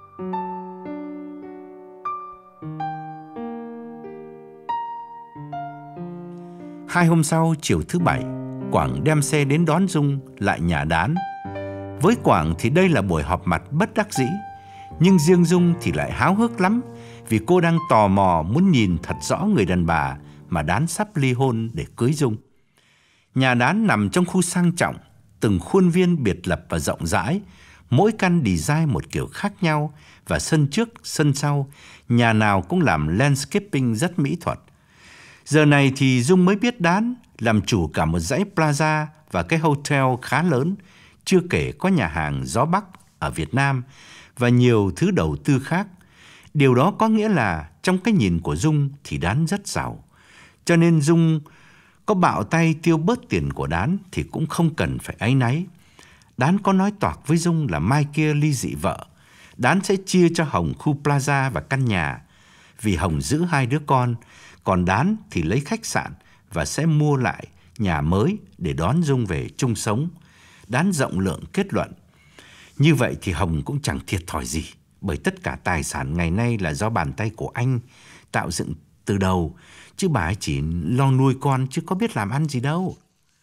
Hai hôm sau, chiều thứ bảy, Quảng đem xe đến đón Dung lại nhà Đán. Với Quảng thì đây là buổi họp mặt bất đắc dĩ, nhưng riêng Dung thì lại háo hức lắm, vì cô đang tò mò muốn nhìn thật rõ người đàn bà mà Đán sắp ly hôn để cưới Dung. Nhà Đán nằm trong khu sang trọng, từng khuôn viên biệt lập và rộng rãi, mỗi căn design một kiểu khác nhau, và sân trước, sân sau, nhà nào cũng làm landscaping rất mỹ thuật. Giờ này thì Dung mới biết Đán làm chủ cả một dãy plaza và cái hotel khá lớn, chưa kể có nhà hàng gió Bắc ở Việt Nam và nhiều thứ đầu tư khác. Điều đó có nghĩa là trong cái nhìn của Dung thì Đán rất giàu. Cho nên Dung có bạo tay tiêu bớt tiền của Đán thì cũng không cần phải áy náy. Đán có nói toạc với Dung là mai kia ly dị vợ, Đán sẽ chia cho Hồng khu plaza và căn nhà, vì Hồng giữ hai đứa con, còn Đán thì lấy khách sạn và sẽ mua lại nhà mới để đón Dung về chung sống. Đán rộng lượng kết luận. Như vậy thì Hồng cũng chẳng thiệt thòi gì, bởi tất cả tài sản ngày nay là do bàn tay của anh tạo dựng từ đầu, chứ bà ấy chỉ lo nuôi con chứ có biết làm ăn gì đâu.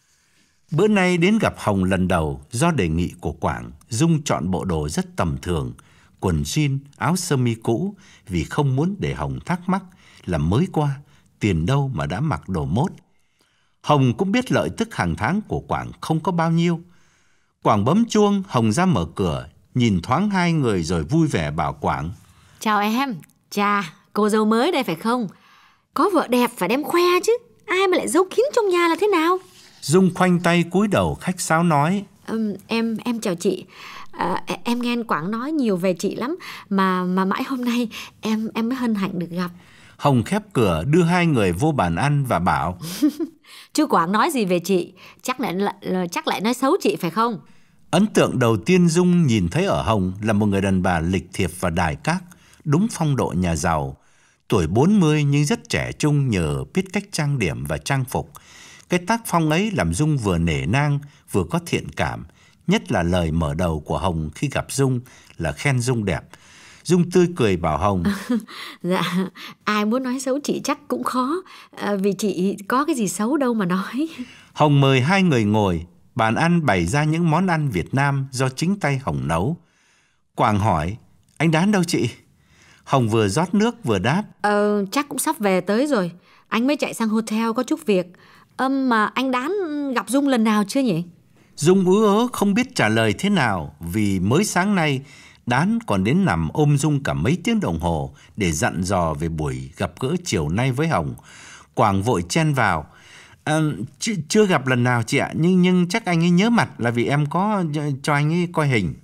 Bữa nay đến gặp Hồng lần đầu, do đề nghị của Quảng, Dung chọn bộ đồ rất tầm thường, quần jean, áo sơ mi cũ, vì không muốn để Hồng thắc mắc là mới qua, tiền đâu mà đã mặc đồ mốt. Hồng cũng biết lợi tức hàng tháng của Quảng không có bao nhiêu. Quảng bấm chuông, Hồng ra mở cửa, nhìn thoáng hai người rồi vui vẻ bảo Quảng: Chào em, chà, cô dâu mới đây phải không? Có vợ đẹp phải đem khoe chứ, ai mà lại giấu kín trong nhà là thế nào? Dung khoanh tay cúi đầu khách sáo nói: um, Em em chào chị. À, em nghe anh Quảng nói nhiều về chị lắm, Mà mà mãi hôm nay em em mới hân hạnh được gặp. Hồng khép cửa đưa hai người vô bàn ăn và bảo: Chứ Quảng nói gì về chị? Chắc lại, chắc lại nói xấu chị phải không? Ấn tượng đầu tiên Dung nhìn thấy ở Hồng là một người đàn bà lịch thiệp và đài các, đúng phong độ nhà giàu. Tuổi bốn mươi nhưng rất trẻ trung nhờ biết cách trang điểm và trang phục. Cái tác phong ấy làm Dung vừa nể nang vừa có thiện cảm. Nhất là lời mở đầu của Hồng khi gặp Dung là khen Dung đẹp. Dung tươi cười bảo Hồng: Dạ, ai muốn nói xấu chị chắc cũng khó, à, vì chị có cái gì xấu đâu mà nói. Hồng mời hai người ngồi. Bàn ăn bày ra những món ăn Việt Nam do chính tay Hồng nấu. Quảng hỏi: Anh Đán đâu chị? Hồng vừa rót nước vừa đáp: Ờ, chắc cũng sắp về tới rồi. Anh mới chạy sang hotel có chút việc. Ừm, mà anh Đán gặp Dung lần nào chưa nhỉ? Dung ứ ớ không biết trả lời thế nào, vì mới sáng nay Đán còn đến nằm ôm Dung cả mấy tiếng đồng hồ để dặn dò về buổi gặp gỡ chiều nay với Hồng. Quảng vội chen vào: À, ch chưa gặp lần nào chị ạ, nhưng nhưng chắc anh ấy nhớ mặt là vì em có cho anh ấy coi hình.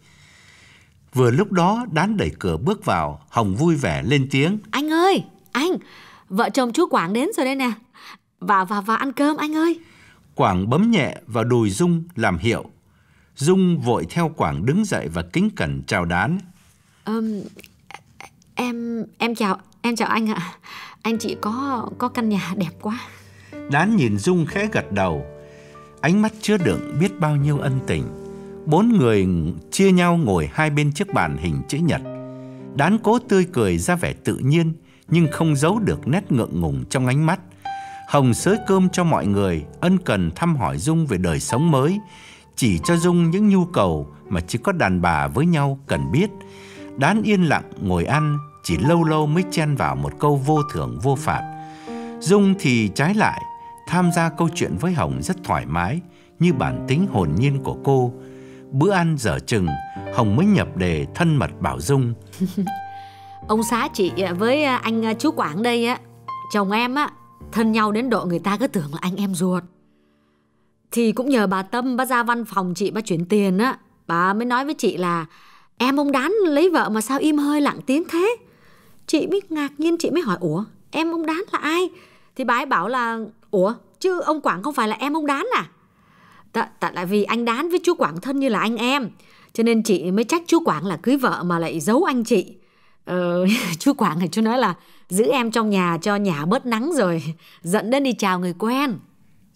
Vừa lúc đó Đán đẩy cửa bước vào. Hồng vui vẻ lên tiếng: Anh ơi, anh, vợ chồng chú Quảng đến rồi đây nè. Vào vào vào ăn cơm anh ơi. Quảng bấm nhẹ vào đùi Dung làm hiệu. Dung vội theo Quảng đứng dậy và kính cẩn chào Đán. Um, em em chào em chào anh ạ. Anh chị có có căn nhà đẹp quá. Đán nhìn Dung khẽ gật đầu, ánh mắt chứa đựng biết bao nhiêu ân tình. Bốn người chia nhau ngồi hai bên chiếc bàn hình chữ nhật. Đán cố tươi cười ra vẻ tự nhiên, nhưng không giấu được nét ngượng ngùng trong ánh mắt. Hồng xới cơm cho mọi người, ân cần thăm hỏi Dung về đời sống mới, chỉ cho Dung những nhu cầu mà chỉ có đàn bà với nhau cần biết. Đán yên lặng ngồi ăn, chỉ lâu lâu mới chen vào một câu vô thưởng vô phạt. Dung thì trái lại, tham gia câu chuyện với Hồng rất thoải mái, như bản tính hồn nhiên của cô. Bữa ăn dở chừng, Hồng mới nhập đề thân mật bảo Dung: Ông xã chị với anh chú Quảng đây á, chồng em á, thân nhau đến độ người ta cứ tưởng là anh em ruột. Thì cũng nhờ bà Tâm, bà ra văn phòng chị, bà chuyển tiền á, bà mới nói với chị là em ông Đán lấy vợ mà sao im hơi lặng tiếng thế. Chị mới ngạc nhiên, chị mới hỏi: Ủa, em ông Đán là ai? Thì bà ấy bảo là: Ủa, chứ ông Quảng không phải là em ông Đán à? Tại là vì anh Đán với chú Quảng thân như là anh em, cho nên chị mới trách chú Quảng là cưới vợ mà lại giấu anh chị. Ờ, chú Quảng thì chú nói là giữ em trong nhà cho nhà bớt nắng rồi dẫn đến đi chào người quen.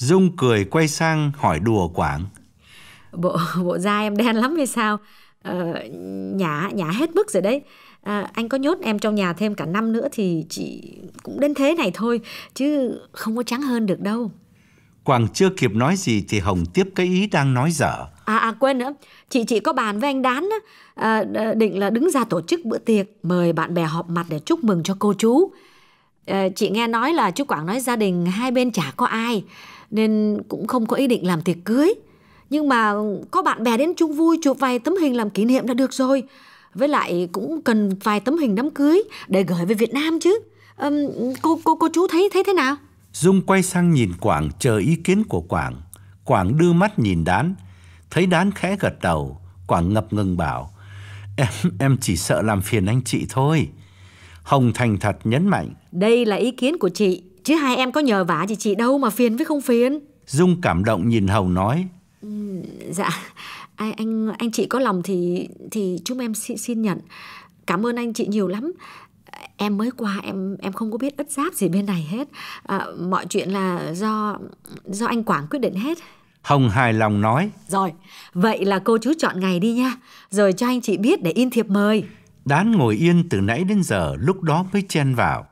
Dung cười quay sang hỏi đùa Quảng. Bộ bộ da em đen lắm hay sao? Ờ, nhả, nhả hết mức rồi đấy. À, anh có nhốt em trong nhà thêm cả năm nữa thì chị cũng đến thế này thôi, chứ không có trắng hơn được đâu. Quảng chưa kịp nói gì thì Hồng tiếp cái ý đang nói dở. À, à quên nữa, chị chị có bàn với anh Đán á, à, định là đứng ra tổ chức bữa tiệc, mời bạn bè họp mặt để chúc mừng cho cô chú. À, chị nghe nói là chú Quảng nói gia đình hai bên chả có ai, nên cũng không có ý định làm tiệc cưới. Nhưng mà có bạn bè đến chung vui, chụp vài tấm hình làm kỷ niệm là được rồi. Với lại cũng cần vài tấm hình đám cưới để gửi về Việt Nam chứ. À, cô cô cô chú thấy thấy thế nào? Dung quay sang nhìn Quảng chờ ý kiến của Quảng. Quảng đưa mắt nhìn Đán, thấy Đán khẽ gật đầu. Quảng ngập ngừng bảo, Em em chỉ sợ làm phiền anh chị thôi. Hồng thành thật nhấn mạnh, đây là ý kiến của chị, chứ hai em có nhờ vả gì chị đâu mà phiền với không phiền. Dung cảm động nhìn Hồng nói, ừ, Dạ, anh, anh anh chị có lòng thì thì chúng em xin, xin nhận. Cảm ơn anh chị nhiều lắm. Em mới qua, em em không có biết ất giáp gì bên này hết. À, mọi chuyện là do do anh Quảng quyết định hết. Hồng hài lòng nói, rồi, vậy là cô chú chọn ngày đi nha, rồi cho anh chị biết để in thiệp mời. Đán ngồi yên từ nãy đến giờ, lúc đó mới chen vào,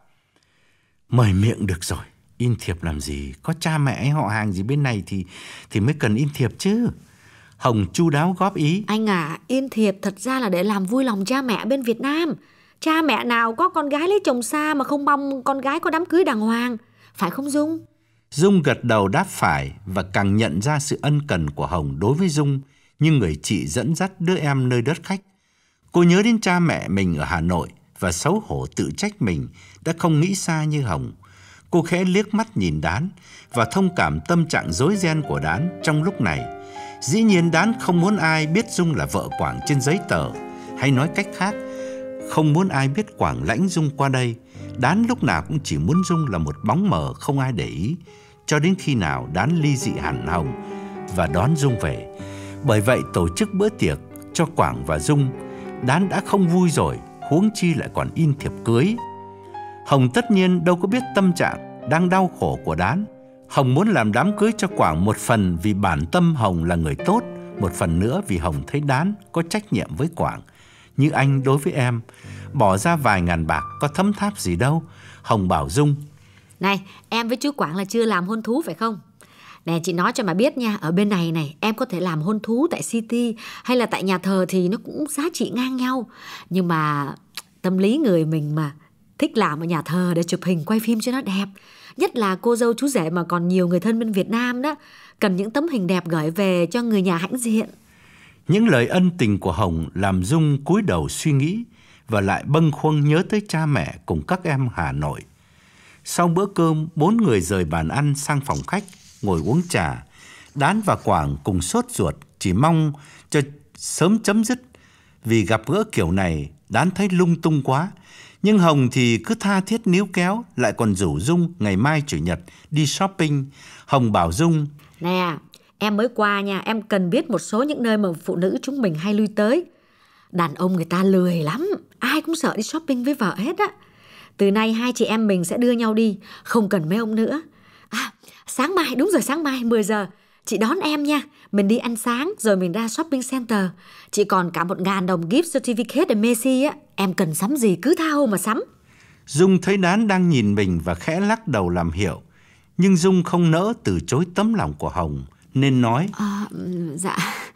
mời miệng được rồi, in thiệp làm gì, có cha mẹ họ hàng gì bên này thì thì mới cần in thiệp chứ. Hồng chu đáo góp ý, anh à, in thiệp thật ra là để làm vui lòng cha mẹ bên Việt Nam. Cha mẹ nào có con gái lấy chồng xa mà không mong con gái có đám cưới đàng hoàng, phải không Dung? Dung gật đầu đáp phải, và càng nhận ra sự ân cần của Hồng đối với Dung như người chị dẫn dắt đứa em nơi đất khách. Cô nhớ đến cha mẹ mình ở Hà Nội và xấu hổ tự trách mình đã không nghĩ xa như Hồng. Cô khẽ liếc mắt nhìn Đán và thông cảm tâm trạng rối ren của Đán trong lúc này. Dĩ nhiên Đán không muốn ai biết Dung là vợ Quảng trên giấy tờ, hay nói cách khác, không muốn ai biết Quảng lãnh Dung qua đây. Đán lúc nào cũng chỉ muốn Dung là một bóng mờ không ai để ý, cho đến khi nào Đán ly dị hẳn Hồng và đón Dung về. Bởi vậy tổ chức bữa tiệc cho Quảng và Dung, Đán đã không vui rồi, huống chi lại còn in thiệp cưới. Hồng tất nhiên đâu có biết tâm trạng đang đau khổ của Đán. Hồng muốn làm đám cưới cho Quảng một phần vì bản tâm Hồng là người tốt, một phần nữa vì Hồng thấy Đán có trách nhiệm với Quảng. Như anh đối với em, bỏ ra vài ngàn bạc có thấm tháp gì đâu. Hồng bảo Dung, này, em với chú Quảng là chưa làm hôn thú phải không? Nè, chị nói cho mà biết nha, ở bên này này, em có thể làm hôn thú tại City hay là tại nhà thờ thì nó cũng giá trị ngang nhau. Nhưng mà tâm lý người mình mà thích làm ở nhà thờ để chụp hình quay phim cho nó đẹp. Nhất là cô dâu chú rể mà còn nhiều người thân bên Việt Nam đó, cần những tấm hình đẹp gửi về cho người nhà hãnh diện. Những lời ân tình của Hồng làm Dung cúi đầu suy nghĩ và lại bâng khuâng nhớ tới cha mẹ cùng các em Hà Nội. Sau bữa cơm, bốn người rời bàn ăn sang phòng khách, ngồi uống trà. Đán và Quảng cùng sốt ruột, chỉ mong cho sớm chấm dứt. Vì gặp gỡ kiểu này, Đán thấy lung tung quá. Nhưng Hồng thì cứ tha thiết níu kéo, lại còn rủ Dung ngày mai Chủ nhật đi shopping. Hồng bảo Dung, nè, em mới qua nha, em cần biết một số những nơi mà phụ nữ chúng mình hay lui tới. Đàn ông người ta lười lắm, ai cũng sợ đi shopping với vợ hết á. Từ nay hai chị em mình sẽ đưa nhau đi, không cần mấy ông nữa. À, sáng mai, đúng rồi, sáng mai mười giờ, chị đón em nha. Mình đi ăn sáng rồi mình ra shopping center. Chị còn cả một ngàn đồng gift certificate ở Macy á. Em cần sắm gì cứ tha hồ mà sắm. Dung thấy Đán đang nhìn mình và khẽ lắc đầu làm hiệu. Nhưng Dung không nỡ từ chối tấm lòng của Hồng, nên nói, à, dạ,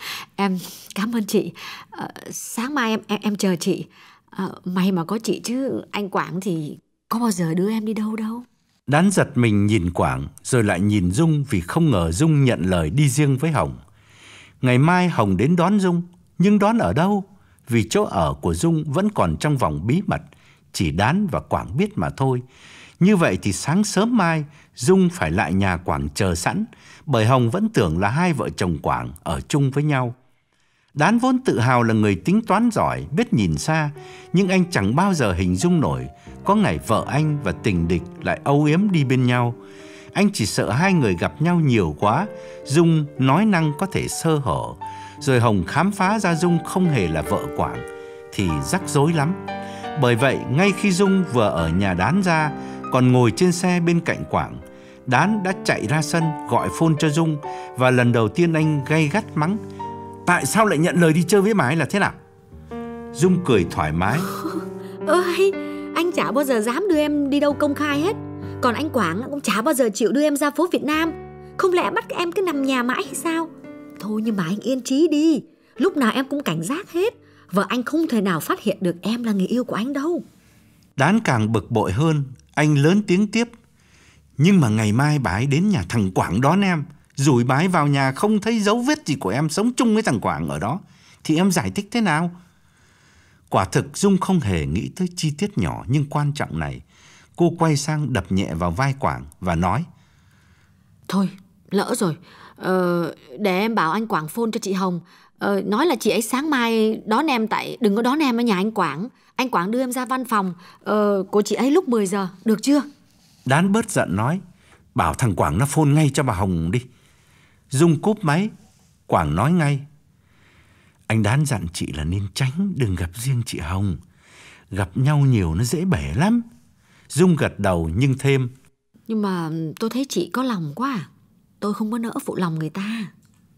em cảm ơn chị. à, Sáng mai em em, em chờ chị. à, May mà có chị chứ anh Quảng thì có bao giờ đưa em đi đâu đâu. Đán giật mình nhìn Quảng rồi lại nhìn Dung vì không ngờ Dung nhận lời đi riêng với Hồng. Ngày mai Hồng đến đón Dung, nhưng đón ở đâu? Vì chỗ ở của Dung vẫn còn trong vòng bí mật, chỉ Đán và Quảng biết mà thôi. Như vậy thì sáng sớm mai Dung phải lại nhà Quảng chờ sẵn, bởi Hồng vẫn tưởng là hai vợ chồng Quảng ở chung với nhau. Đán vốn tự hào là người tính toán giỏi, biết nhìn xa, nhưng anh chẳng bao giờ hình dung nổi có ngày vợ anh và tình địch lại âu yếm đi bên nhau. Anh chỉ sợ hai người gặp nhau nhiều quá, Dung nói năng có thể sơ hở, rồi Hồng khám phá ra Dung không hề là vợ Quảng, thì rắc rối lắm. Bởi vậy, ngay khi Dung vừa ở nhà Đán ra, còn ngồi trên xe bên cạnh Quảng, Đán đã chạy ra sân gọi phone cho Dung, và lần đầu tiên anh gay gắt mắng: tại sao lại nhận lời đi chơi với bà ấy là thế nào? Dung cười thoải mái: Ơi, anh chả bao giờ dám đưa em đi đâu công khai hết. Còn anh Quảng cũng chả bao giờ chịu đưa em ra phố Việt Nam. Không lẽ bắt em cứ nằm nhà mãi hay sao? Thôi nhưng mà anh yên trí đi, lúc nào em cũng cảnh giác hết. Vợ anh không thể nào phát hiện được em là người yêu của anh đâu. Đán càng bực bội hơn, anh lớn tiếng tiếp: nhưng mà ngày mai bà ấy đến nhà thằng Quảng đón em, rủi bà ấy vào nhà không thấy dấu vết gì của em sống chung với thằng Quảng ở đó, thì em giải thích thế nào? Quả thực Dung không hề nghĩ tới chi tiết nhỏ nhưng quan trọng này. Cô quay sang đập nhẹ vào vai Quảng và nói: thôi, lỡ rồi. Ờ, để em bảo anh Quảng phone cho chị Hồng. Ờ, nói là chị ấy sáng mai đón em, tại đừng có đón em ở nhà anh Quảng. Anh Quảng đưa em ra văn phòng ờ, của chị ấy lúc mười giờ, được chưa? Đán bớt giận nói: bảo thằng Quảng nó phone ngay cho bà Hồng đi. Dung cúp máy. Quảng nói ngay: anh Đán dặn chị là nên tránh đừng gặp riêng chị Hồng. Gặp nhau nhiều nó dễ bể lắm. Dung gật đầu nhưng thêm: nhưng mà tôi thấy chị có lòng quá à. Tôi không có nỡ phụ lòng người ta.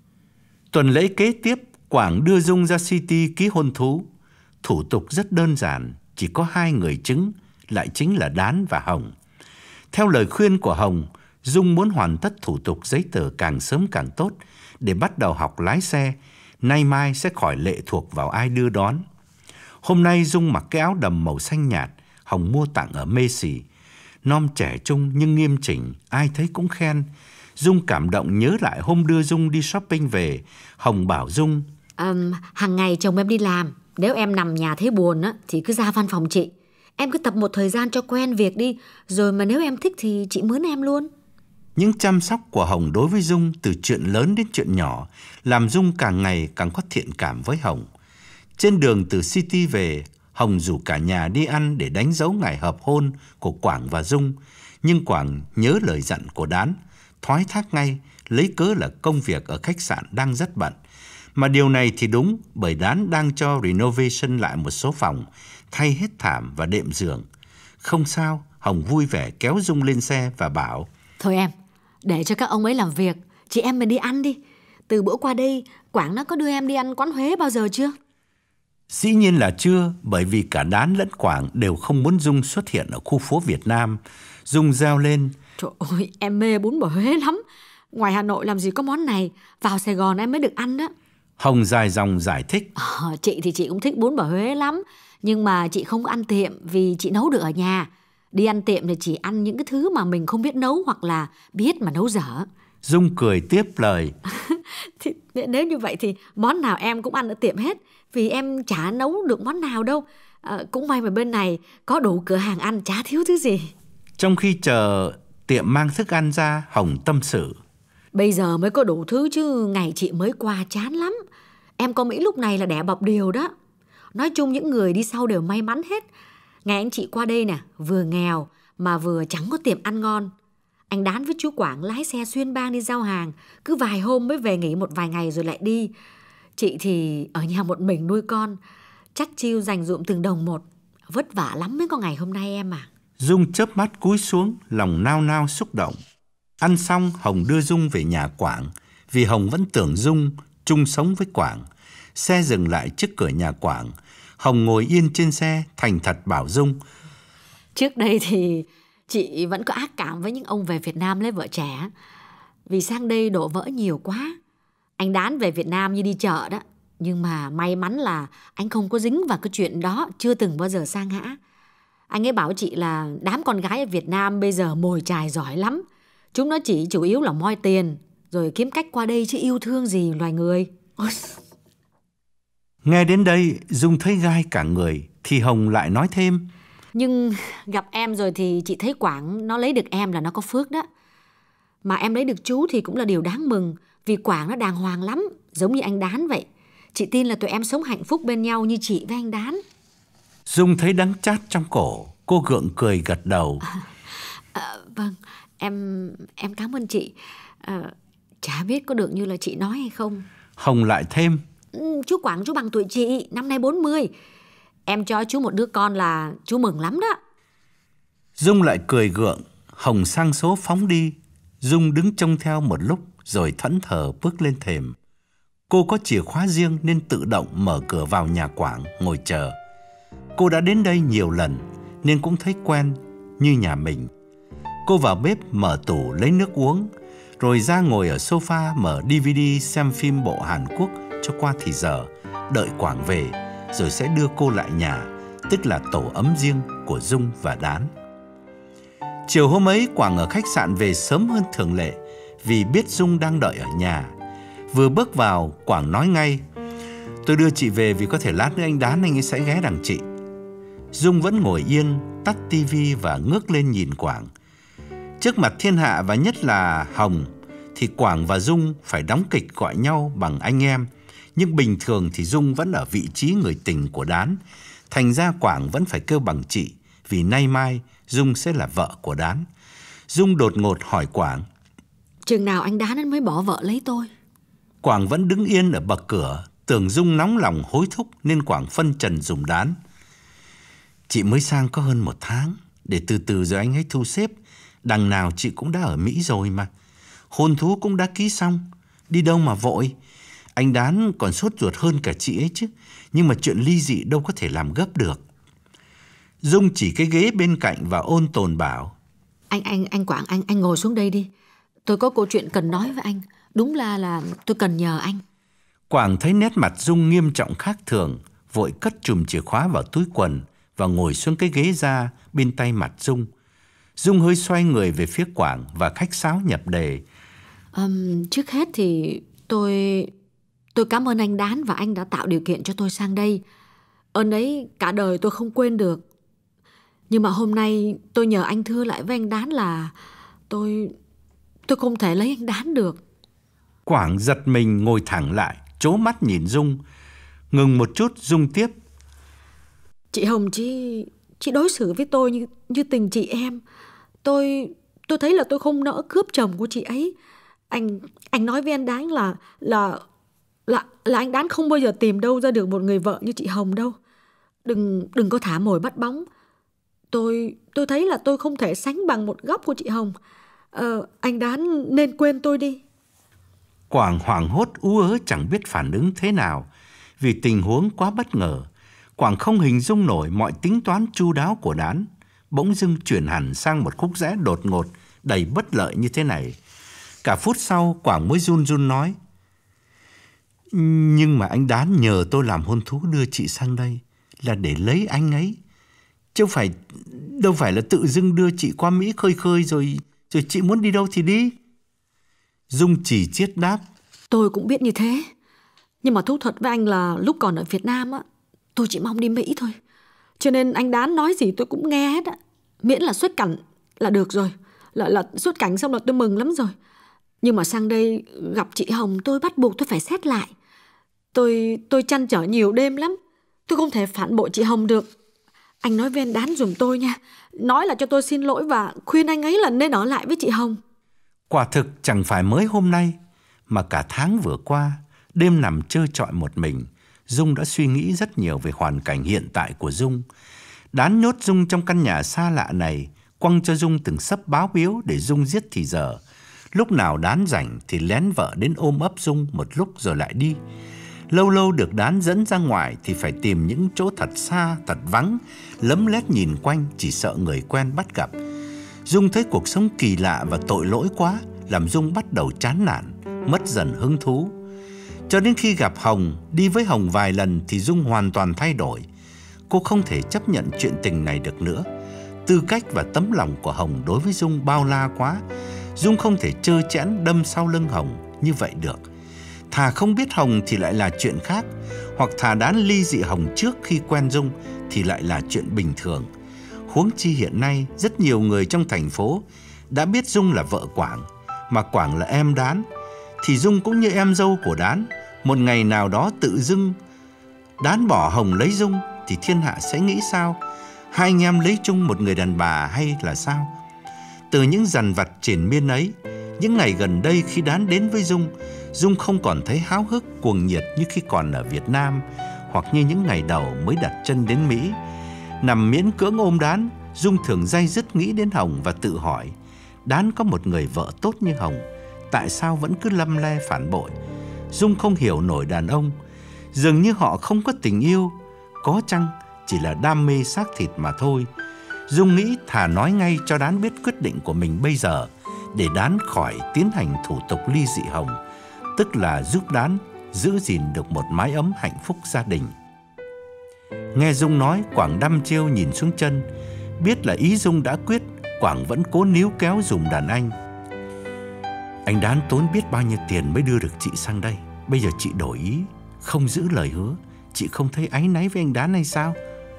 Tuần lễ kế tiếp, Quảng đưa Dung ra City ký hôn thú. Thủ tục rất đơn giản, chỉ có hai người chứng, lại chính là Đán và Hồng. Theo lời khuyên của Hồng, Dung muốn hoàn tất thủ tục giấy tờ càng sớm càng tốt để bắt đầu học lái xe. Nay mai sẽ khỏi lệ thuộc vào ai đưa đón. Hôm nay Dung mặc cái áo đầm màu xanh nhạt, Hồng mua tặng ở Macy. Non trẻ trung nhưng nghiêm chỉnh, ai thấy cũng khen. Dung cảm động nhớ lại hôm đưa Dung đi shopping về. Hồng bảo Dung: à, hàng ngày chồng em đi làm, nếu em nằm nhà thấy buồn á, thì cứ ra văn phòng chị. Em cứ tập một thời gian cho quen việc đi, rồi mà nếu em thích thì chị mướn em luôn. Những chăm sóc của Hồng đối với Dung từ chuyện lớn đến chuyện nhỏ làm Dung càng ngày càng có thiện cảm với Hồng. Trên đường từ City về, Hồng rủ cả nhà đi ăn để đánh dấu ngày hợp hôn của Quảng và Dung. Nhưng Quảng nhớ lời dặn của Đán, thoái thác ngay, lấy cớ là công việc ở khách sạn đang rất bận. Mà điều này thì đúng, bởi Đán đang cho renovation lại một số phòng, thay hết thảm và đệm giường. Không sao, Hồng vui vẻ kéo Dung lên xe và bảo: thôi em, để cho các ông ấy làm việc, chị em mình đi ăn đi. Từ bữa qua đây, Quảng nó có đưa em đi ăn quán Huế bao giờ chưa? Dĩ nhiên là chưa, bởi vì cả Đán lẫn Quảng đều không muốn Dung xuất hiện ở khu phố Việt Nam. Dung reo lên: trời ơi, em mê bún bò Huế lắm. Ngoài Hà Nội làm gì có món này, vào Sài Gòn em mới được ăn đó. Hồng dài dòng giải thích: à, chị thì chị cũng thích bún bò Huế lắm, nhưng mà chị không có ăn tiệm vì chị nấu được ở nhà. Đi ăn tiệm thì chỉ ăn những cái thứ mà mình không biết nấu hoặc là biết mà nấu dở. Dung cười tiếp lời: thì, nếu như vậy thì món nào em cũng ăn ở tiệm hết, vì em chả nấu được món nào đâu. à, Cũng may mà bên này có đủ cửa hàng ăn, chả thiếu thứ gì. Trong khi chờ tiệm mang thức ăn ra, Hồng tâm sự: bây giờ mới có đủ thứ chứ ngày chị mới qua chán lắm. Em có Mỹ lúc này là đẻ bọc điều đó. Nói chung những người đi sau đều may mắn hết. Ngày anh chị qua đây nè, vừa nghèo mà vừa chẳng có tiệm ăn ngon. Anh Đán với chú Quảng lái xe xuyên bang đi giao hàng, cứ vài hôm mới về nghỉ một vài ngày rồi lại đi. Chị thì ở nhà một mình nuôi con, chắt chiu dành dụm từng đồng một. Vất vả lắm mới có ngày hôm nay em à. Dung chớp mắt cúi xuống, lòng nao nao xúc động. Ăn xong, Hồng đưa Dung về nhà Quảng, vì Hồng vẫn tưởng Dung chung sống với Quảng. Xe dừng lại trước cửa nhà Quảng. Hồng ngồi yên trên xe, thành thật bảo Dung: trước đây thì chị vẫn có ác cảm với những ông về Việt Nam lấy vợ trẻ, vì sang đây đổ vỡ nhiều quá. Anh Đán về Việt Nam như đi chợ đó, nhưng mà may mắn là anh không có dính vào cái chuyện đó, chưa từng bao giờ sa ngã. Anh ấy bảo chị là đám con gái ở Việt Nam bây giờ mồi chài giỏi lắm. Chúng nó chỉ chủ yếu là moi tiền, rồi kiếm cách qua đây chứ yêu thương gì loài người. Ôi. Nghe đến đây, Dung thấy gai cả người, thì Hồng lại nói thêm: nhưng gặp em rồi thì chị thấy Quảng nó lấy được em là nó có phước đó. Mà em lấy được chú thì cũng là điều đáng mừng, vì Quảng nó đàng hoàng lắm, giống như anh Đán vậy. Chị tin là tụi em sống hạnh phúc bên nhau như chị với anh Đán. Dung thấy đắng chát trong cổ, cô gượng cười gật đầu. À, à, vâng, em em cảm ơn chị. À, chả biết có được như là chị nói hay không. Hồng lại thêm: ừ, chú Quảng chú bằng tuổi chị, năm nay bốn mươi. Em cho chú một đứa con là chú mừng lắm đó. Dung lại cười gượng. Hồng sang số phóng đi. Dung đứng trông theo một lúc rồi thẫn thờ bước lên thềm. Cô có chìa khóa riêng nên tự động mở cửa vào nhà Quảng ngồi chờ. Cô đã đến đây nhiều lần nên cũng thấy quen như nhà mình. Cô vào bếp mở tủ lấy nước uống, rồi ra ngồi ở sofa mở đê vê đê xem phim bộ Hàn Quốc cho qua thì giờ, đợi Quảng về rồi sẽ đưa cô lại nhà, tức là tổ ấm riêng của Dung và Đán. Chiều hôm ấy Quảng ở khách sạn về sớm hơn thường lệ vì biết Dung đang đợi ở nhà. Vừa bước vào, Quảng nói ngay: "Tôi đưa chị về vì có thể lát nữa anh Đán anh ấy sẽ ghé đằng chị." Dung vẫn ngồi yên, tắt tivi và ngước lên nhìn Quảng. Trước mặt thiên hạ và nhất là Hồng thì Quảng và Dung phải đóng kịch gọi nhau bằng anh em. Nhưng bình thường thì Dung vẫn ở vị trí người tình của Đán. Thành ra Quảng vẫn phải kêu bằng chị, vì nay mai Dung sẽ là vợ của Đán. Dung đột ngột hỏi Quảng: "Chừng nào anh Đán mới bỏ vợ lấy tôi?" Quảng vẫn đứng yên ở bậc cửa. Tưởng Dung nóng lòng hối thúc nên Quảng phân trần dùng Đán: "Chị mới sang có hơn một tháng, để từ từ rồi anh ấy thu xếp. Đằng nào chị cũng đã ở Mỹ rồi mà. Hôn thú cũng đã ký xong, đi đâu mà vội. Anh Đán còn sốt ruột hơn cả chị ấy chứ. Nhưng mà chuyện ly dị đâu có thể làm gấp được." Dung chỉ cái ghế bên cạnh và ôn tồn bảo: Anh anh anh Quảng, anh anh ngồi xuống đây đi. Tôi có câu chuyện cần nói với anh. Đúng là là tôi cần nhờ anh." Quảng thấy nét mặt Dung nghiêm trọng khác thường, vội cất chùm chìa khóa vào túi quần và ngồi xuống cái ghế ra bên tay mặt Dung. Dung hơi xoay người về phía Quảng và khách sáo nhập đề: um, Trước hết thì tôi tôi cảm ơn anh Đán và anh đã tạo điều kiện cho tôi sang đây. Ơn ấy cả đời tôi không quên được. Nhưng mà hôm nay tôi nhờ anh thưa lại với anh Đán là tôi tôi không thể lấy anh Đán được." Quảng giật mình ngồi thẳng lại, trố mắt nhìn Dung. Ngừng một chút, Dung tiếp: "Chị Hồng chị chị đối xử với tôi như như tình chị em. Tôi tôi thấy là tôi không nỡ cướp chồng của chị ấy. Anh anh nói với anh Đán là là là là anh Đán không bao giờ tìm đâu ra được một người vợ như chị Hồng đâu. Đừng đừng có thả mồi bắt bóng. Tôi tôi thấy là tôi không thể sánh bằng một góc của chị Hồng. Ờ, anh Đán nên quên tôi đi." Quảng hoảng hốt ú ớ chẳng biết phản ứng thế nào. Vì tình huống quá bất ngờ, Quảng không hình dung nổi mọi tính toán chu đáo của Đán bỗng dưng chuyển hẳn sang một khúc rẽ đột ngột đầy bất lợi như thế này. Cả phút sau Quảng mới run run nói: "Nhưng mà anh Đán nhờ tôi làm hôn thú đưa chị sang đây là để lấy anh ấy, chứ phải đâu phải là tự dưng đưa chị qua Mỹ khơi khơi rồi rồi chị muốn đi đâu thì đi." Dung chỉ chiết đáp: "Tôi cũng biết như thế. Nhưng mà thú thật với anh là lúc còn ở Việt Nam á, tôi chỉ mong đi Mỹ thôi. Cho nên anh Đán nói gì tôi cũng nghe hết á. Miễn là xuất cảnh là được rồi. Là, là xuất cảnh xong là tôi mừng lắm rồi. Nhưng mà sang đây gặp chị Hồng tôi bắt buộc tôi phải xét lại. Tôi tôi trăn trở nhiều đêm lắm. Tôi không thể phản bội chị Hồng được. Anh nói với anh Đán giùm tôi nha. Nói là cho tôi xin lỗi và khuyên anh ấy là nên ở lại với chị Hồng." Quả thực chẳng phải mới hôm nay mà cả tháng vừa qua, đêm nằm trơ trọi một mình, Dung đã suy nghĩ rất nhiều về hoàn cảnh hiện tại của Dung. Đán nhốt Dung trong căn nhà xa lạ này, quăng cho Dung từng sấp báo biếu để Dung giết thì giờ. Lúc nào Đán rảnh thì lén vợ đến ôm ấp Dung một lúc rồi lại đi. Lâu lâu được Đán dẫn ra ngoài thì phải tìm những chỗ thật xa, thật vắng, lấm lét nhìn quanh chỉ sợ người quen bắt gặp. Dung thấy cuộc sống kỳ lạ và tội lỗi quá, làm Dung bắt đầu chán nản, mất dần hứng thú. Cho đến khi gặp Hồng, đi với Hồng vài lần thì Dung hoàn toàn thay đổi. Cô không thể chấp nhận chuyện tình này được nữa. Tư cách và tấm lòng của Hồng đối với Dung bao la quá. Dung không thể trơ trẽn đâm sau lưng Hồng như vậy được. Thà không biết Hồng thì lại là chuyện khác, hoặc thà Đán ly dị Hồng trước khi quen Dung thì lại là chuyện bình thường. Huống chi hiện nay rất nhiều người trong thành phố đã biết Dung là vợ Quảng, mà Quảng là em Đán, thì Dung cũng như em dâu của Đán. Một ngày nào đó tự dưng Đán bỏ Hồng lấy Dung thì thiên hạ sẽ nghĩ sao? Hai anh em lấy chung một người đàn bà hay là sao? Từ những dằn vặt triền miên ấy, những ngày gần đây khi Đán đến với Dung, Dung không còn thấy háo hức cuồng nhiệt như khi còn ở Việt Nam, hoặc như những ngày đầu mới đặt chân đến Mỹ. Nằm miễn cưỡng ôm Đán, Dung thường day dứt nghĩ đến Hồng và tự hỏi, Đán có một người vợ tốt như Hồng, tại sao vẫn cứ lăm le phản bội? Dung không hiểu nổi đàn ông. Dường như họ không có tình yêu, có chăng chỉ là đam mê xác thịt mà thôi. Dung nghĩ thà nói ngay cho Đán biết quyết định của mình bây giờ, để Đán khỏi tiến hành thủ tục ly dị Hồng, tức là giúp Đán giữ gìn được một mái ấm hạnh phúc gia đình. Nghe Dung nói, Quảng đăm chiêu nhìn xuống chân. Biết là ý Dung đã quyết, Quảng vẫn cố níu kéo dùm đàn anh. Anh Đán tốn biết bao nhiêu tiền mới đưa được chị sang đây. Bây giờ chị đổi ý, không giữ lời hứa, chị không thấy áy náy với anh Đán hay sao?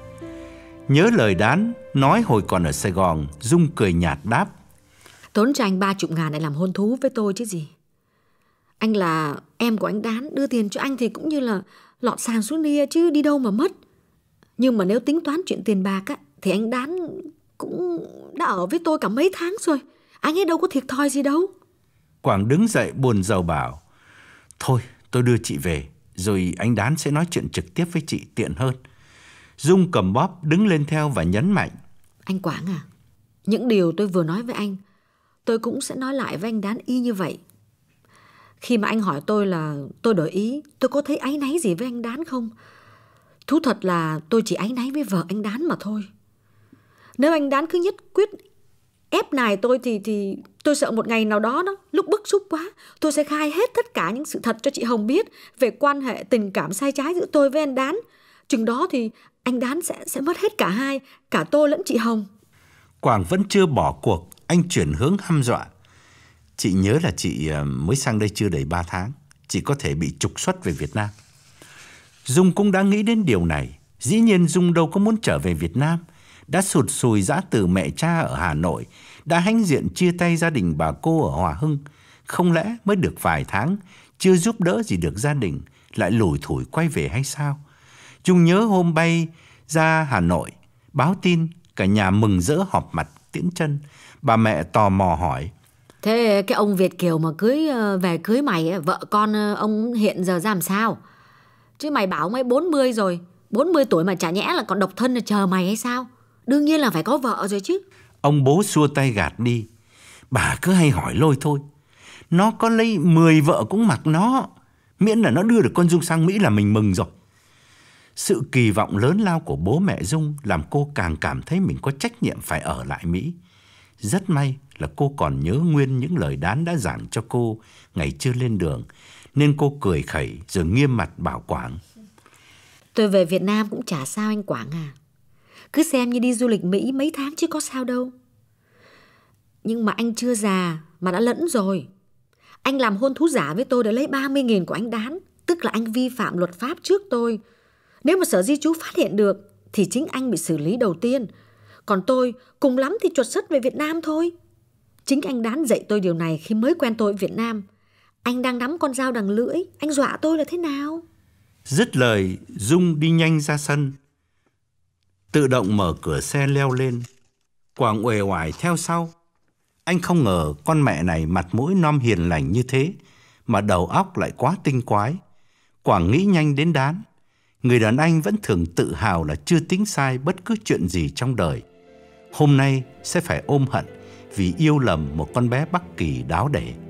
Nhớ lời Đán nói hồi còn ở Sài Gòn, Dung cười nhạt đáp: Tốn cho anh ba chục ngàn để làm hôn thú với tôi chứ gì. Anh là em của anh Đán, đưa tiền cho anh thì cũng như là lọt sàn xuống nia chứ đi đâu mà mất. Nhưng mà nếu tính toán chuyện tiền bạc á, thì anh Đán cũng đã ở với tôi cả mấy tháng rồi. Anh ấy đâu có thiệt thòi gì đâu. Quảng đứng dậy buồn rầu bảo: Thôi tôi đưa chị về, rồi anh Đán sẽ nói chuyện trực tiếp với chị tiện hơn. Dung cầm bóp đứng lên theo và nhấn mạnh: Anh Quảng à, những điều tôi vừa nói với anh, tôi cũng sẽ nói lại với anh Đán y như vậy. Khi mà anh hỏi tôi là tôi đổi ý, tôi có thấy áy náy gì với anh Đán không? Thú thật là tôi chỉ áy náy với vợ anh Đán mà thôi. Nếu anh Đán cứ nhất quyết ép nài tôi thì thì tôi sợ một ngày nào đó, đó lúc bức xúc quá, tôi sẽ khai hết tất cả những sự thật cho chị Hồng biết về quan hệ tình cảm sai trái giữa tôi với anh Đán. Chừng đó thì anh Đán sẽ sẽ mất hết cả hai, cả tôi lẫn chị Hồng. Quảng vẫn chưa bỏ cuộc, anh chuyển hướng hăm dọa: Chị nhớ là chị mới sang đây chưa đầy ba tháng, chị có thể bị trục xuất về Việt Nam. Dung cũng đã nghĩ đến điều này. Dĩ nhiên Dung đâu có muốn trở về Việt Nam. Đã sụt sùi giã từ mẹ cha ở Hà Nội, đã hãnh diện chia tay gia đình bà cô ở Hòa Hưng. Không lẽ mới được vài tháng, chưa giúp đỡ gì được gia đình, lại lủi thủi quay về hay sao? Dung nhớ hôm bay ra Hà Nội, báo tin cả nhà mừng rỡ họp mặt tiễn chân. Bà mẹ tò mò hỏi: Thế cái ông Việt kiều mà cưới về cưới mày, vợ con ông hiện giờ ra làm sao? Chứ mày bảo mày bốn mươi rồi, bốn mươi tuổi mà chả nhẽ là còn độc thân là chờ mày hay sao? Đương nhiên là phải có vợ rồi chứ. Ông bố xua tay gạt đi: Bà cứ hay hỏi lôi thôi. Nó có lấy mười vợ cũng mặc nó, miễn là nó đưa được con Dung sang Mỹ là mình mừng rồi. Sự kỳ vọng lớn lao của bố mẹ Dung làm cô càng cảm thấy mình có trách nhiệm phải ở lại Mỹ. Rất may là cô còn nhớ nguyên những lời Đán đã giảng cho cô ngày chưa lên đường, nên cô cười khẩy rồi nghiêm mặt bảo Quảng: Tôi về Việt Nam cũng chả sao anh Quảng à. Cứ xem như đi du lịch Mỹ mấy tháng chứ có sao đâu. Nhưng mà anh chưa già mà đã lẫn rồi. Anh làm hôn thú giả với tôi để lấy ba mươi nghìn của anh Đán, tức là anh vi phạm luật pháp trước tôi. Nếu mà Sở Di trú phát hiện được thì chính anh bị xử lý đầu tiên. Còn tôi cùng lắm thì chuột xuất về Việt Nam thôi. Chính anh Đán dạy tôi điều này khi mới quen tôi ở Việt Nam. Anh đang nắm con dao đằng lưỡi, anh dọa tôi là thế nào? Dứt lời, Dung đi nhanh ra sân, tự động mở cửa xe leo lên. Quảng uể oải theo sau. Anh không ngờ con mẹ này mặt mũi non hiền lành như thế mà đầu óc lại quá tinh quái. Quảng nghĩ nhanh đến Đán. Người đàn anh vẫn thường tự hào là chưa tính sai bất cứ chuyện gì trong đời. Hôm nay sẽ phải ôm hận vì yêu lầm một con bé Bắc Kỳ đáo để.